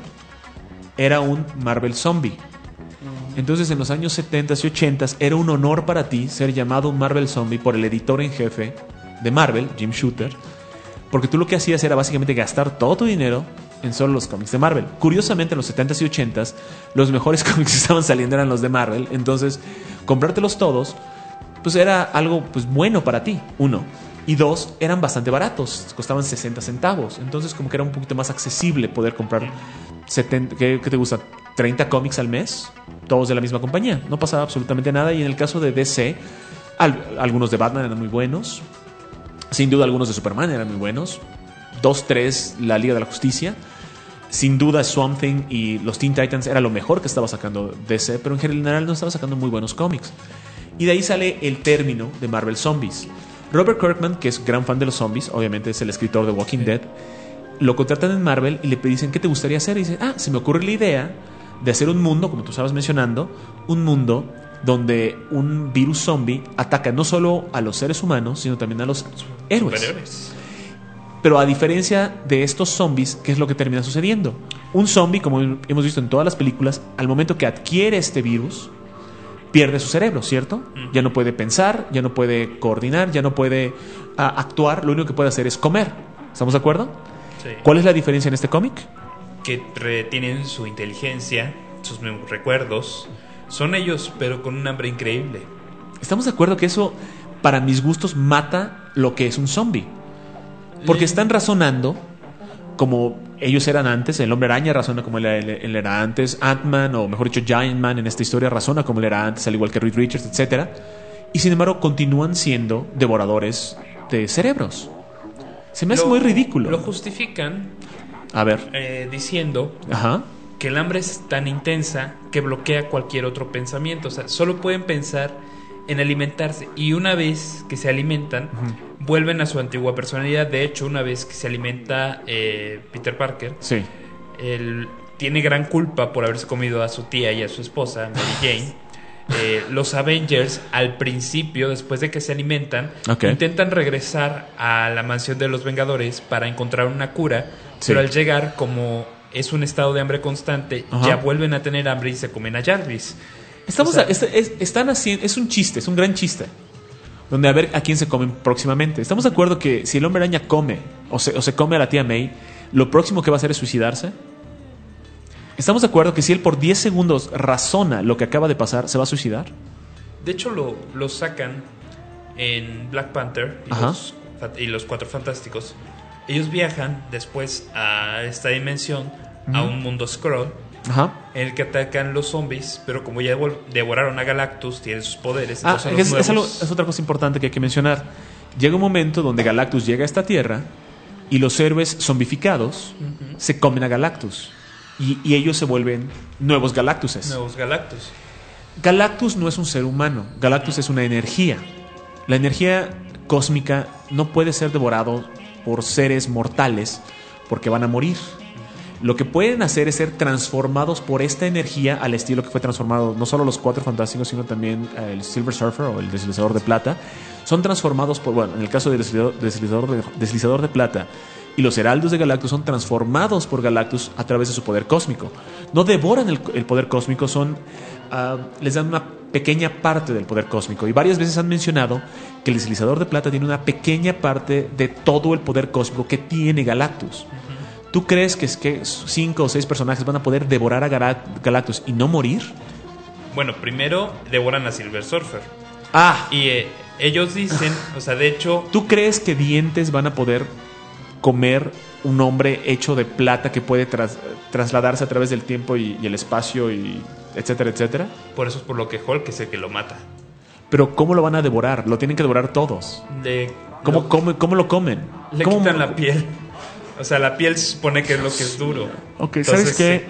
era un Marvel Zombie. Entonces en los años 70 y 80 era un honor para ti ser llamado un Marvel Zombie por el editor en jefe de Marvel, Jim Shooter, porque tú lo que hacías era básicamente gastar todo tu dinero en solo los cómics de Marvel. Curiosamente en los 70s y 80s los mejores cómics que estaban saliendo eran los de Marvel, entonces comprártelos todos pues era algo pues bueno para ti, uno. Y dos, eran bastante baratos, costaban 60 centavos. Entonces como que era un poquito más accesible poder comprar 70, ¿qué te gusta? 30 cómics al mes, todos de la misma compañía. No pasaba absolutamente nada. Y en el caso de DC, algunos de Batman eran muy buenos. Sin duda algunos de Superman eran muy buenos. 2, 3, la Liga de la Justicia. Sin duda Swamp Thing y los Teen Titans era lo mejor que estaba sacando DC, pero en general no estaba sacando muy buenos cómics. Y de ahí sale el término de Marvel Zombies. Robert Kirkman, que es gran fan de los zombies, obviamente es el escritor de Walking Dead, lo contratan en Marvel y le dicen ¿qué te gustaría hacer? Y dice, se me ocurre la idea de hacer un mundo, como tú estabas mencionando, un mundo donde un virus zombie ataca no solo a los seres humanos, sino también a los héroes. Superiores. Pero a diferencia de estos zombies, ¿qué es lo que termina sucediendo? Un zombie, como hemos visto en todas las películas, al momento que adquiere este virus, pierde su cerebro, ¿cierto? Ya no puede pensar, ya no puede coordinar, ya no puede actuar. Lo único que puede hacer es comer. ¿Estamos de acuerdo? Sí. ¿Cuál es la diferencia en este cómic? Que retienen su inteligencia, sus recuerdos. Son ellos, pero con un hambre increíble. ¿Estamos de acuerdo que eso, para mis gustos, mata lo que es un zombie? Porque están razonando como ellos eran antes. El Hombre Araña razona como él era antes. Ant-Man, o mejor dicho Giant Man en esta historia, razona como él era antes, al igual que Reed Richards, etc. Y sin embargo continúan siendo devoradores de cerebros. Se me hace muy ridículo. Lo justifican diciendo que el hambre es tan intensa que bloquea cualquier otro pensamiento. O sea, solo pueden pensar en alimentarse, y una vez que se alimentan vuelven a su antigua personalidad. De hecho, una vez que se alimenta Peter Parker, él tiene gran culpa por haberse comido a su tía y a su esposa, Mary Jane. Los Avengers, al principio, después de que se alimentan, intentan regresar a la mansión de los Vengadores para encontrar una cura, pero al llegar, como es un estado de hambre constante, ya vuelven a tener hambre y se comen a Jarvis. Están haciendo, es un chiste, es un gran chiste, donde a ver a quién se comen próximamente. ¿Estamos de acuerdo que si el Hombre Araña come o se come a la tía May, lo próximo que va a hacer es suicidarse? ¿Estamos de acuerdo que si él por 10 segundos razona lo que acaba de pasar, se va a suicidar? De hecho lo sacan en Black Panther y los Cuatro Fantásticos. Ellos viajan después a esta dimensión, a un mundo Skrull, en el que atacan los zombies, pero como ya devoraron a Galactus, tienen sus poderes. Es otra cosa importante que hay que mencionar. Llega un momento donde Galactus llega a esta tierra y los héroes zombificados se comen a Galactus y ellos se vuelven nuevos Galactuses. Galactus no es un ser humano. Galactus es una energía. La energía cósmica no puede ser devorado por seres mortales porque van a morir. Lo que pueden hacer es ser transformados por esta energía al estilo que fue transformado no solo los Cuatro Fantásticos, sino también el Silver Surfer o el Deslizador de Plata. son transformados por, bueno, en el caso del deslizador de plata y los heraldos de Galactus son transformados por Galactus a través de su poder cósmico. No devoran el poder cósmico, les dan una pequeña parte del poder cósmico. Y varias veces han mencionado que el deslizador de plata tiene una pequeña parte de todo el poder cósmico que tiene Galactus. ¿Tú crees que 5 o 6 personajes van a poder devorar a Galactus y no morir? Bueno, primero devoran a Silver Surfer. Y ellos dicen, o sea, de hecho... ¿Tú crees que dientes van a poder comer un hombre hecho de plata que puede trasladarse a través del tiempo y el espacio, y etcétera, etcétera? Por eso es por lo que Hulk es el que lo mata. Pero ¿cómo lo van a devorar? Lo tienen que devorar todos. ¿Cómo lo comen? Le quitan la piel. O sea, la piel se supone que es lo que es duro. Ok, entonces, ¿sabes qué?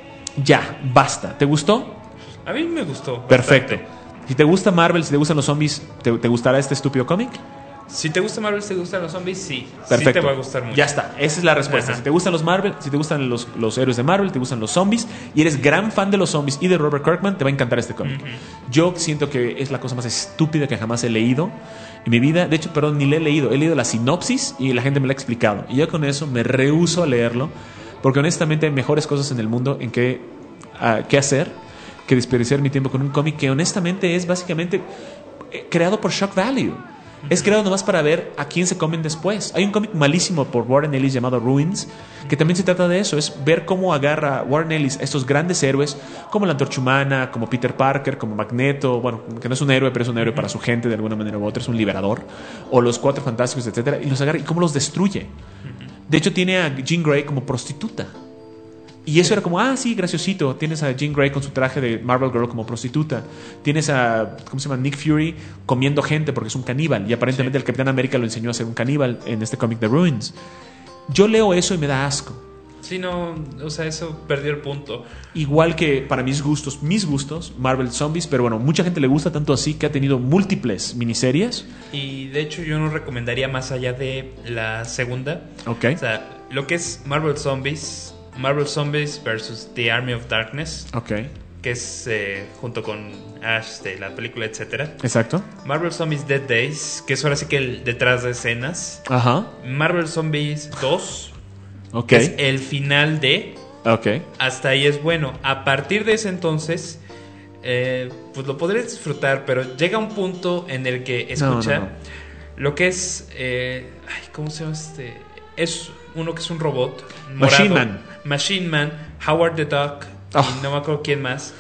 Ya, basta. ¿Te gustó? A mí me gustó. Perfecto. Bastante. Si te gusta Marvel, si te gustan los zombies, ¿te gustará este estúpido cómic? Si te gusta Marvel, si te gustan los zombies, sí. Perfecto. Sí te va a gustar mucho. Ya está, esa es la respuesta. Si te gustan los Marvel, si te gustan los héroes de Marvel, te gustan los zombies y eres gran fan de los zombies y de Robert Kirkman, te va a encantar este cómic. Yo siento que es la cosa más estúpida que jamás he leído en mi vida. De hecho, ni le he leído. He leído la sinopsis y la gente me la ha explicado. Y yo con eso me rehúso a leerlo, porque honestamente hay mejores cosas en el mundo en que hacer que desperdiciar mi tiempo con un cómic que honestamente es básicamente creado por Shock Value. Es creado nomás para ver a quién se comen después. Hay un cómic malísimo por Warren Ellis llamado Ruins, que también se trata de eso. Es ver cómo agarra Warren Ellis a estos grandes héroes, como la Antorcha Humana, como Peter Parker, como Magneto, bueno, que no es un héroe, pero es un héroe para su gente de alguna manera u otra, es un liberador, o los Cuatro Fantásticos, etcétera, y los agarra y cómo los destruye. De hecho, tiene a Jean Grey como prostituta. Y eso era como, sí, graciosito. Tienes a Jean Grey con su traje de Marvel Girl como prostituta. Tienes a, ¿cómo se llama? Nick Fury comiendo gente porque es un caníbal. Y aparentemente el Capitán América lo enseñó a ser un caníbal en este cómic de Ruins. Yo leo eso y me da asco. Sí, no, o sea, eso perdió el punto. Igual que para mis gustos, Marvel Zombies, pero bueno, mucha gente le gusta tanto así que ha tenido múltiples miniseries. Y de hecho yo no recomendaría más allá de la segunda. Ok. O sea, lo que es Marvel Zombies versus The Army of Darkness. Ok. Que es junto con Ash de la película, etcétera. Exacto. Marvel Zombies Dead Days, que es ahora sí que el detrás de escenas. Ajá. Marvel Zombies 2. Ok. Que es el final de. Ok. Hasta ahí es bueno. A partir de ese entonces, pues lo podré disfrutar, pero llega un punto en el que escucha lo que es. ¿Cómo se llama este? Es uno que es un robot. Morado. Machine Man, Howard the Duck, y no me acuerdo quién más.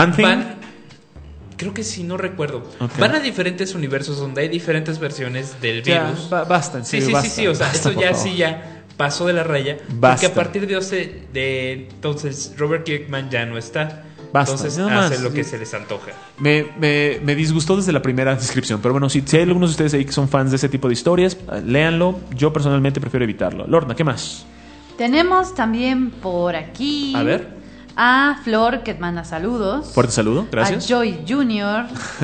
Creo que sí, no recuerdo. Okay. Van a diferentes universos donde hay diferentes versiones del virus. Basta, sí, o sea, eso ya pasó de la raya. Porque a partir de entonces Robert Kirkman ya no está. Entonces hacen lo que se les antoja. Me disgustó desde la primera descripción. Pero bueno, si hay algunos de ustedes ahí que son fans de ese tipo de historias, léanlo. Yo personalmente prefiero evitarlo. Lorna, ¿qué más? Tenemos también por aquí a Flor, que manda saludos. Fuerte saludo, gracias. A Joy Jr.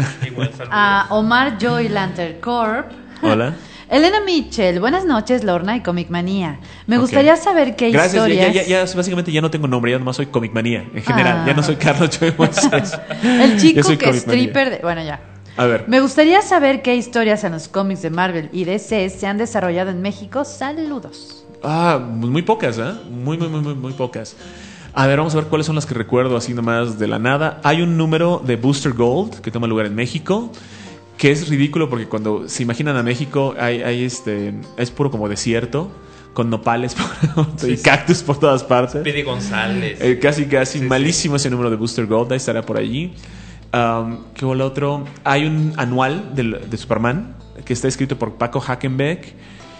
A Omar Joy Lantern Corp. Hola. Elena Mitchell, buenas noches, Lorna y Comic Manía. Me gustaría saber qué historias... Ya, básicamente ya no tengo nombre, ya nomás soy Comic Manía. En general, ya no soy Carlos Joy Moisés. El chico que es stripper... Bueno, ya. A ver. Me gustaría saber qué historias en los cómics de Marvel y DC se han desarrollado en México. Saludos. Muy pocas, muy pocas. A ver, vamos a ver cuáles son las que recuerdo así nomás de la nada. Hay un número de Booster Gold que toma lugar en México, que es ridículo porque cuando se imaginan a México es puro como desierto, con nopales y cactus por todas partes. Speedy González. Casi malísimo ese número de Booster Gold, ahí estará por allí. ¿Qué hubo el otro? Hay un anual de Superman que está escrito por Paco Hackenbeck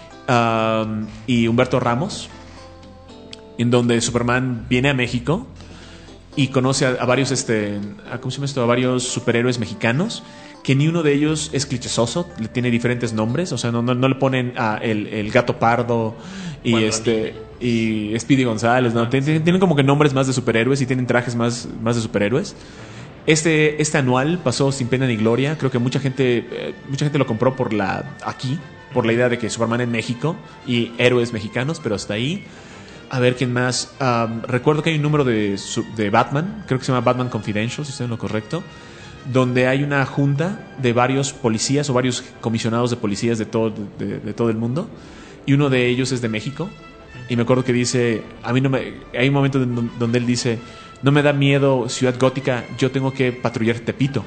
y Humberto Ramos, en donde Superman viene a México y conoce a varios ¿cómo se llama esto? A varios superhéroes mexicanos, que ni uno de ellos es clichesoso, le tiene diferentes nombres, o sea, no le ponen el Gato Pardo y y Speedy González, no, tienen como que nombres más de superhéroes y tienen trajes más de superhéroes. Este anual pasó sin pena ni gloria. Creo que mucha gente lo compró por la idea de que Superman en México y héroes mexicanos, pero hasta ahí. A ver quién más. Recuerdo que hay un número de Batman, creo que se llama Batman Confidential, si estoy en lo correcto, donde hay una junta de varios policías o varios comisionados de policías de todo el mundo, y uno de ellos es de México. Y me acuerdo que dice, hay un momento donde él dice: no me da miedo Ciudad Gótica, yo tengo que patrullar Tepito.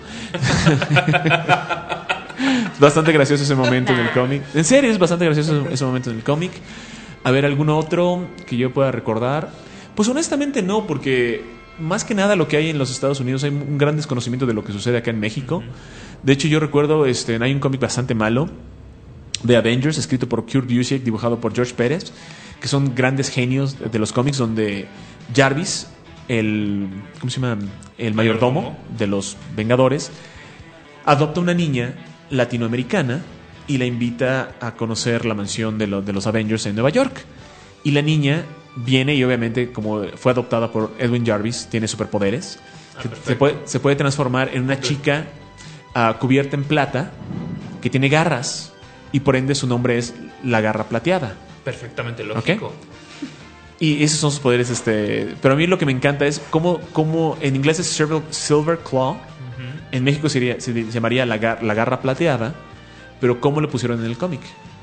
Es bastante gracioso ese momento en el cómic. En serio, es bastante gracioso ese momento en el cómic. A ver, ¿algún otro que yo pueda recordar? Pues honestamente no, porque más que nada lo que hay en los Estados Unidos hay un gran desconocimiento de lo que sucede acá en México. De hecho, yo recuerdo, hay un cómic bastante malo de Avengers, escrito por Kurt Busiek, dibujado por George Pérez, que son grandes genios de los cómics, donde Jarvis, ¿cómo se llama? El mayordomo de los Vengadores, adopta una niña latinoamericana y la invita a conocer la mansión de los Avengers en Nueva York. Y la niña viene y obviamente, como fue adoptada por Edwin Jarvis, tiene superpoderes. Se puede transformar en una chica cubierta en plata que tiene garras, y por ende su nombre es la Garra Plateada. Perfectamente lógico. ¿Okay? Y esos son sus poderes. Pero a mí lo que me encanta es cómo en inglés es Silver Claw. En México se llamaría la Garra Plateada. Pero ¿cómo le pusieron en el cómic?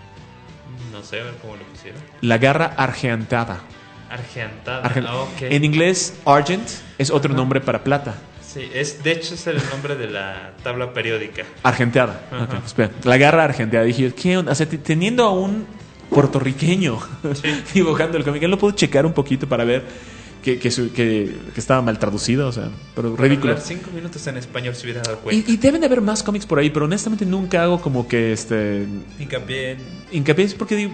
No sé, a ver cómo le pusieron. La Garra Argentada. Okay. En inglés, Argent es otro nombre para plata. Sí, de hecho es el nombre de la tabla periódica. Argenteada. Okay, espera. La Garra Argenteada. Dije, ¿qué onda? O sea, teniendo a un puertorriqueño dibujando el cómic, él lo puedo checar un poquito para ver que estaba mal traducido, o sea, pero ridículo. 5 minutos en español se hubiera dado cuenta. Y deben de haber más cómics por ahí, pero honestamente nunca hago como que hincapié es porque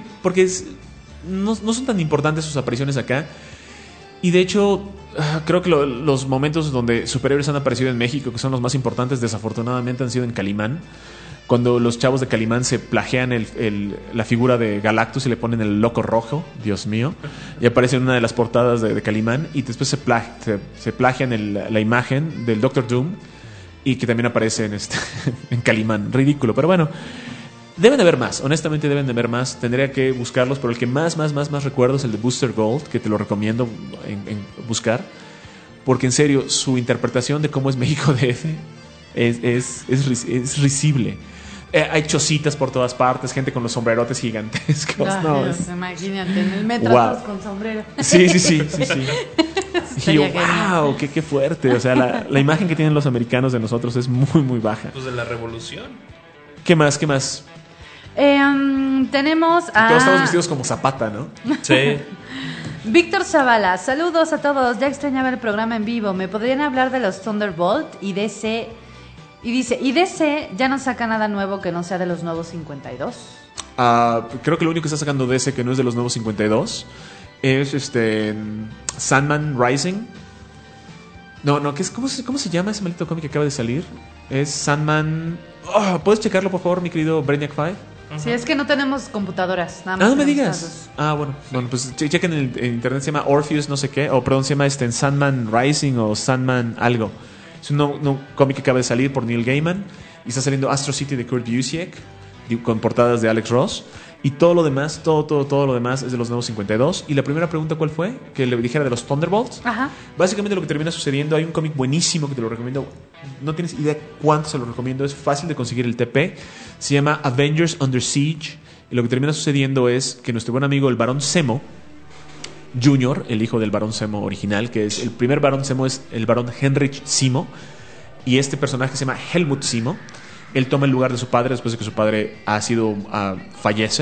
no son tan importantes sus apariciones acá. Y de hecho, creo que los momentos donde superhéroes han aparecido en México, que son los más importantes, desafortunadamente han sido en Calimán. Cuando los chavos de Calimán se plagian la figura de Galactus y le ponen el loco rojo, Dios mío, y aparece en una de las portadas de Calimán, y después se plagian la imagen del Doctor Doom, y que también aparece en Calimán. Ridículo, pero bueno, deben de haber más, honestamente deben de haber más. Tendría que buscarlos, pero el que más recuerdo es el de Booster Gold, que te lo recomiendo en buscar, porque en serio, su interpretación de cómo es México DF es risible. Hay chocitas por todas partes, gente con los sombrerotes gigantescos. Imagínate, en el metro con sombrero. Sí. Y yo, wow, qué fuerte. O sea, la imagen que tienen los americanos de nosotros es muy, muy baja. Pues de la revolución. ¿Qué más? Tenemos a... Todos estamos vestidos como Zapata, ¿no? Sí. Víctor Zavala, saludos a todos. Ya extrañaba el programa en vivo. ¿Me podrían hablar de los Thunderbolt y DC? Y dice, ¿y DC ya no saca nada nuevo que no sea de los nuevos 52? Creo que lo único que está sacando DC que no es de los nuevos 52 es Sandman Rising. No, ¿cómo se llama ese maldito cómic que acaba de salir? Es Sandman... ¿Puedes checarlo, por favor, mi querido Brainiac 5? Sí, es que no tenemos computadoras. Nada más no me digas. Bueno, pues chequen en internet, se llama Orpheus no sé qué, o perdón, se llama Sandman Rising o Sandman algo. Es un cómic que acaba de salir por Neil Gaiman, y está saliendo Astro City de Kurt Busiek con portadas de Alex Ross, y todo lo demás, todo lo demás es de los nuevos 52. Y la primera pregunta, ¿cuál fue? Que le dijera de los Thunderbolts. Ajá. Básicamente lo que termina sucediendo, hay un cómic buenísimo que te lo recomiendo, no tienes idea cuánto se lo recomiendo, es fácil de conseguir el TP, se llama Avengers Under Siege, y lo que termina sucediendo es que nuestro buen amigo el Barón Zemo Jr., el hijo del Barón Zemo original, que es el primer Barón Zemo, es el Barón Heinrich Zemo, y este personaje se llama Helmut Zemo. Él toma el lugar de su padre después de que su padre fallece.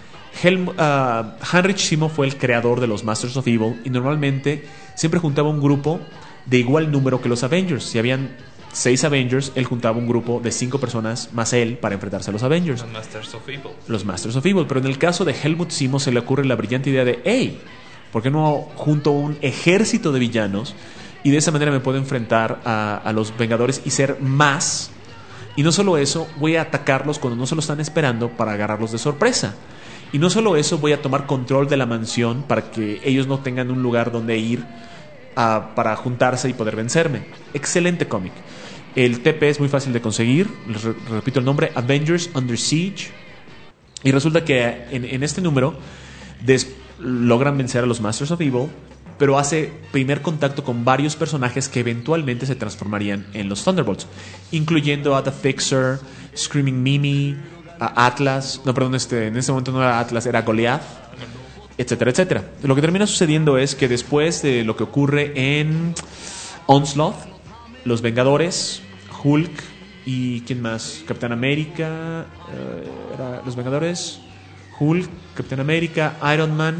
Heinrich Zemo fue el creador de los Masters of Evil, y normalmente siempre juntaba un grupo de igual número que los Avengers. Si habían 6 Avengers, él juntaba un grupo de 5 personas más él para enfrentarse a los Avengers. Los Masters of Evil. Pero en el caso de Helmut Zemo se le ocurre la brillante idea de: hey, ¿por qué no junto un ejército de villanos y de esa manera me puedo enfrentar a los Vengadores y ser más? Y no solo eso, voy a atacarlos cuando no se lo están esperando para agarrarlos de sorpresa. Y no solo eso, voy a tomar control de la mansión para que ellos no tengan un lugar donde ir para juntarse y poder vencerme. Excelente cómic. El TP es muy fácil de conseguir. Les repito el nombre: Avengers Under Siege. Y resulta que en este número logran vencer a los Masters of Evil, pero hace primer contacto con varios personajes que eventualmente se transformarían en los Thunderbolts, incluyendo a The Fixer, Screaming Mimi, a Atlas, no, perdón, en ese momento no era Atlas, era Goliath, etcétera, etcétera. Lo que termina sucediendo es que después de lo que ocurre en Onslaught, los Vengadores, Hulk y ¿quién más? Capitán América, los Vengadores, Hulk, Capitán América, Iron Man,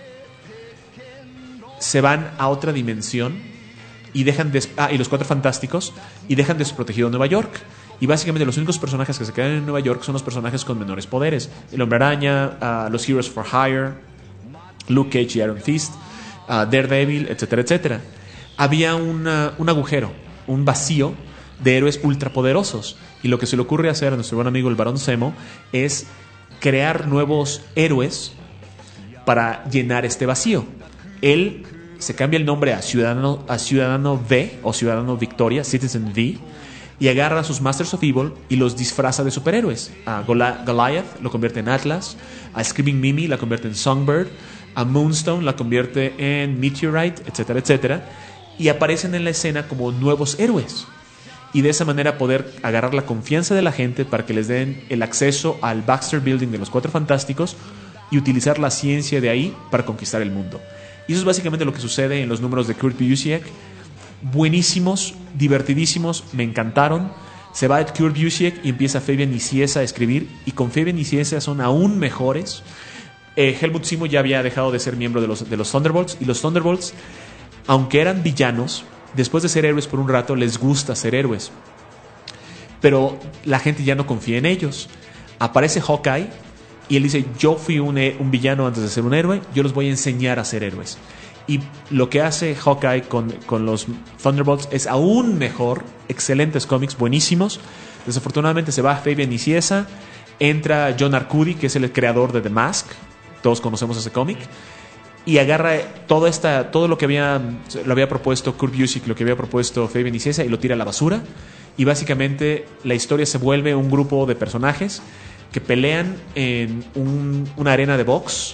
se van a otra dimensión y dejan y los Cuatro Fantásticos, y dejan desprotegido Nueva York. Y básicamente los únicos personajes que se quedan en Nueva York son los personajes con menores poderes: el Hombre Araña, los Heroes for Hire, Luke Cage y Iron Fist, Daredevil, etcétera, etcétera. Había un agujero, un vacío de héroes ultrapoderosos, y lo que se le ocurre hacer a nuestro buen amigo el Barón Zemo es crear nuevos héroes para llenar este vacío. Él se cambia el nombre a Ciudadano V o Ciudadano Victoria, Citizen V, y agarra a sus Masters of Evil y los disfraza de superhéroes. A Goliath lo convierte en Atlas, a Screaming Mimi la convierte en Songbird, a Moonstone la convierte en Meteorite, etcétera, etcétera, y aparecen en la escena como nuevos héroes. Y de esa manera poder agarrar la confianza de la gente para que les den el acceso al Baxter Building de los Cuatro Fantásticos y utilizar la ciencia de ahí para conquistar el mundo. Y eso es básicamente lo que sucede en los números de Kurt Busiek. Buenísimos, divertidísimos, me encantaron. Se va Kurt Busiek y empieza Fabian Nicieza a escribir, y con Fabian Nicieza son aún mejores. Helmut Zemo ya había dejado de ser miembro de los Thunderbolts, y los Thunderbolts, aunque eran villanos, después de ser héroes por un rato les gusta ser héroes, pero la gente ya no confía en ellos. Aparece Hawkeye y él dice: yo fui un villano antes de ser un héroe, yo los voy a enseñar a ser héroes. Y lo que hace Hawkeye con los Thunderbolts es aún mejor. Excelentes cómics, buenísimos. Desafortunadamente se va Fabian Nicieza, entra John Arcudi, que es el creador de The Mask, todos conocemos ese cómic, y agarra todo lo que había propuesto Kurt Busiek, lo que había propuesto Fabian Nicieza, y lo tira a la basura. Y básicamente la historia se vuelve un grupo de personajes que pelean en una arena de box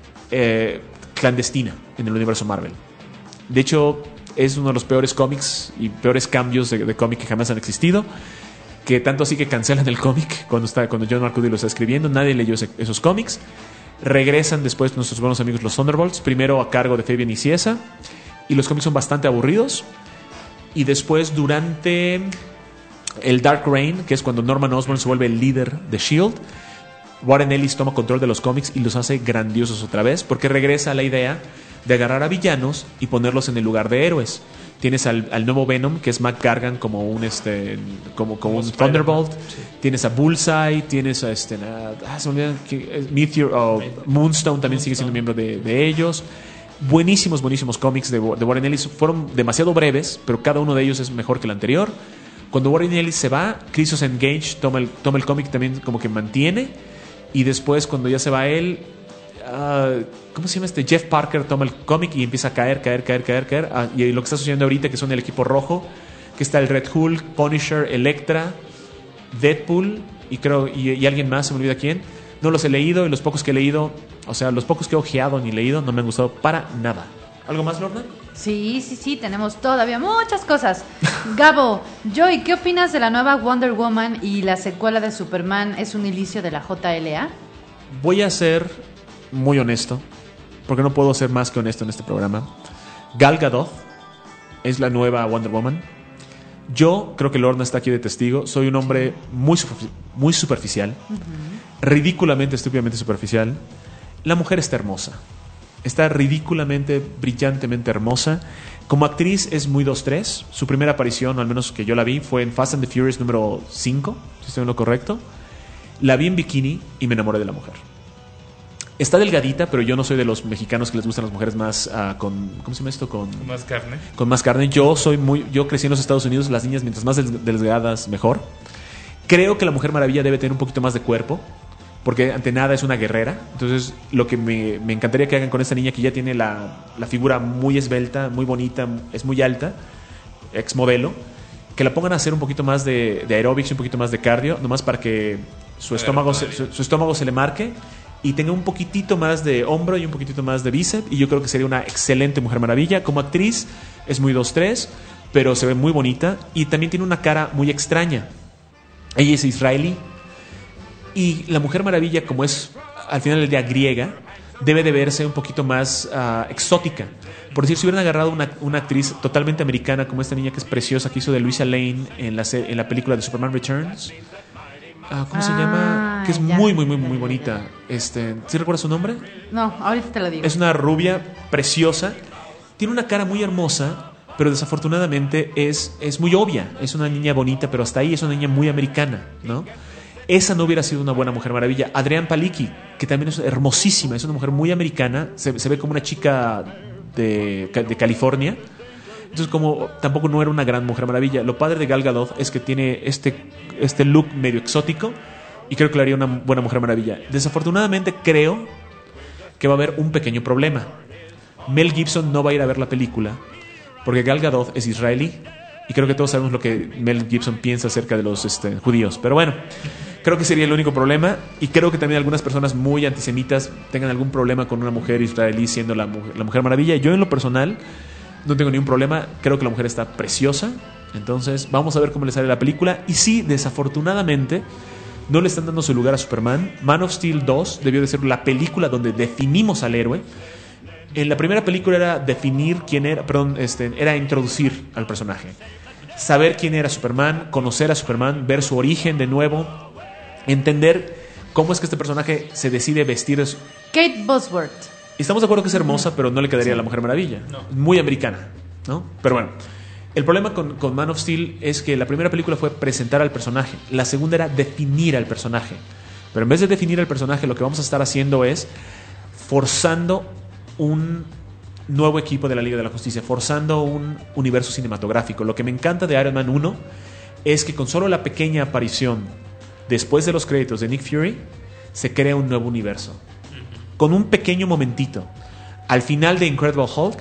clandestina en el universo Marvel. De hecho, es uno de los peores cómics y peores cambios de cómic que jamás han existido, que tanto así que cancelan el cómic cuando John Arcudi lo está escribiendo. Nadie leyó esos cómics. Regresan después nuestros buenos amigos los Thunderbolts, primero a cargo de Fabian Nicieza, y los cómics son bastante aburridos. Y después, durante el Dark Reign, que es cuando Norman Osborn se vuelve el líder de S.H.I.E.L.D., Warren Ellis toma control de los cómics y los hace grandiosos otra vez, porque regresa a la idea de agarrar a villanos y ponerlos en el lugar de héroes. Tienes al nuevo Venom, que es Mac Gargan, como un Thunderbolt. Sí. Tienes a Bullseye, tienes a se me olvida Moonstone también sigue siendo miembro de ellos. Buenísimos cómics de Warren Ellis. Fueron demasiado breves, pero cada uno de ellos es mejor que el anterior. Cuando Warren Ellis se va, Christos Engage toma el cómic también, como que mantiene. Y después, cuando ya se va él, ¿cómo se llama Jeff Parker toma el cómic y empieza a caer. Y lo que está sucediendo ahorita, que son el equipo rojo, que está el Red Hulk, Punisher, Elektra, Deadpool y alguien más, se me olvida quién. No los he leído, y los pocos que he leído, o sea, los pocos que he ojeado ni leído, no me han gustado para nada. ¿Algo más, Lorna? Sí, tenemos todavía muchas cosas. Gabo, Joy, ¿qué opinas de la nueva Wonder Woman y la secuela de Superman es un inicio de la JLA? Voy a ser muy honesto, porque no puedo ser más que honesto en este programa. Gal Gadot es la nueva Wonder Woman. Yo creo que Lorna está aquí de testigo. Soy un hombre muy superficial, ridículamente, estúpidamente superficial. La mujer está hermosa. Está ridículamente, brillantemente hermosa. Como actriz es muy 2-3. Su primera aparición, al menos que yo la vi, fue en Fast and the Furious número 5, si estoy en lo correcto. La vi en bikini y me enamoré de la mujer. Está delgadita, pero yo no soy de los mexicanos que les gustan las mujeres más ¿cómo se llama esto? Con más carne. Con más carne. Yo crecí en los Estados Unidos. Las niñas, mientras más delgadas, mejor. Creo que la Mujer Maravilla debe tener un poquito más de cuerpo, porque ante nada es una guerrera. Entonces, lo que me encantaría que hagan con esta niña, que ya tiene la figura muy esbelta, muy bonita, es muy alta, ex modelo, que la pongan a hacer un poquito más de aeróbics y un poquito más de cardio, nomás para que su estómago se le marque, y tenga un poquitito más de hombro y un poquitito más de bíceps, y yo creo que sería una excelente Mujer Maravilla. Como actriz es muy 2-3, pero se ve muy bonita y también tiene una cara muy extraña. Ella es israelí y la Mujer Maravilla, como es al final del día griega, debe de verse un poquito más exótica. Por decir, si hubieran agarrado una actriz totalmente americana como esta niña que es preciosa, que hizo de Louisa Lane en la película de Superman Returns, ¿cómo se llama? Que es muy bonita. ¿Sí recuerdas su nombre? No, ahorita te lo digo. Es una rubia preciosa, tiene una cara muy hermosa, pero desafortunadamente es muy obvia. Es una niña bonita, pero hasta ahí es una niña muy americana, ¿no? Esa no hubiera sido una buena Mujer Maravilla. Adrienne Palicki, que también es hermosísima, es una mujer muy americana, se ve como una chica de California. Entonces, como tampoco no era una gran Mujer Maravilla. Lo padre de Gal Gadot es que tiene este look medio exótico, y creo que le haría una buena Mujer Maravilla. Desafortunadamente creo que va a haber un pequeño problema. Mel Gibson no va a ir a ver la película porque Gal Gadot es israelí, y creo que todos sabemos lo que Mel Gibson piensa acerca de los judíos. Pero bueno, creo que sería el único problema, y creo que también algunas personas muy antisemitas tengan algún problema con una mujer israelí siendo la Mujer Maravilla. Yo en lo personal no tengo ningún problema, creo que la mujer está preciosa. Entonces vamos a ver cómo le sale la película. Y sí, desafortunadamente no le están dando su lugar a Superman. Man of Steel 2 debió de ser la película donde definimos al héroe. En la primera película era definir quién era, era introducir al personaje, saber quién era Superman, conocer a Superman, ver su origen de nuevo, entender cómo es que este personaje se decide vestir. Kate Bosworth. Estamos de acuerdo que es hermosa, pero no le quedaría a la Mujer Maravilla. No. Muy americana, ¿no? Pero bueno, el problema con Man of Steel es que la primera película fue presentar al personaje, la segunda era definir al personaje. Pero en vez de definir al personaje, lo que vamos a estar haciendo es forzando un nuevo equipo de la Liga de la Justicia, forzando un universo cinematográfico. Lo que me encanta de Iron Man 1 es que con solo la pequeña aparición después de los créditos de Nick Fury se crea un nuevo universo. Con un pequeño momentito, al final de Incredible Hulk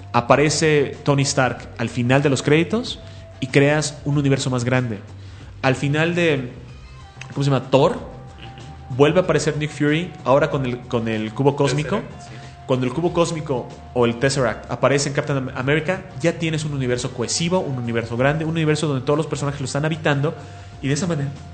aparece Tony Stark al final de los créditos y creas un universo más grande. Al final de ¿cómo se llama? Thor, vuelve a aparecer Nick Fury, ahora con el cubo cósmico. Cuando el cubo cósmico o el Tesseract aparece en Captain America, ya tienes un universo cohesivo, un universo grande, un universo donde todos los personajes lo están habitando, y de esa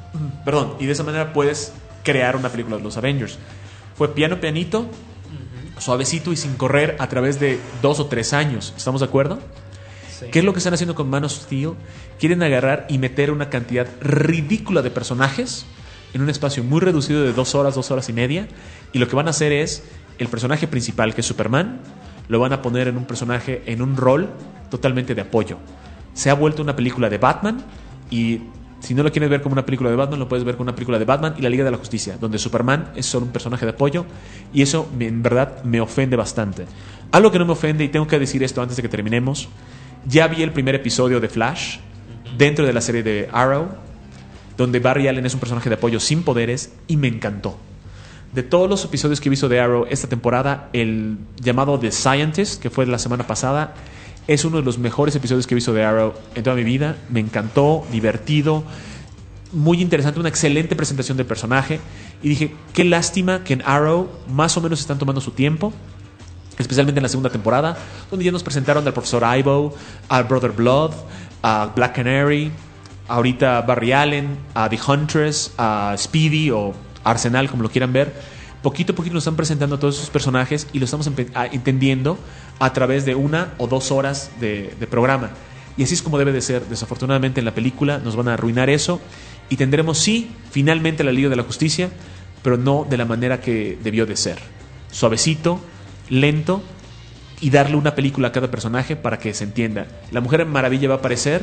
manera puedes crear una película de los Avengers. Fue pianito, suavecito y sin correr a través de 2 o 3 años. ¿Estamos de acuerdo? Sí. ¿Qué es lo que están haciendo con Man of Steel? Quieren agarrar y meter una cantidad ridícula de personajes en un espacio muy reducido de 2 horas y media, y lo que van a hacer es el personaje principal, que es Superman, lo van a poner en un rol totalmente de apoyo. Se ha vuelto una película de Batman, y si no lo quieres ver como una película de Batman, lo puedes ver como una película de Batman y la Liga de la Justicia, donde Superman es solo un personaje de apoyo, y eso en verdad me ofende bastante. Algo que no me ofende, y tengo que decir esto antes de que terminemos, ya vi el primer episodio de Flash dentro de la serie de Arrow, donde Barry Allen es un personaje de apoyo sin poderes, y me encantó. De todos los episodios que he visto de Arrow esta temporada, el llamado The Scientist, que fue la semana pasada, es uno de los mejores episodios que he visto de Arrow en toda mi vida. Me encantó, divertido, muy interesante, una excelente presentación del personaje. Y dije, qué lástima que en Arrow más o menos están tomando su tiempo, especialmente en la segunda temporada, donde ya nos presentaron al profesor Ivo, al Brother Blood, a Black Canary, ahorita Barry Allen, a The Huntress, a Speedy o Arsenal, como lo quieran ver. Poquito a poquito nos están presentando a todos esos personajes y lo estamos entendiendo a través de 1 o 2 horas de programa. Y así es como debe de ser. Desafortunadamente en la película nos van a arruinar eso, y tendremos sí, finalmente la Liga de la Justicia, pero no de la manera que debió de ser. Suavecito, lento, y darle una película a cada personaje para que se entienda. La Mujer Maravilla va a aparecer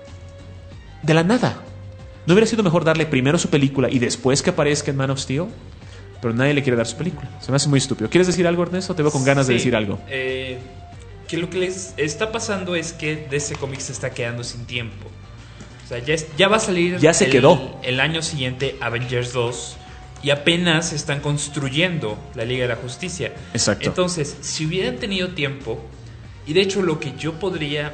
de la nada. ¿No hubiera sido mejor darle primero su película y después que aparezca en Man of Steel? Pero nadie le quiere dar su película. Se me hace muy estúpido. ¿Quieres decir algo, Ernesto? Te veo con ganas de decir algo. Que lo que les está pasando es que DC Comics se está quedando sin tiempo. O sea, ya va a salir. Ya se quedó. El año siguiente Avengers 2, y apenas están construyendo la Liga de la Justicia. Exacto. Entonces, si hubieran tenido tiempo, y de hecho lo que yo podría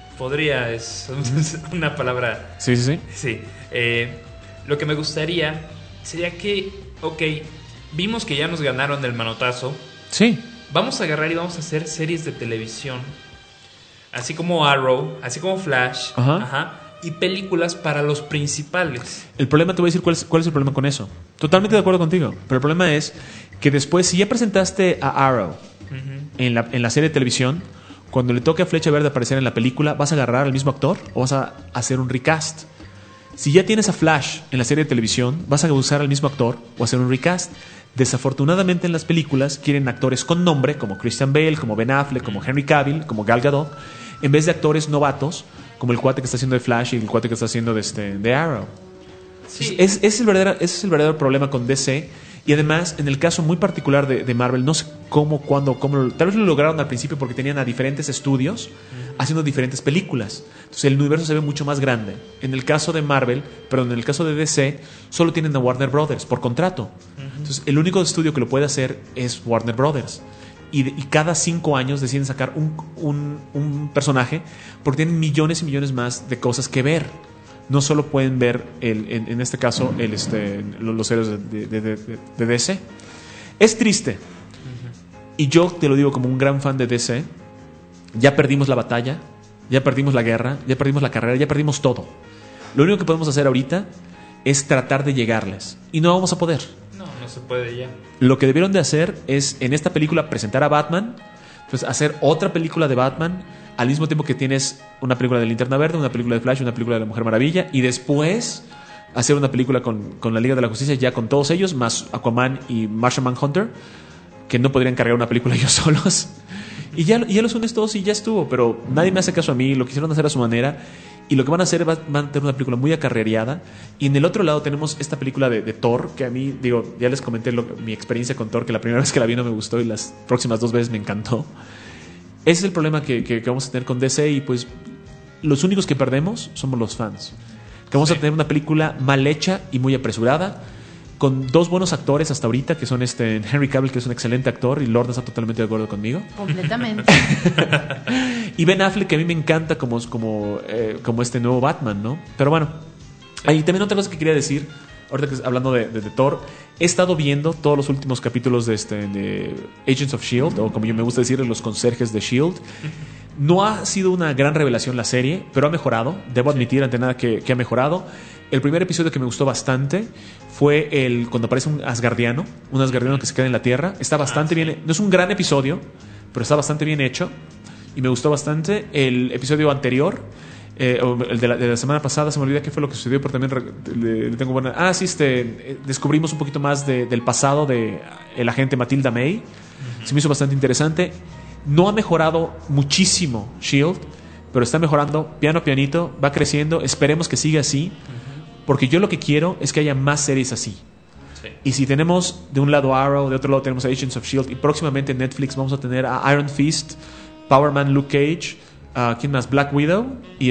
es una palabra. Sí. Lo que me gustaría sería que, vimos que ya nos ganaron el manotazo. Sí. Vamos a agarrar y vamos a hacer series de televisión, así como Arrow, así como Flash, y películas para los principales. El problema, te voy a decir cuál es el problema con eso. Totalmente de acuerdo contigo, pero el problema es que después, si ya presentaste a Arrow en la serie de televisión, cuando le toque a Flecha Verde aparecer en la película, ¿vas a agarrar al mismo actor o vas a hacer un recast? Si ya tienes a Flash en la serie de televisión, ¿vas a usar al mismo actor o hacer un recast? Desafortunadamente en las películas quieren actores con nombre, como Christian Bale, como Ben Affleck, como Henry Cavill, como Gal Gadot, en vez de actores novatos, como el cuate que está haciendo de Flash y el cuate que está haciendo de Arrow. Sí. Ese es el verdadero problema con DC. Y además, en el caso muy particular de Marvel, no sé cómo, cuándo, tal vez lo lograron al principio porque tenían a diferentes estudios haciendo diferentes películas. Entonces el universo se ve mucho más grande. En el caso de en el caso de DC, solo tienen a Warner Brothers por contrato. Entonces el único estudio que lo puede hacer es Warner Brothers. Y cada 5 años deciden sacar un personaje porque tienen millones y millones más de cosas que ver. No solo pueden ver, en este caso, los héroes de DC. Es triste. Y yo te lo digo como un gran fan de DC. Ya perdimos la batalla, ya perdimos la guerra, ya perdimos la carrera, ya perdimos todo. Lo único que podemos hacer ahorita es tratar de llegarles. Y no vamos a poder. No se puede ya. Lo que debieron de hacer es, en esta película, presentar a Batman, pues hacer otra película de Batman, al mismo tiempo que tienes una película de Linterna Verde, una película de Flash, una película de la Mujer Maravilla, y después hacer una película con la Liga de la Justicia, ya con todos ellos, más Aquaman y Martian Manhunter, que no podrían cargar una película ellos solos. Y ya los unes todos y ya estuvo, pero nadie me hace caso a mí, lo quisieron hacer a su manera. Y lo que van a hacer, van a tener una película muy acarreada. Y en el otro lado tenemos esta película de Thor, que a mí, ya les comenté mi experiencia con Thor, que la primera vez que la vi no me gustó y las próximas 2 veces me encantó. Ese es el problema que vamos a tener con DC, y pues los únicos que perdemos somos los fans. Que vamos a tener una película mal hecha y muy apresurada, con 2 buenos actores hasta ahorita, que son Henry Cavill, que es un excelente actor, y Lord está totalmente de acuerdo conmigo. Completamente. Y Ben Affleck, que a mí me encanta como este nuevo Batman, ¿no? Pero bueno, hay también otra cosa que quería decir, ahorita que hablando de Thor. He estado viendo todos los últimos capítulos de Agents of S.H.I.E.L.D., o como yo me gusta decir, los conserjes de S.H.I.E.L.D. No ha sido una gran revelación la serie, pero ha mejorado. Debo admitir ante nada que ha mejorado. El primer episodio que me gustó bastante fue cuando aparece un Asgardiano que se queda en la Tierra. Está bastante bien. No es un gran episodio, pero está bastante bien hecho y me gustó bastante. El episodio anterior, el de la semana pasada, se me olvida qué fue lo que sucedió, pero también le tengo buena. Descubrimos un poquito más del pasado de el agente Matilda May. Se me hizo bastante interesante. No ha mejorado muchísimo S.H.I.E.L.D., pero está mejorando piano a pianito, va creciendo. Esperemos que siga así, porque yo lo que quiero es que haya más series así. Sí. Y si tenemos de un lado Arrow, de otro lado tenemos a Agents of S.H.I.E.L.D., y próximamente en Netflix vamos a tener a Iron Fist, Power Man, Luke Cage, ¿quién más? Black Widow y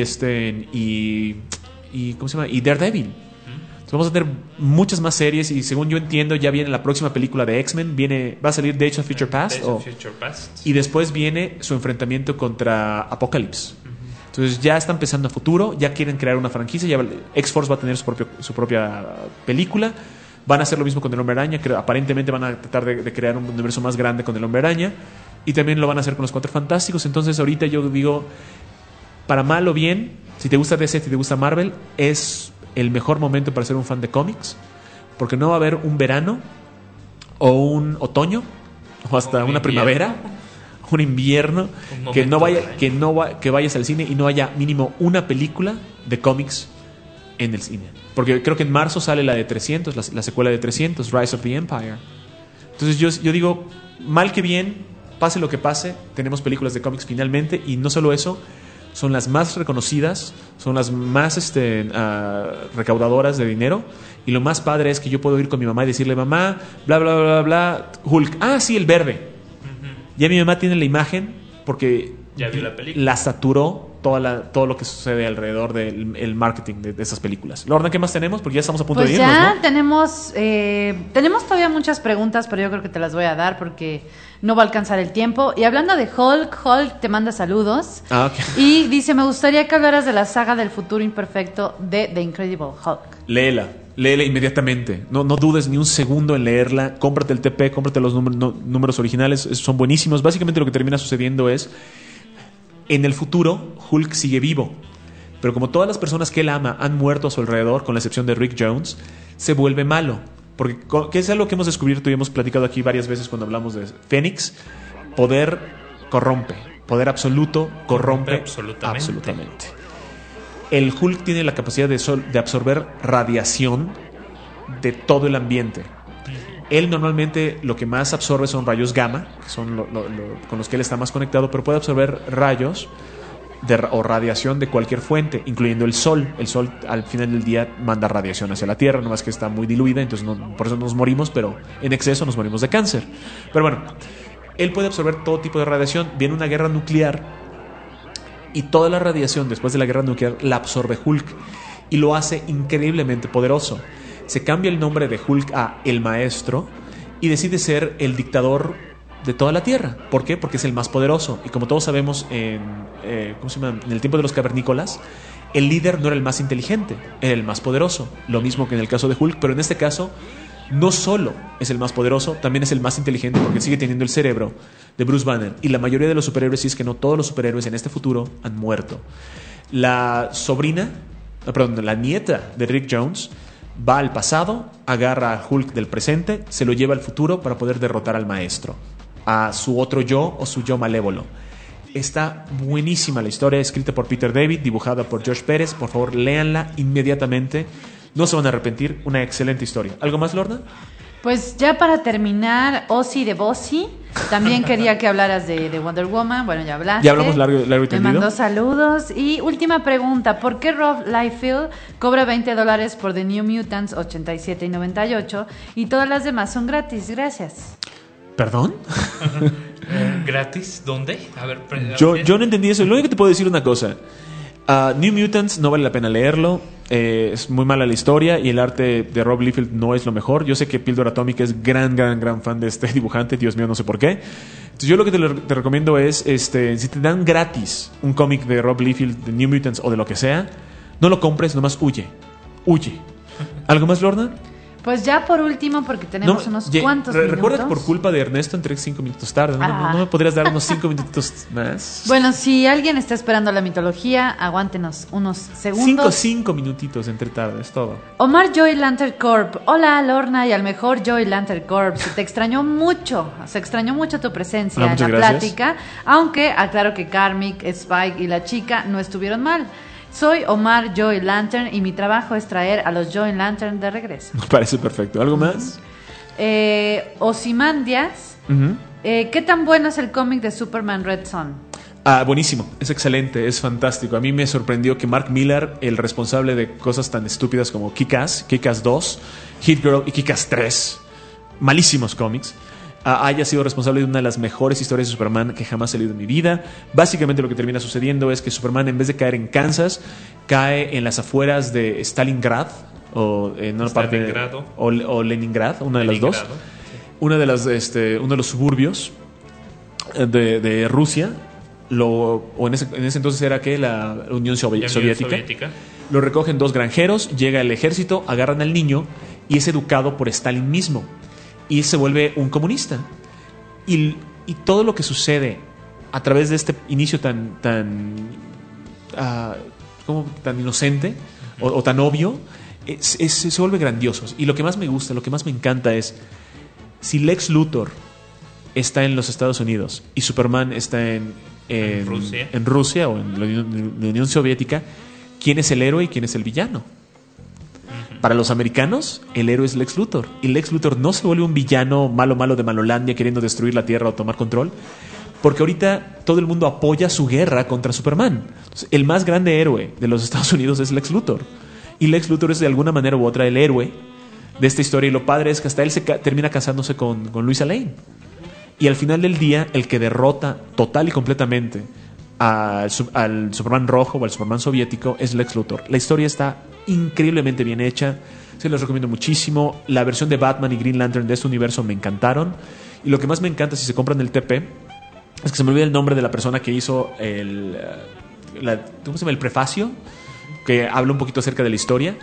¿cómo se llama? Y Daredevil. Entonces vamos a tener muchas más series, y según yo entiendo ya viene la próxima película de X-Men, va a salir Days of Future Past, y después viene su enfrentamiento contra Apocalypse. Entonces ya están pensando a futuro, ya quieren crear una franquicia, ya X-Force va a tener su propia película. Van a hacer lo mismo con el Hombre Araña, aparentemente van a tratar de crear un universo más grande con el Hombre Araña, y también lo van a hacer con los Cuatro Fantásticos. Entonces ahorita yo digo, para mal o bien, si te gusta DC, si te gusta Marvel, es el mejor momento para ser un fan de cómics, porque no va a haber un verano o un otoño o hasta una primavera, un invierno, que vayas al cine y no haya mínimo una película de cómics en el cine. Porque creo que en marzo sale la de 300, la secuela de 300, Rise of the Empire. Entonces yo digo, mal que bien, pase lo que pase, tenemos películas de cómics finalmente, y no solo eso, son las más reconocidas, son las más recaudadoras de dinero, y lo más padre es que yo puedo ir con mi mamá y decirle, mamá, bla, bla, bla, bla, Hulk, sí, el verde. Ya mi mamá tiene la imagen porque ya vio la película, la saturó todo lo que sucede alrededor del marketing de esas películas. Lorna, ¿qué más tenemos? Porque ya estamos a punto de irnos, ya ¿no? tenemos todavía muchas preguntas, pero yo creo que te las voy a dar porque no va a alcanzar el tiempo. Y hablando de Hulk te manda saludos. Okay. Y dice, me gustaría que hablaras de la saga del futuro imperfecto de The Incredible Hulk. Léela. Léela inmediatamente. No dudes ni un segundo en leerla. Cómprate el TP, cómprate los números originales. Son buenísimos. Básicamente lo que termina sucediendo es, en el futuro, Hulk sigue vivo. Pero como todas las personas que él ama han muerto a su alrededor, con la excepción de Rick Jones, se vuelve malo. Porque que es algo que hemos descubierto y hemos platicado aquí varias veces cuando hablamos de Fénix. Poder corrompe. Poder absoluto corrompe absolutamente. El Hulk tiene la capacidad de absorber radiación de todo el ambiente. Él normalmente lo que más absorbe son rayos gamma, que son con los que él está más conectado, pero puede absorber rayos o radiación de cualquier fuente, incluyendo el sol. El sol al final del día manda radiación hacia la Tierra, nomás que está muy diluida, entonces por eso nos morimos, pero en exceso nos morimos de cáncer. Pero bueno, él puede absorber todo tipo de radiación. Viene una guerra nuclear y toda la radiación después de la guerra nuclear la absorbe Hulk y lo hace increíblemente poderoso. Se cambia el nombre de Hulk a El Maestro y decide ser el dictador de toda la Tierra. ¿Por qué? Porque es el más poderoso. Y como todos sabemos, en el tiempo de los cavernícolas, el líder no era el más inteligente, era el más poderoso. Lo mismo que en el caso de Hulk, pero en este caso no solo es el más poderoso, también es el más inteligente porque sigue teniendo el cerebro de Bruce Banner. Y la mayoría de los superhéroes, si es que no todos los superhéroes en este futuro, han muerto. La nieta de Rick Jones va al pasado, agarra a Hulk del presente, se lo lleva al futuro para poder derrotar al maestro, a su otro yo o su yo malévolo. Está buenísima la historia, escrita por Peter David, dibujada por Josh Pérez. Por favor, léanla inmediatamente. No se van a arrepentir, una excelente historia. ¿Algo más, Lorna? Pues ya para terminar, Ozzy de Bossy. También quería que hablaras de Wonder Woman. Bueno, ya hablaste. Ya hablamos largo y tendido. Me mandó saludos. Y última pregunta, ¿por qué Rob Liefeld cobra $20 por The New Mutants 87 y 98 y todas las demás son gratis? Gracias. ¿Perdón? ¿Gratis? ¿Dónde? A ver, yo no entendí eso. Lo único que te puedo decir una cosa. New Mutants no vale la pena leerlo. Es muy mala la historia y el arte de Rob Liefeld no es lo mejor. Yo sé que Píldora Atómica es gran fan de este dibujante. Dios mío, no sé por qué. Entonces yo lo que te recomiendo es si te dan gratis un cómic de Rob Liefeld, de New Mutants o de lo que sea, no lo compres, nomás huye. ¿Algo más, Lorna? Pues ya por último, porque tenemos unos cuantos minutos. Recuerda que por culpa de Ernesto entré 5 minutos tarde. ¿No me podrías dar unos 5 minutitos más? Bueno, si alguien está esperando la mitología, aguántenos unos segundos. 5 minutitos entre tarde, es todo. Omar Joy Lantern Corp. Hola, Lorna y al mejor Joy Lantern Corp. Se extrañó mucho tu presencia en la plática. Aunque aclaro que Karmic, Spike y la chica no estuvieron mal. Soy Omar Joy Lantern y mi trabajo es traer a los Joy Lantern de regreso. Me parece perfecto. ¿Algo más? Ozymandias. ¿Qué tan bueno es el cómic de Superman Red Son? Buenísimo, es excelente, es fantástico. A mí me sorprendió que Mark Millar, el responsable de cosas tan estúpidas como Kick-Ass, Kick-Ass 2, Hit Girl y Kick-Ass 3, malísimos cómics, haya sido responsable de una de las mejores historias de Superman que jamás he leído en mi vida. Básicamente lo que termina sucediendo es que Superman, en vez de caer en Kansas, cae en las afueras de Stalingrad o en una parte o Leningrad, una de las dos. Sí. Uno de los suburbios de Rusia. En ese entonces era que la Unión Soviética. Lo recogen 2 granjeros, llega el ejército, agarran al niño y es educado por Stalin mismo. Y se vuelve un comunista. Y todo lo que sucede a través de este inicio tan inocente o tan obvio, se vuelve grandioso. Y lo que más me gusta, lo que más me encanta es, si Lex Luthor está en los Estados Unidos y Superman está en Rusia o en la Unión Soviética, ¿quién es el héroe y quién es el villano? Para los americanos, el héroe es Lex Luthor. Y Lex Luthor no se vuelve un villano malo de Malolandia queriendo destruir la Tierra o tomar control, porque ahorita todo el mundo apoya su guerra contra Superman. Entonces, el más grande héroe de los Estados Unidos es Lex Luthor. Y Lex Luthor es de alguna manera u otra el héroe de esta historia. Y lo padre es que hasta él termina casándose con Luisa Lane. Y al final del día, el que derrota total y completamente al Superman rojo o al Superman soviético es Lex Luthor. La historia está increíblemente bien hecha, se los recomiendo muchísimo. La versión de Batman y Green Lantern de este universo me encantaron. Y lo que más me encanta, si se compran el TP, es que se me olvida el nombre de la persona que hizo ¿cómo se llama? El prefacio, que habla un poquito acerca de la historia.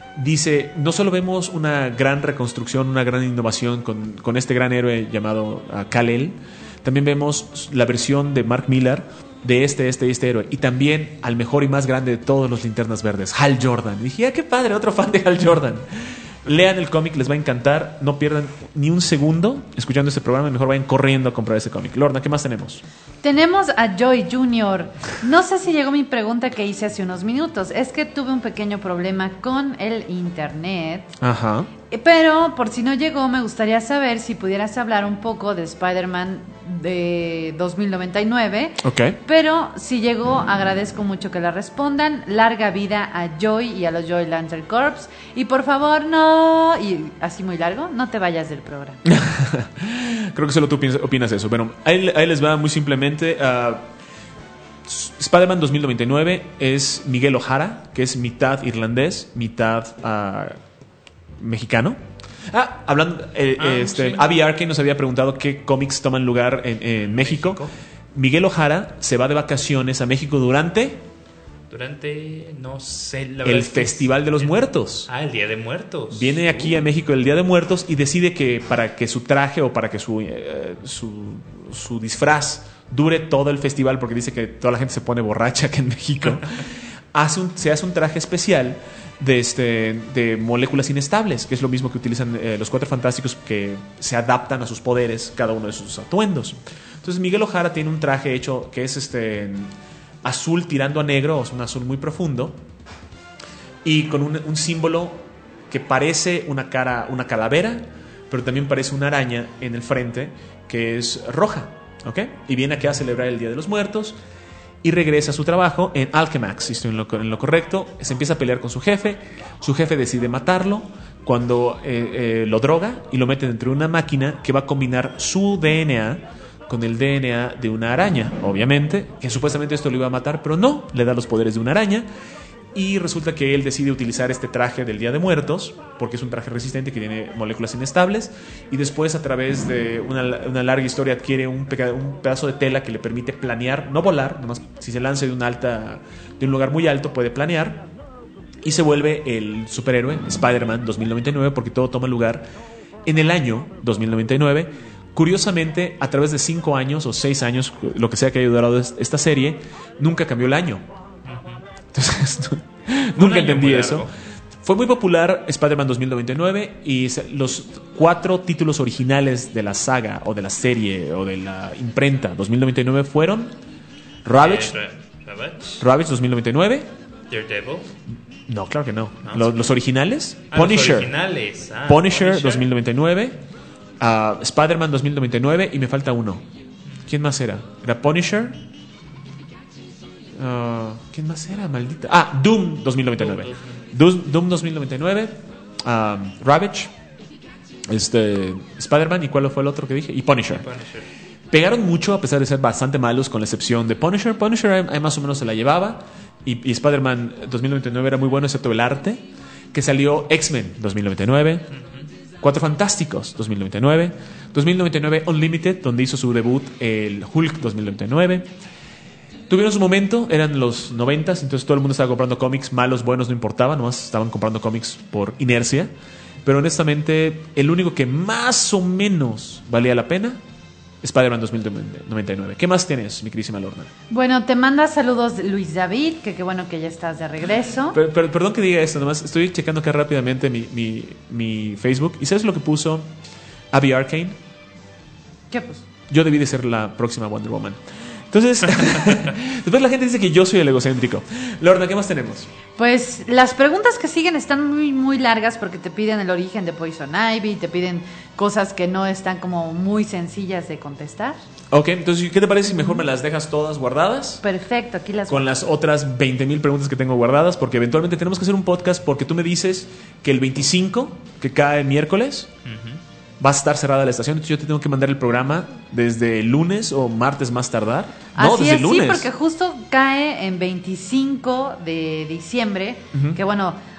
dice, no solo vemos una gran reconstrucción, una gran innovación con este gran héroe llamado Kal-El, también vemos la versión de Mark Millar de este héroe, y también al mejor y más grande de todos los Linternas Verdes, Hal Jordan. Y dije, qué padre, otro fan de Hal Jordan. Lean el cómic, les va a encantar. No pierdan ni un segundo escuchando este programa y mejor vayan corriendo a comprar ese cómic. Lorna, ¿qué más tenemos? Tenemos a Joy Jr. No sé si llegó mi pregunta que hice hace unos minutos. Es que tuve un pequeño problema con el internet. Ajá. Pero por si no llegó, me gustaría saber si pudieras hablar un poco de Spider-Man de 2099. Ok. Pero si llegó, agradezco mucho que la respondan. Larga vida a Joy y a los Joy Lantern Corps. Y por favor, no... Y así muy largo, no te vayas del programa. Creo que solo tú opinas eso. Bueno, ahí les va muy simplemente. Spider-Man 2099 es Miguel O'Hara, que es mitad irlandés, mitad mexicano. Hablando, sí. Abby Arkane nos había preguntado qué cómics toman lugar en México. Miguel O'Hara se va de vacaciones a México durante, no sé, la verdad, el Festival de los Muertos. El Día de Muertos. Viene aquí a México el Día de Muertos y decide que para que su traje o para que su disfraz dure todo el festival, porque dice que toda la gente se pone borracha aquí en México, se hace un traje especial de moléculas inestables, que es lo mismo que utilizan los Cuatro Fantásticos, que se adaptan a sus poderes cada uno de sus atuendos. Entonces Miguel O'Hara tiene un traje hecho que es azul tirando a negro, o sea, un azul muy profundo, y con un símbolo que parece una calavera, pero también parece una araña en el frente, que es roja, ¿ok? Y viene aquí a celebrar el Día de los Muertos y regresa a su trabajo en Alchemax, si estoy en lo correcto. Se empieza a pelear con su jefe decide matarlo cuando lo droga y lo mete dentro de una máquina que va a combinar su DNA con el DNA de una araña, obviamente, que supuestamente esto lo iba a matar, pero no, le da los poderes de una araña. Y resulta que él decide utilizar este traje del Día de Muertos, porque es un traje resistente que tiene moléculas inestables, y después, a través de una larga historia, adquiere un pedazo de tela que le permite planear, no volar, nomás si se lanza de un lugar muy alto puede planear, y se vuelve el superhéroe Spider-Man 2099, porque todo toma lugar en el año 2099. Curiosamente, a través de 5 años o 6 años, lo que sea que haya durado esta serie, nunca cambió el año. Entonces, nunca entendí eso. Fue muy popular Spider-Man 2099 y los 4 títulos originales de la saga o de la serie o de la imprenta 2099 fueron Ravage 2099, Daredevil. No, claro que no. Los originales, Punisher, Punisher 2099, Spider-Man 2099 y me falta uno. ¿Quién más era? Era Punisher. ¿Quién más era, maldita? Doom 2099. Doom 2099, Ravage, Spider-Man, ¿y cuál fue el otro que dije? Y Punisher. Pegaron mucho a pesar de ser bastante malos, con la excepción de Punisher. Punisher más o menos se la llevaba, y Spider-Man 2099 era muy bueno, excepto el arte. Que salió X-Men 2099, Cuatro Fantásticos 2099, 2099 Unlimited, donde hizo su debut el Hulk 2099. Tuvieron su momento, eran los 90s, entonces todo el mundo estaba comprando cómics, malos, buenos, no importaba, nomás estaban comprando cómics por inercia. Pero honestamente, el único que más o menos valía la pena, Spider-Man 2099. ¿Qué más tienes, mi querísima Lorna? Bueno, te manda saludos Luis David, que qué bueno que ya estás de regreso. Pero perdón que diga esto, nomás estoy checando acá rápidamente mi Facebook. ¿Y sabes lo que puso Abby Arkane? ¿Qué puso? Yo debí de ser la próxima Wonder Woman. Entonces, después la gente dice que yo soy el egocéntrico. Lorna, ¿qué más tenemos? Pues las preguntas que siguen están muy, muy largas, porque te piden el origen de Poison Ivy, te piden cosas que no están como muy sencillas de contestar. Ok, entonces, ¿qué te parece si mejor me las dejas todas guardadas? Perfecto, aquí las con las otras 20,000 preguntas que tengo guardadas, porque eventualmente tenemos que hacer un podcast, porque tú me dices que el 25, que cae miércoles, va a estar cerrada la estación, entonces yo te tengo que mandar el programa desde el lunes o martes más tardar. No, así desde es, el lunes. Sí, porque justo cae en 25 de diciembre, que bueno,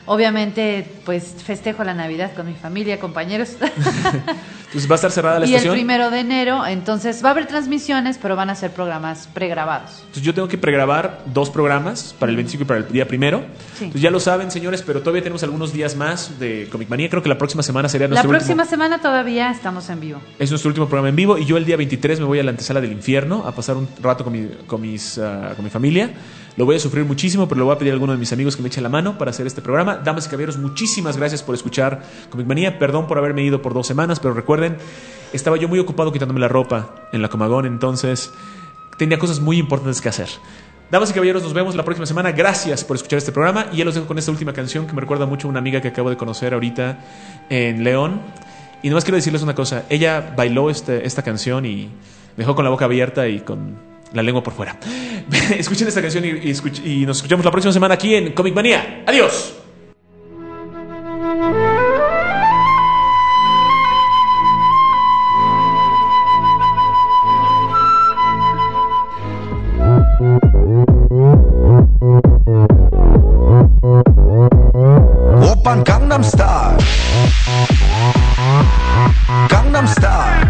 Obviamente, pues festejo la Navidad con mi familia, compañeros. Entonces va a estar cerrada la estación. Y el 1 de enero, entonces va a haber transmisiones, pero van a ser programas pregrabados. Entonces yo tengo que pregrabar 2 programas para el 25 y para el día 1. Sí. Entonces ya lo saben, señores, pero todavía tenemos algunos días más de Comic Manía. Creo que la próxima semana sería nuestro último. La próxima semana todavía estamos en vivo. Es nuestro último programa en vivo y yo el día 23 me voy a la antesala del infierno a pasar un rato con mi familia. Lo voy a sufrir muchísimo, pero le voy a pedir a alguno de mis amigos que me eche la mano para hacer este programa. Damas y caballeros, muchísimas gracias por escuchar Comic Manía. Perdón por haberme ido por 2 semanas, pero recuerden, estaba yo muy ocupado quitándome la ropa en la Comagón, entonces tenía cosas muy importantes que hacer. Damas y caballeros, nos vemos la próxima semana. Gracias por escuchar este programa y ya los dejo con esta última canción que me recuerda mucho a una amiga que acabo de conocer ahorita en León. Y nomás quiero decirles una cosa, ella bailó esta canción y me dejó con la boca abierta y con la lengua por fuera. Escuchen esta canción y nos escuchamos la próxima semana aquí en Comic Manía. ¡Adiós! 오빤 강남 스타일 강남 스타일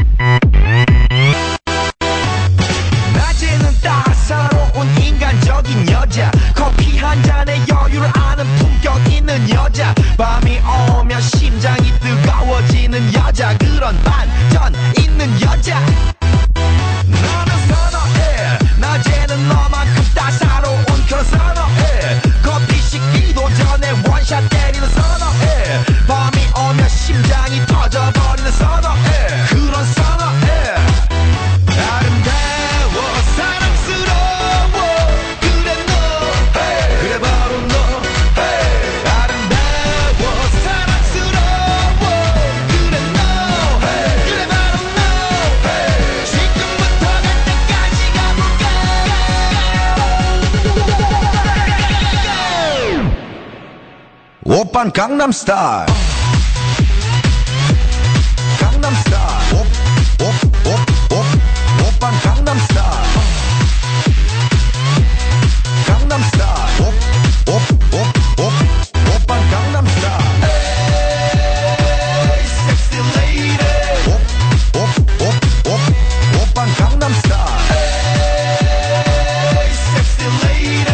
낮에는 따사로운 인간적인 여자 커피 한 잔에 여유를 아는 품격 있는 여자 밤이 오면 심장이 뜨거워지는 여자 그런 반전 있는 여자 너는 선호해 낮에는 너만큼 따사로운 그런 선호해 커피 식기도 전에 원샷 때리는 선호해 밤이 오면 심장이 터져버리는 선호해 그런 선호해 아름다워 사랑스러워 그래 너 그래 바로 너 아름다워 사랑스러워 그래 너 그래 바로 너 지금부터 갈 때까지 가볼까 오빤 강남 스타일 강남 스타일 오빤 강남 스타일 강남 스타일 오빤 강남 스타일 Hey sexy lady 오빤 강남 스타일 Hey sexy lady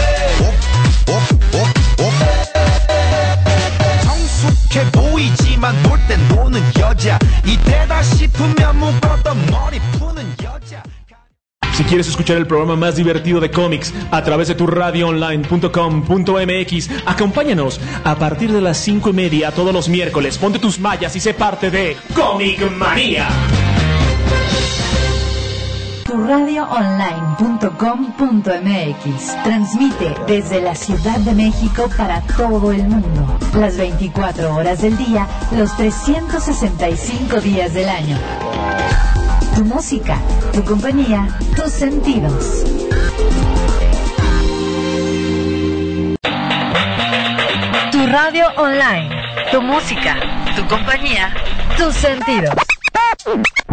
성숙해 보이지만 놀 땐 노는 여자 이때다 싶으면 묶었던 머리 푸는 여자. Si quieres escuchar el programa más divertido de cómics a través de tu radioonline.com.mx, acompáñanos a partir de las 5:30 todos los miércoles. Ponte tus mallas y sé parte de Comic Manía. Turradioonline.com.mx transmite desde la Ciudad de México para todo el mundo, las 24 horas del día, los 365 días del año. Tu música, tu compañía, tus sentidos. Tu radio online, tu música, tu compañía, tus sentidos.